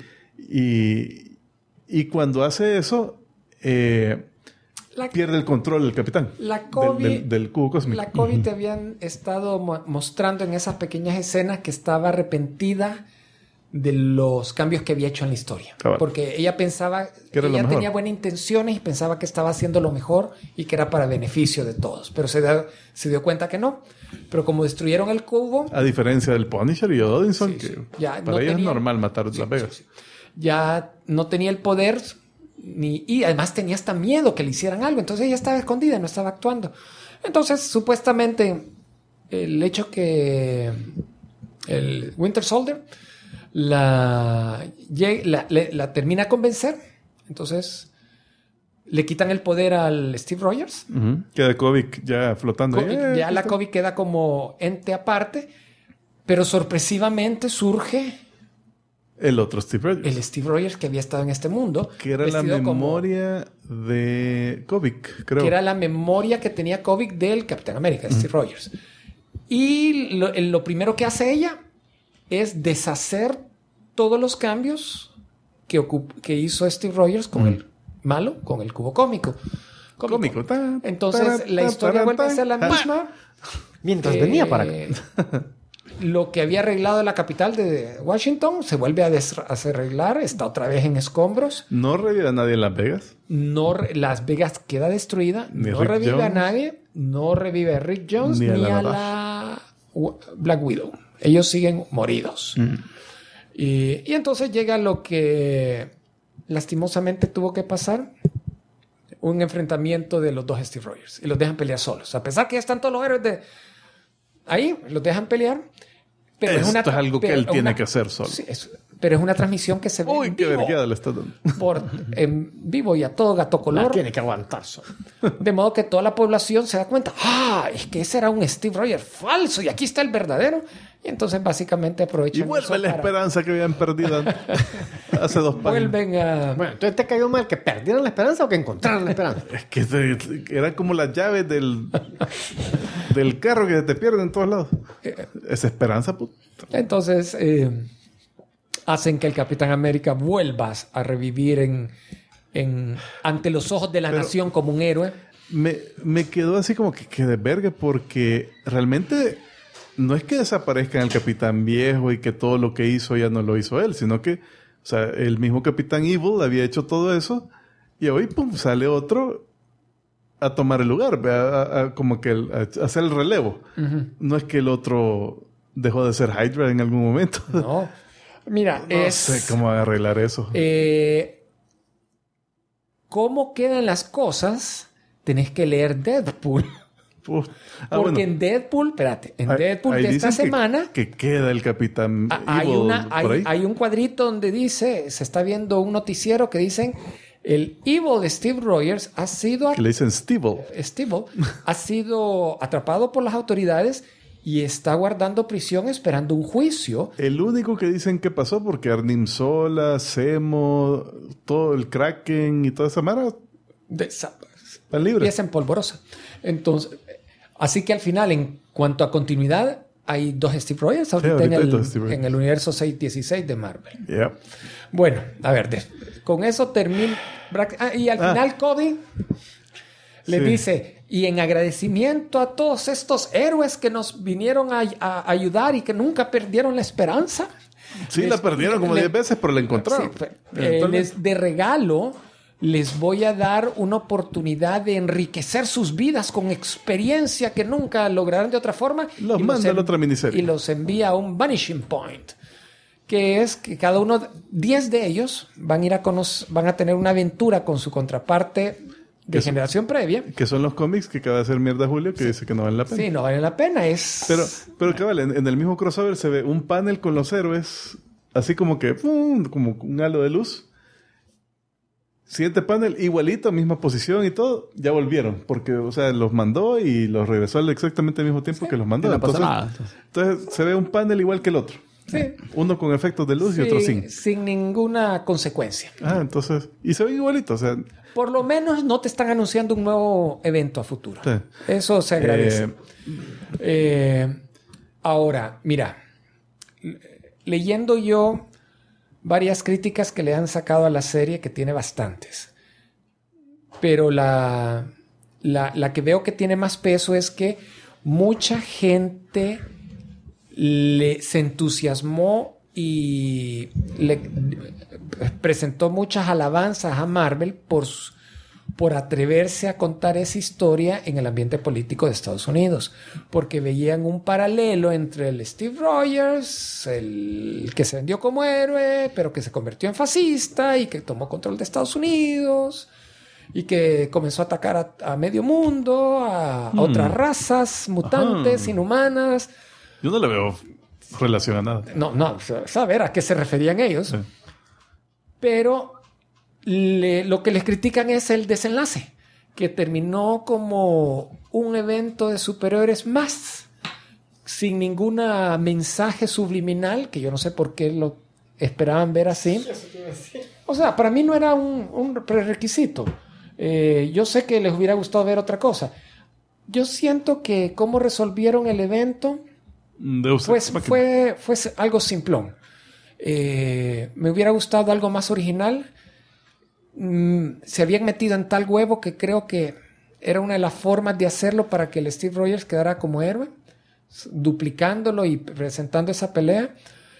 cuando hace eso pierde el control el capitán del cubo cósmico. La COVID te habían estado mostrando en esas pequeñas escenas que estaba arrepentida de los cambios que había hecho en la historia. Claro. Porque ella pensaba que ella tenía buenas intenciones y pensaba que estaba haciendo lo mejor y que era para beneficio de todos. Pero se dio cuenta que no. Pero como destruyeron el cubo... A diferencia del Punisher y Odinson, que ya para ellos es normal matar Las Vegas. Ya no tenía el poder... y además tenía hasta miedo que le hicieran algo. Entonces ella estaba escondida, no estaba actuando. Entonces, supuestamente, el hecho que el Winter Soldier la termina a convencer. Entonces, le quitan el poder al Steve Rogers. Queda Kovic ya flotando. Ya la Kovic queda como ente aparte, pero sorpresivamente surge el otro Steve Rogers. el Steve Rogers que había estado en este mundo. Que era la memoria de Kovic, creo. Que era la memoria que tenía Kovic del Capitán América, Steve Rogers. Y lo primero que hace ella es deshacer todos los cambios que hizo Steve Rogers con el malo, con el cubo cómico. Cómico. Entonces la historia vuelve a ser la misma. Mientras venía para acá. Lo que había arreglado la capital de Washington se vuelve a desarreglar, está otra vez en escombros. ¿No revive a nadie en Las Vegas? Las Vegas queda destruida, Ni no Rick revive Jones. a nadie, no revive a Rick Jones Ni ni a a la Black Widow. Ellos siguen moridos. Y entonces llega lo que lastimosamente tuvo que pasar. Un enfrentamiento de los dos Steve Rogers. Y los dejan pelear solos. A pesar que ya están todos los héroes de ahí, los dejan pelear. Pero Esto es algo que él tiene que hacer solo. Sí, pero es una transmisión que se ve Uy, en qué vivo, vergüenza le está dando. en vivo y a todo gato color. Tiene que aguantar solo. De modo que toda la población se da cuenta, es que ese era un Steve Rogers falso y aquí está el verdadero. Y entonces básicamente Y aprovechan vuelve eso la para- esperanza que habían perdido hace 2 páginas. Vuelven a... Bueno, entonces te cayó mal que perdieran la esperanza o que encontraran la esperanza. Es que eran como las llaves del carro que te pierden en todos lados. Esa esperanza, puta. Entonces hacen que el Capitán América vuelva a revivir ante los ojos de la nación como un héroe. Me quedó así como que de verga porque realmente no es que desaparezca el Capitán Viejo y que todo lo que hizo ya no lo hizo él, sino que, o sea, el mismo Capitán Evil había hecho todo eso y hoy, pum, sale otro a tomar el lugar, como que a hacer el relevo. No es que el otro dejó de ser Hydra en algún momento. No. Mira, No sé cómo arreglar eso. ¿Cómo quedan las cosas? Tenés que leer Deadpool. Porque Porque en Deadpool, espérate, en Deadpool ahí de esta dicen semana que queda el Capitán hay, Evil por ahí. hay un cuadrito donde dice, se está viendo un noticiero que dicen el Evil de Steve Rogers ha sido Que le dicen Steve. ha sido atrapado por las autoridades y está guardando prisión esperando un juicio. El único que dicen que pasó porque Arnim Sola, Zemo, todo el Kraken y toda esa mara están libres. Pieza en polvorosa. Entonces, así que al final, en cuanto a continuidad, hay dos Steve Rogers ahorita ahorita hay dos Steve Rogers. en el universo 616 de Marvel. Yeah. Bueno, a ver, con eso termina. Y al final Cody le Sí. dice, y en agradecimiento a todos estos héroes que nos vinieron a ayudar y que nunca perdieron la esperanza. Sí, la perdieron como 10 veces, pero la encontraron. Sí, de regalo les voy a dar una oportunidad de enriquecer sus vidas con experiencia que nunca lograrán de otra forma. Los Y manda en en- otra miniserie. Y los envía a un Vanishing Point, que es que cada uno, 10 de ellos van a ir van a tener una aventura con su contraparte de Eso. generación previa. Que son los cómics que acaba de hacer mierda Julio, que dice que no valen la pena. Sí, no vale la pena. Pero cabal, en el mismo crossover se ve un panel con los héroes, así como que, ¡pum!, como un halo de luz. Siguiente panel, igualito, misma posición y todo, ya volvieron. Porque, o sea, los mandó y los regresó exactamente al mismo tiempo que los mandó. Y no pasó Entonces, nada. entonces se ve un panel igual que el otro. Sí. Uno con efectos de luz y otro sin. Sin ninguna consecuencia. Entonces, y se ven igualitos, o sea, Por lo menos no te están anunciando un nuevo evento a futuro. Sí. Eso se agradece. Ahora, mira, leyendo yo varias críticas que le han sacado a la serie, que tiene bastantes, pero la que veo que tiene más peso es que mucha gente se entusiasmó y le presentó muchas alabanzas a Marvel por atreverse a contar esa historia en el ambiente político de Estados Unidos, porque veían un paralelo entre el Steve Rogers, el que se vendió como héroe, pero que se convirtió en fascista y que tomó control de Estados Unidos y que comenzó a atacar a medio mundo, a otras razas mutantes, inhumanas. yo no le veo relación a nada. No, saber a qué se referían ellos. Sí. Pero lo que les critican es el desenlace, que terminó como un evento de superhéroes más, sin ninguna mensaje subliminal, que yo no sé por qué lo esperaban ver así. O sea, para mí no era un prerequisito. Yo sé que les hubiera gustado ver otra cosa. Yo siento que cómo resolvieron el evento pues fue algo simplón. Me hubiera gustado algo más original. Se habían metido en tal huevo que creo que era una de las formas de hacerlo para que el Steve Rogers quedara como héroe, duplicándolo y presentando esa pelea.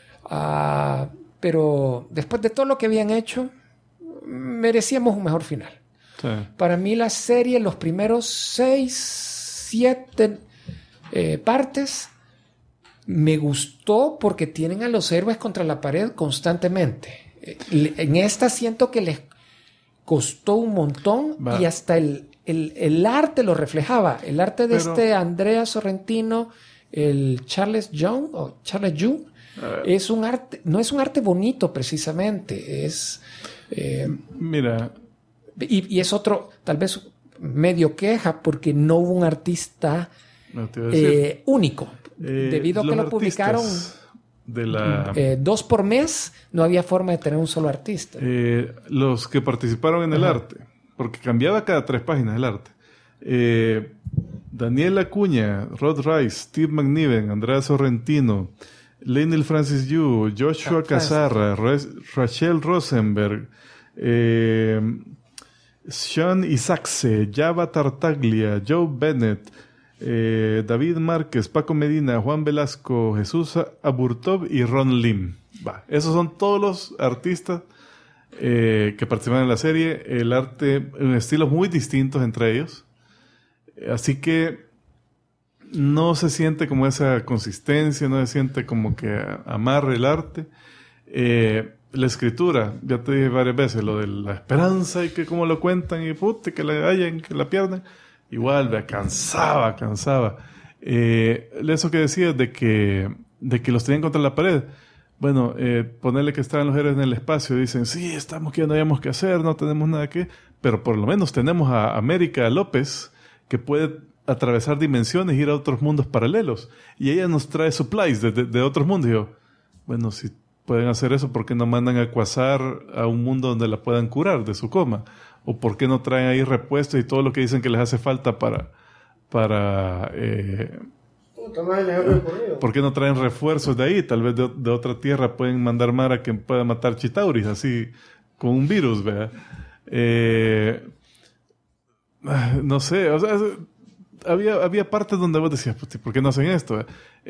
Pero después de todo lo que habían hecho, merecíamos un mejor final. Sí. Para mí la serie, los primeros 6, 7 partes, me gustó porque tienen a los héroes contra la pared constantemente. En esta siento que les costó un montón y hasta el arte lo reflejaba. El arte de Andrea Sorrentino, el Charles Young, es un arte, no es un arte bonito precisamente, es... Mira... Y es otro, tal vez medio queja, porque no hubo un artista único. Debido a que lo publicaron de la... 2 por mes, no había forma de tener un solo artista. Los que participaron en el arte, porque cambiaba cada 3 páginas el arte. Daniel Acuña, Rod Rice, Steve McNiven, Andrea Sorrentino, Leinil Francis Yu, Joshua Casarra, Rachel Rosenberg, Sean Isaaxe, Java Tartaglia, Joe Bennett, David Márquez, Paco Medina, Juan Velasco, Jesús Aburtov y Ron Lim. Esos son todos los artistas que participan en la serie. El arte en estilos muy distintos entre ellos. Así que no se siente como esa consistencia, no se siente como que amarre el arte. La escritura, ya te dije varias veces, lo de la esperanza y que cómo lo cuentan y que la hallan, que la pierden. Igual, cansaba. Eso que decías de que los tenían contra la pared. Bueno, ponerle que estaban los héroes en el espacio y dicen, sí, estamos que no hayamos que hacer, no tenemos nada que... Pero por lo menos tenemos a América López, que puede atravesar dimensiones, ir a otros mundos paralelos. Y ella nos trae supplies de otros mundos. Y yo, bueno, si pueden hacer eso, ¿por qué no mandan a Quasar a un mundo donde la puedan curar de su coma? ¿O por qué no traen ahí repuestos y todo lo que dicen que les hace falta para ¿por qué no traen refuerzos de ahí? Tal vez de otra tierra pueden mandar Mara que pueda matar Chitauris, así, con un virus, ¿verdad? No sé, o sea, había partes donde vos decías, ¿por qué no hacen esto?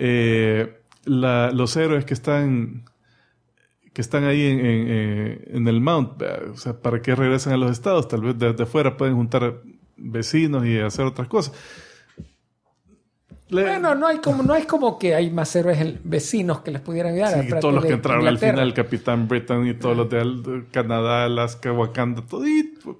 Los héroes que están ahí en el Mount, o sea, ¿para qué regresan a los estados? Tal vez desde afuera pueden juntar vecinos y hacer otras cosas. Bueno, no es como que hay más héroes vecinos que les pudieran ayudar. Sí, todos los que entraron al final, el Capitán Britain y todos los de Canadá, Alaska, Wakanda, todito.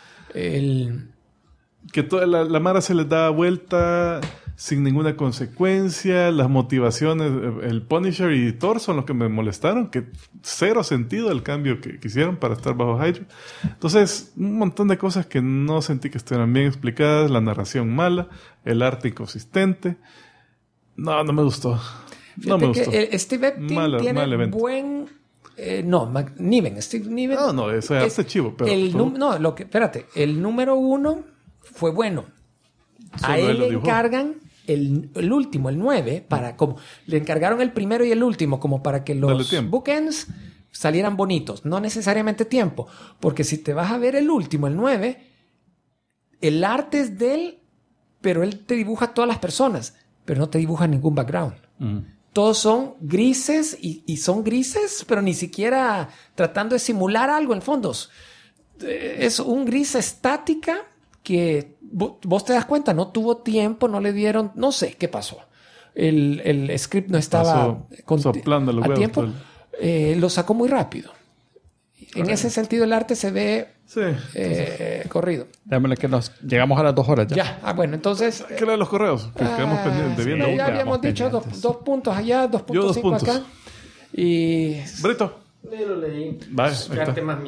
Que toda la Mara se les da vuelta sin ninguna consecuencia. Las motivaciones, el Punisher y Thor son los que me molestaron, que cero sentido el cambio que hicieron para estar bajo Hydra. Entonces, un montón de cosas que no sentí que estuvieran bien explicadas, la narración mala, el arte inconsistente. No me gustó. No me gustó. Steve Epting tiene buen... McNiven. Steve Niven... No, eso es arte chivo. Pero espérate. El número 1 fue bueno. A él le encargan el último, el 9, le encargaron el primero y el último como para que los bookends salieran bonitos. No necesariamente tiempo. Porque si te vas a ver el último, el 9, el arte es de él, pero él te dibuja a todas las personas, pero no te dibuja ningún background. Todos son grises y son grises, pero ni siquiera tratando de simular algo en fondos. Es un gris estática que vos te das cuenta, no tuvo tiempo, no le dieron, no sé qué pasó. El script no estaba a tiempo. Lo sacó muy rápido. En ese sentido el arte se ve corrido. Déjame que nos llegamos a las 2 horas ya. Bueno, entonces... ¿Qué leer los correos? Que quedamos pendientes. Sí, ya habíamos dicho 2 puntos allá, 2.5 acá. Y... Brito. Yo lo leí. Vale, Quédate más mierda.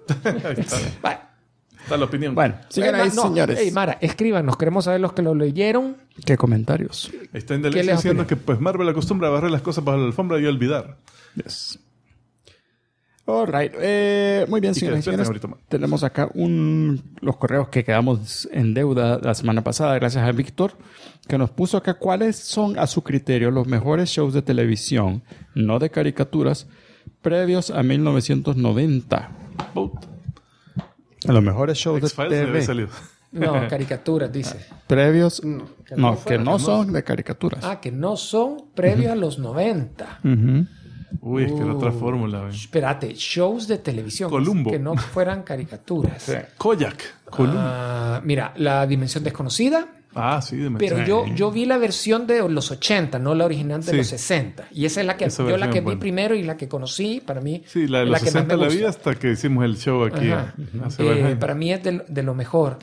Ahí está. Vale. Está la opinión. Bueno, sigan ahí, señores. Ey, Mara, escríbanos. Queremos saber los que lo leyeron. ¿Qué comentarios? Ahí está en ¿Qué Deleuze les diciendo opina? que pues Marvel acostumbra a barrer las cosas bajo la alfombra y olvidar. Yes. All right. Muy bien, Y que señores y despierten señores. ahorita más. Tenemos acá los correos que quedamos en deuda la semana pasada, gracias a Víctor, que nos puso acá cuáles son, a su criterio, los mejores shows de televisión, no de caricaturas, previos a 1990. Vote. Los mejores shows de X-Files debe haber TV. salido. No, caricaturas, dice. Previos, que no fueron, son de caricaturas. Ah, que no son previos a los 90. Ujú. Uy, es que era otra fórmula. güey. Espérate, shows de televisión. Columbo. Que no fueran caricaturas. Koyak. Columbo. Mira, La Dimensión Desconocida. Sí, de Pero yo vi la versión de los 80, no la original de Sí. los 60. Y esa es la que Esa yo la versión que es vi buena. primero y la que conocí, para mí. Sí, la de es los que más 60 me la vi gusta. hasta que hicimos el show aquí. Ajá. Hace varios años. Para mí es de lo mejor.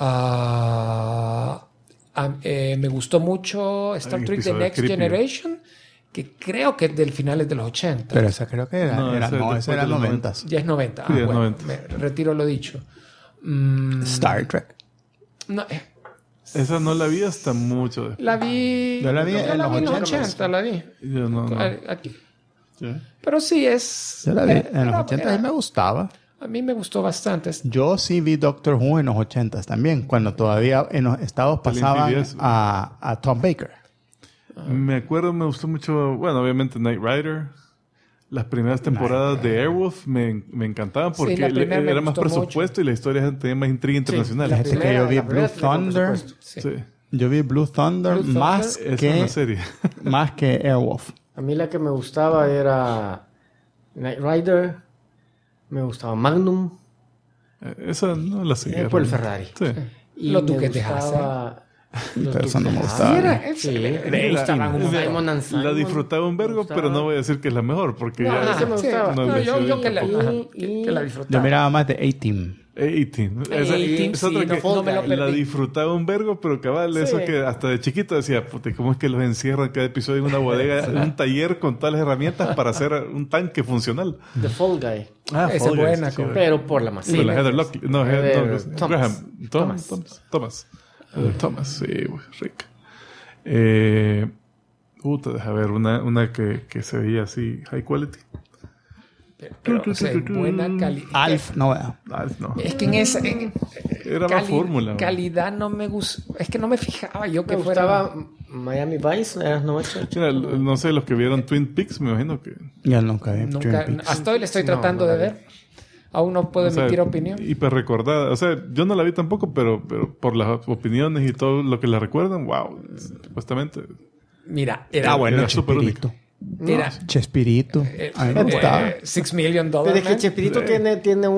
Me gustó mucho Star Hay Trek The episodios Next creepy. Generation, que creo que es del finales de los 80. Pero esa creo que No, ese es después esa era de los 90. Ya es 90. Sí, es bueno, 90. me retiro lo dicho. Star Trek. No, Esa no la vi hasta mucho después. la vi. Yo la vi en los 80, la vi. Yo no. Aquí. Sí. Pero sí es. Yo la vi en los era- 80 y me gustaba. A mí me gustó bastante. Yo sí vi Doctor Who en los 80 también, cuando todavía en los estados Te le pasaban impidió eso. a Tom Baker. Me acuerdo, me gustó mucho, bueno, obviamente Knight Rider. Las primeras temporadas de Airwolf me encantaban Sí, porque la primera me era más gustó presupuesto y la historia tenía más intriga internacional. la- Fíjate que yo vi la Blue primera tenía Thunder. presupuesto. Sí. Sí. Yo vi Blue Thunder, Blue Thunder, más, Esa es que, una serie. más que Airwolf. A mí la que me gustaba era Knight Rider. Me gustaba Magnum. Esa no la seguía. Por el realmente. Ferrari. Sí. Y Los me Duques de gustaba- Los Pero esa no me Duques de gustaba. Sí, era Hazzard. excelente. Me gustaban un La- Simon and Simon. La disfrutaba un vergo, Me gustaba. pero no voy a decir que es la mejor porque No, ya... esa me gustaba. No, No, le yo sigo que la, tampoco. ajá, que la disfrutaba. Yo miraba más de A-Team. 18. Esa, A-Team, es otra sí, que no me lo la perdí. disfrutaba un vergo, pero cabal, eso que hasta de chiquito decía, puta, ¿cómo es que los encierran cada episodio en una bodega, en un taller con tales herramientas para hacer un tanque funcional? The Fall Guy. Esa es Fall Guys, buena, sí, con- Pero por la Con masiva. la Heather Lockley. No, Heather Thomas. Graham. Thomas. Thomas, sí, güey, rica. Deja ver, una que se veía así, high quality. Pero, o sea, buena calidad. Alf, no, No. Es que en esa Era más fórmula. güey. calidad no me gusta. Es que no me fijaba yo Me que fuera. gustaba Miami Vice. Era noche. Mira, no sé, los que vieron Twin Peaks, me imagino que... ya nunca vi Nunca, Twin Peaks. hasta hoy le estoy tratando de ver. Aún no puedo O sea, emitir opinión. Hiper recordada. O sea, yo no la vi tampoco, pero por las opiniones y todo lo que la recuerdan, wow. Supuestamente. Mira, era. bueno, era súper Chespirito. era Chespirito. A mí me gustaba. $6 Million. Pero es que Man. Chespirito tiene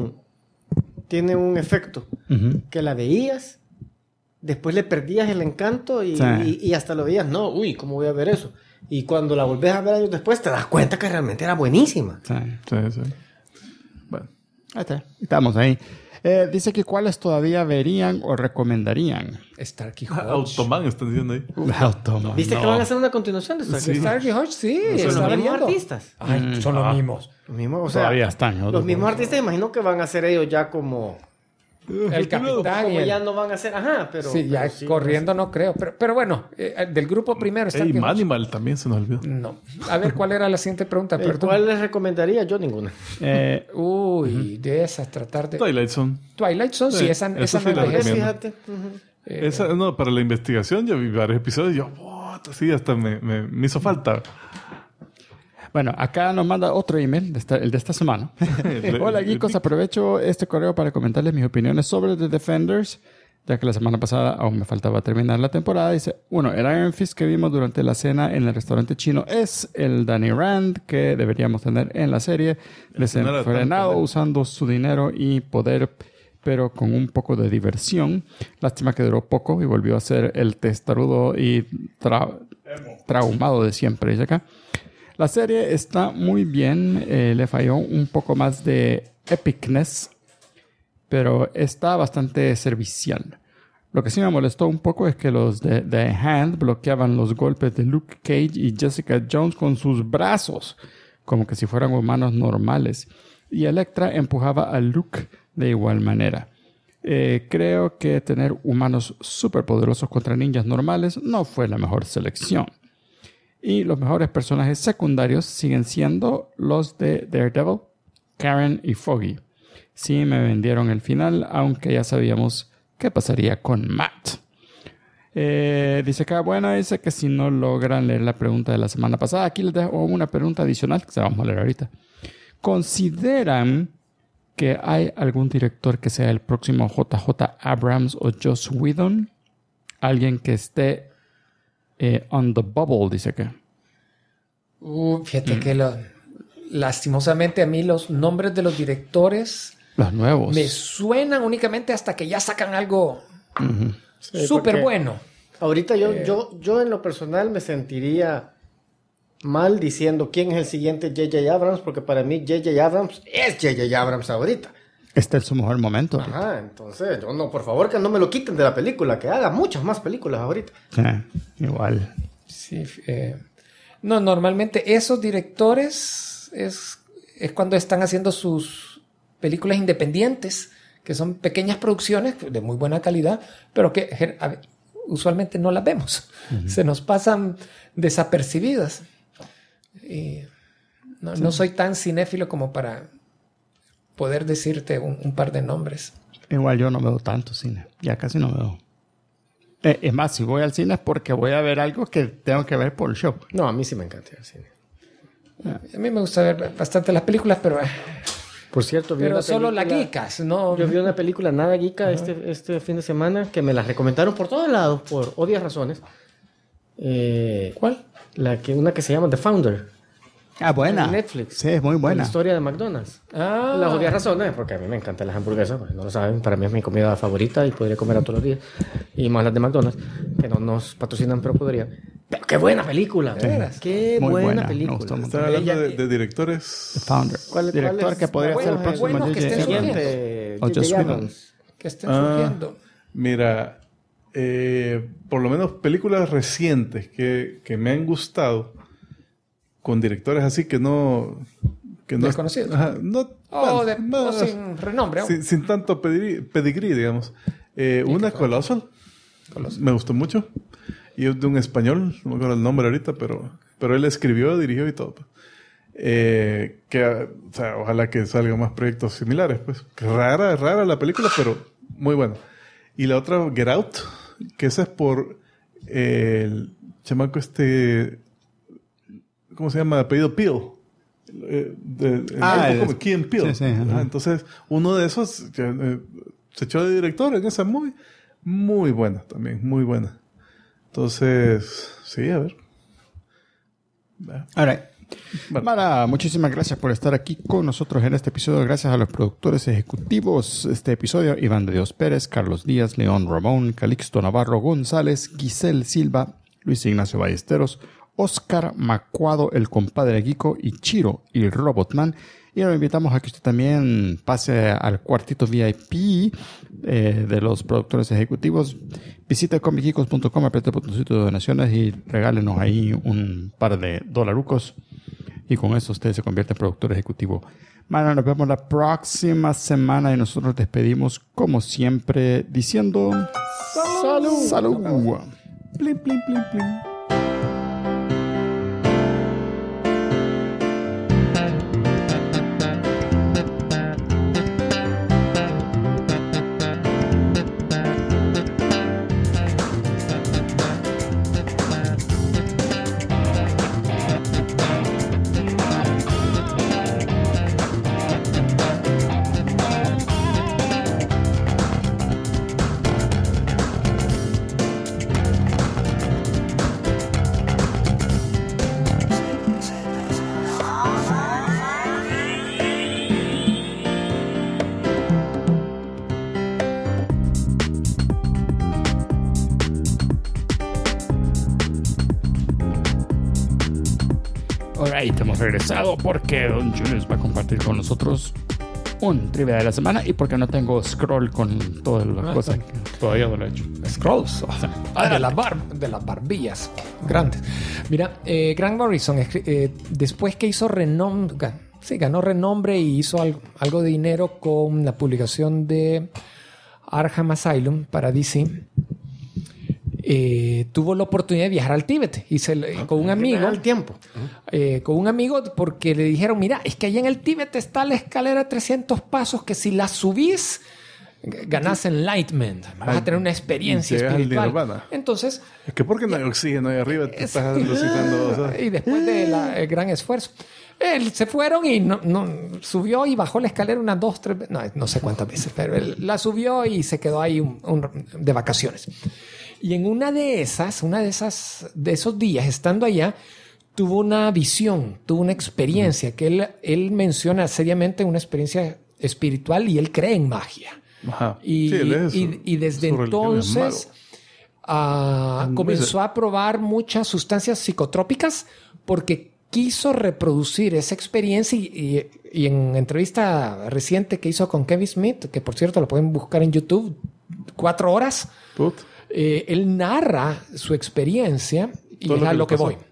un efecto. Ujú. Que la veías, después le perdías el encanto y, Sí. y hasta lo veías, no, uy, ¿cómo voy a ver eso? Y cuando la volvés a ver años después, te das cuenta que realmente era buenísima. Sí. Sí. Bueno. Ahí está. Estamos ahí. Dice que cuáles todavía verían o recomendarían. Starkey Hodge. Automan están diciendo ahí. Automan. ¿Viste que van a hacer una continuación de Star Trek? Starkey Hodge, sí. Son los estaba mismos viendo. artistas. Ay, son los mismos. Los mismos, o sea, Todavía están, ¿no? los mismos artistas, imagino que van a ser ellos ya como El capitán. y como el- ya no van a ser, ajá, pero... sí, ya pero sí, corriendo no creo. Pero bueno, del grupo primero. Ey, Starkey Hodge. Manimal también se nos olvidó. No. A ver, ¿cuál era la siguiente pregunta? Perdón. ¿Cuál les recomendaría? Yo ninguna. Uy, de esas, tratar de... Twilight Zone. Twilight Zone, sí, Sí, esa eso esa sí no la envejece. recomiendo. Fíjate. Ujú. Esa, no, para la investigación yo vi varios episodios y yo, what, así hasta me hizo falta. Bueno, acá nos manda otro email, el de esta semana. Hola, geekos. Aprovecho este correo para comentarles mis opiniones sobre The Defenders, ya que la semana pasada aún me faltaba terminar la temporada. Dice, uno, el Iron Fist que vimos durante la cena en el restaurante chino es el Danny Rand que deberíamos tener en la serie, desenfrenado, tanto, ¿no? usando su dinero y poder, pero con un poco de diversión. Lástima que duró poco y volvió a ser el testarudo y traumado de siempre. Dice acá. La serie está muy bien, le falló un poco más de epicness, pero está bastante servicial. Lo que sí me molestó un poco es que los de The Hand bloqueaban los golpes de Luke Cage y Jessica Jones con sus brazos, como que si fueran humanos normales. y Elektra empujaba a Luke de igual manera. Creo que tener humanos superpoderosos contra ninjas normales no fue la mejor selección. Y los mejores personajes secundarios siguen siendo los de Daredevil, Karen y Foggy. Sí me vendieron el final, aunque ya sabíamos qué pasaría con Matt. Dice que dice que si no logran leer la pregunta de la semana pasada, aquí les dejo una pregunta adicional que se vamos a leer ahorita. ¿Consideran que hay algún director que sea el próximo JJ Abrams o Joss Whedon? Alguien que esté on the bubble, dice que. Fíjate que lastimosamente a mí los nombres de los directores, los nuevos, me suenan únicamente hasta que ya sacan algo Sí, súper bueno. Ahorita yo en lo personal me sentiría mal diciendo quién es el siguiente J.J. Abrams, porque para mí J.J. Abrams es J.J. Abrams ahorita. Este es su mejor momento. Ajá, entonces, yo no, por favor, que no me lo quiten de la película, que haga muchas más películas ahorita. Igual. Sí, no, normalmente esos directores es cuando están haciendo sus películas independientes, que son pequeñas producciones de muy buena calidad, pero que usualmente no las vemos. Se nos pasan desapercibidas. Y no soy tan cinéfilo como para poder decirte un par de nombres. Igual yo no veo tanto cine. Ya casi no veo. Es más, si voy al cine es porque voy a ver algo que tengo que ver por el show. No, a mí sí me encanta ir al cine. A mí me gusta ver bastante las películas, pero por cierto, pero solo las geekas, ¿no? Yo vi una película nada geeka este fin de semana que me la recomendaron por todos lados, por obvias razones. ¿Cuál? Una que se llama The Founder. Buena. En Netflix. Sí, es muy buena. La historia de McDonald's. Las obvias razones, porque a mí me encantan las hamburguesas, pues, no lo saben, para mí es mi comida favorita y podría comer todos los días. Y más las de McDonald's, que no nos patrocinan, pero podría. Pero qué buena película. Sí. Qué Muy buena película. película. Estaba hablando de directores. The Founder. ¿Cuál Director es? que podría ser el próximo bueno que estén J.J. Abrams. Siguiente, O Joss J.J. Whedon. Abrams. Que estén surgiendo. Mira, por lo menos películas recientes que me han gustado con directores así que no desconocidos. Ajá, O sin renombre. sin tanto pedigrí, digamos. Una Colossal. Me gustó mucho. Y es de un español, no me acuerdo el nombre ahorita, pero él escribió, dirigió y todo. O sea, ojalá que salgan más proyectos similares, pues. Rara la película, pero muy buena. Y la otra, Get Out, que esa es por el chamaco ¿cómo se llama? Apellido Peele. Como Key and Peele. Sí, entonces, uno de esos se echó de director en esa movie. Muy buena también, muy buena. Entonces, sí, a ver. All right. Mara, muchísimas gracias por estar aquí con nosotros en este episodio. Gracias a los productores ejecutivos de este episodio: Iván de Dios Pérez, Carlos Díaz, León Ramón, Calixto Navarro González, Giselle Silva, Luis Ignacio Ballesteros, Oscar Macuado, el compadre Guico, y Chiro, y Robotman. Y lo invitamos a que usted también pase al cuartito VIP de los productores ejecutivos. Visite comicicos.com, apriete el botoncito de donaciones y regálenos ahí un par de dolarucos. Y con eso usted se convierte en productor ejecutivo. Bueno, nos vemos la próxima semana y nosotros despedimos como siempre diciendo... ¡Salud! ¡Salud! ¡Plim, plim, plim, plim! Alright, hemos regresado porque Don Julius va a compartir con nosotros un trivia de la semana y porque no tengo scroll con todas las cosas que todavía no lo he hecho. Scrolls. De las barbillas grandes. Mira, Grant Morrison, después que hizo sí, ganó renombre y hizo algo de dinero con la publicación de Arkham Asylum para DC. Tuvo la oportunidad de viajar al Tíbet y con un amigo. Al tiempo. Con un amigo porque le dijeron, mira, es que allá en el Tíbet está la escalera de 300 pasos que si la subís, ganás enlightenment. Vas a tener una experiencia espiritual. Entonces... Es que porque no hay oxígeno ahí arriba, te estás alucinando. O sea. Y después del gran esfuerzo. Se fueron y subió y bajó la escalera unas 2, 3 veces. No sé cuántas veces, pero él la subió y se quedó ahí de vacaciones. Y en una de esos días, estando allá, tuvo una visión, tuvo una experiencia que él menciona seriamente, una experiencia espiritual, y él cree en magia. Ajá. Y desde entonces comenzó a probar muchas sustancias psicotrópicas porque quiso reproducir esa experiencia y en entrevista reciente que hizo con Kevin Smith, que por cierto lo pueden buscar en YouTube, 4 horas, él narra su experiencia y es a lo que voy.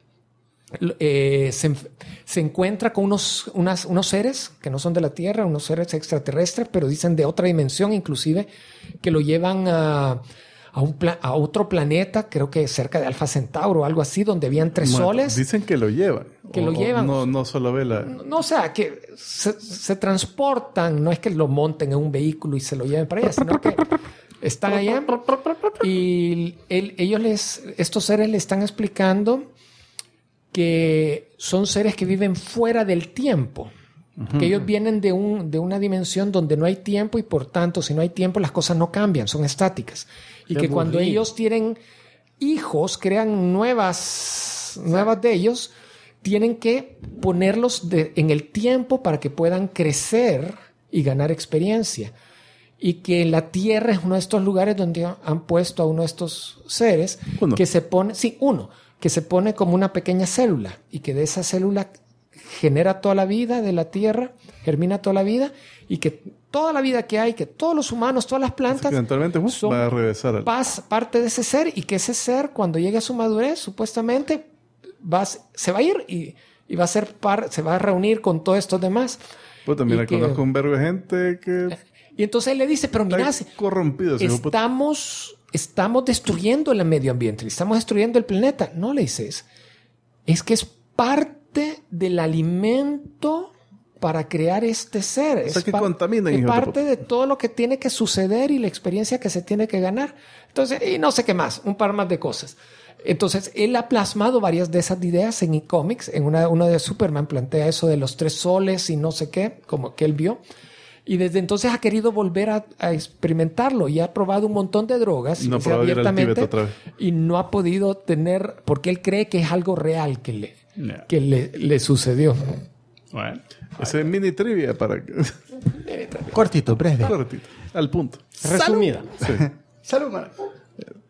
Se encuentra con unos seres que no son de la Tierra, unos seres extraterrestres, pero dicen de otra dimensión, inclusive, que lo llevan a otro planeta, creo que cerca de Alfa Centauro o algo así, donde habían 3 soles. Dicen que lo llevan. No solo ve la... No, o sea, que se transportan, no es que lo monten en un vehículo y se lo lleven para allá, sino que están allá y estos seres le están explicando que son seres que viven fuera del tiempo. Que ellos vienen de una dimensión donde no hay tiempo y por tanto, si no hay tiempo, las cosas no cambian, son estáticas. Y que cuando ellos tienen hijos, crean nuevas de ellos, tienen que ponerlos en el tiempo para que puedan crecer y ganar experiencia. Y que la Tierra es uno de estos lugares donde han puesto a uno de estos seres que se pone como una pequeña célula y que de esa célula genera toda la vida de la Tierra, germina toda la vida y que toda la vida que hay, que todos los humanos, todas las plantas eventualmente son va a regresar parte de ese ser y que ese ser cuando llegue a su madurez supuestamente se va a ir y va a ser se va a reunir con todos estos demás. Pues también conozco un verbo de gente que... Y entonces él le dice, pero mira, corrompido, estamos destruyendo el medio ambiente, estamos destruyendo el planeta. No, le dices, es que es parte del alimento para crear este ser. O sea, que contamina. Es parte de todo lo que tiene que suceder y la experiencia que se tiene que ganar. Entonces, y no sé qué más, un par más de cosas. Entonces, él ha plasmado varias de esas ideas en e-comics. En uno de Superman plantea eso de los 3 soles y no sé qué, como que él vio. Y desde entonces ha querido volver a experimentarlo y ha probado un montón de drogas abiertamente y no ha podido tener, porque él cree que es algo real que le sucedió. Bueno, ese es mini trivia para que... Cortito, breve. Cortito, al punto. Resumida. Sí. Salud, man.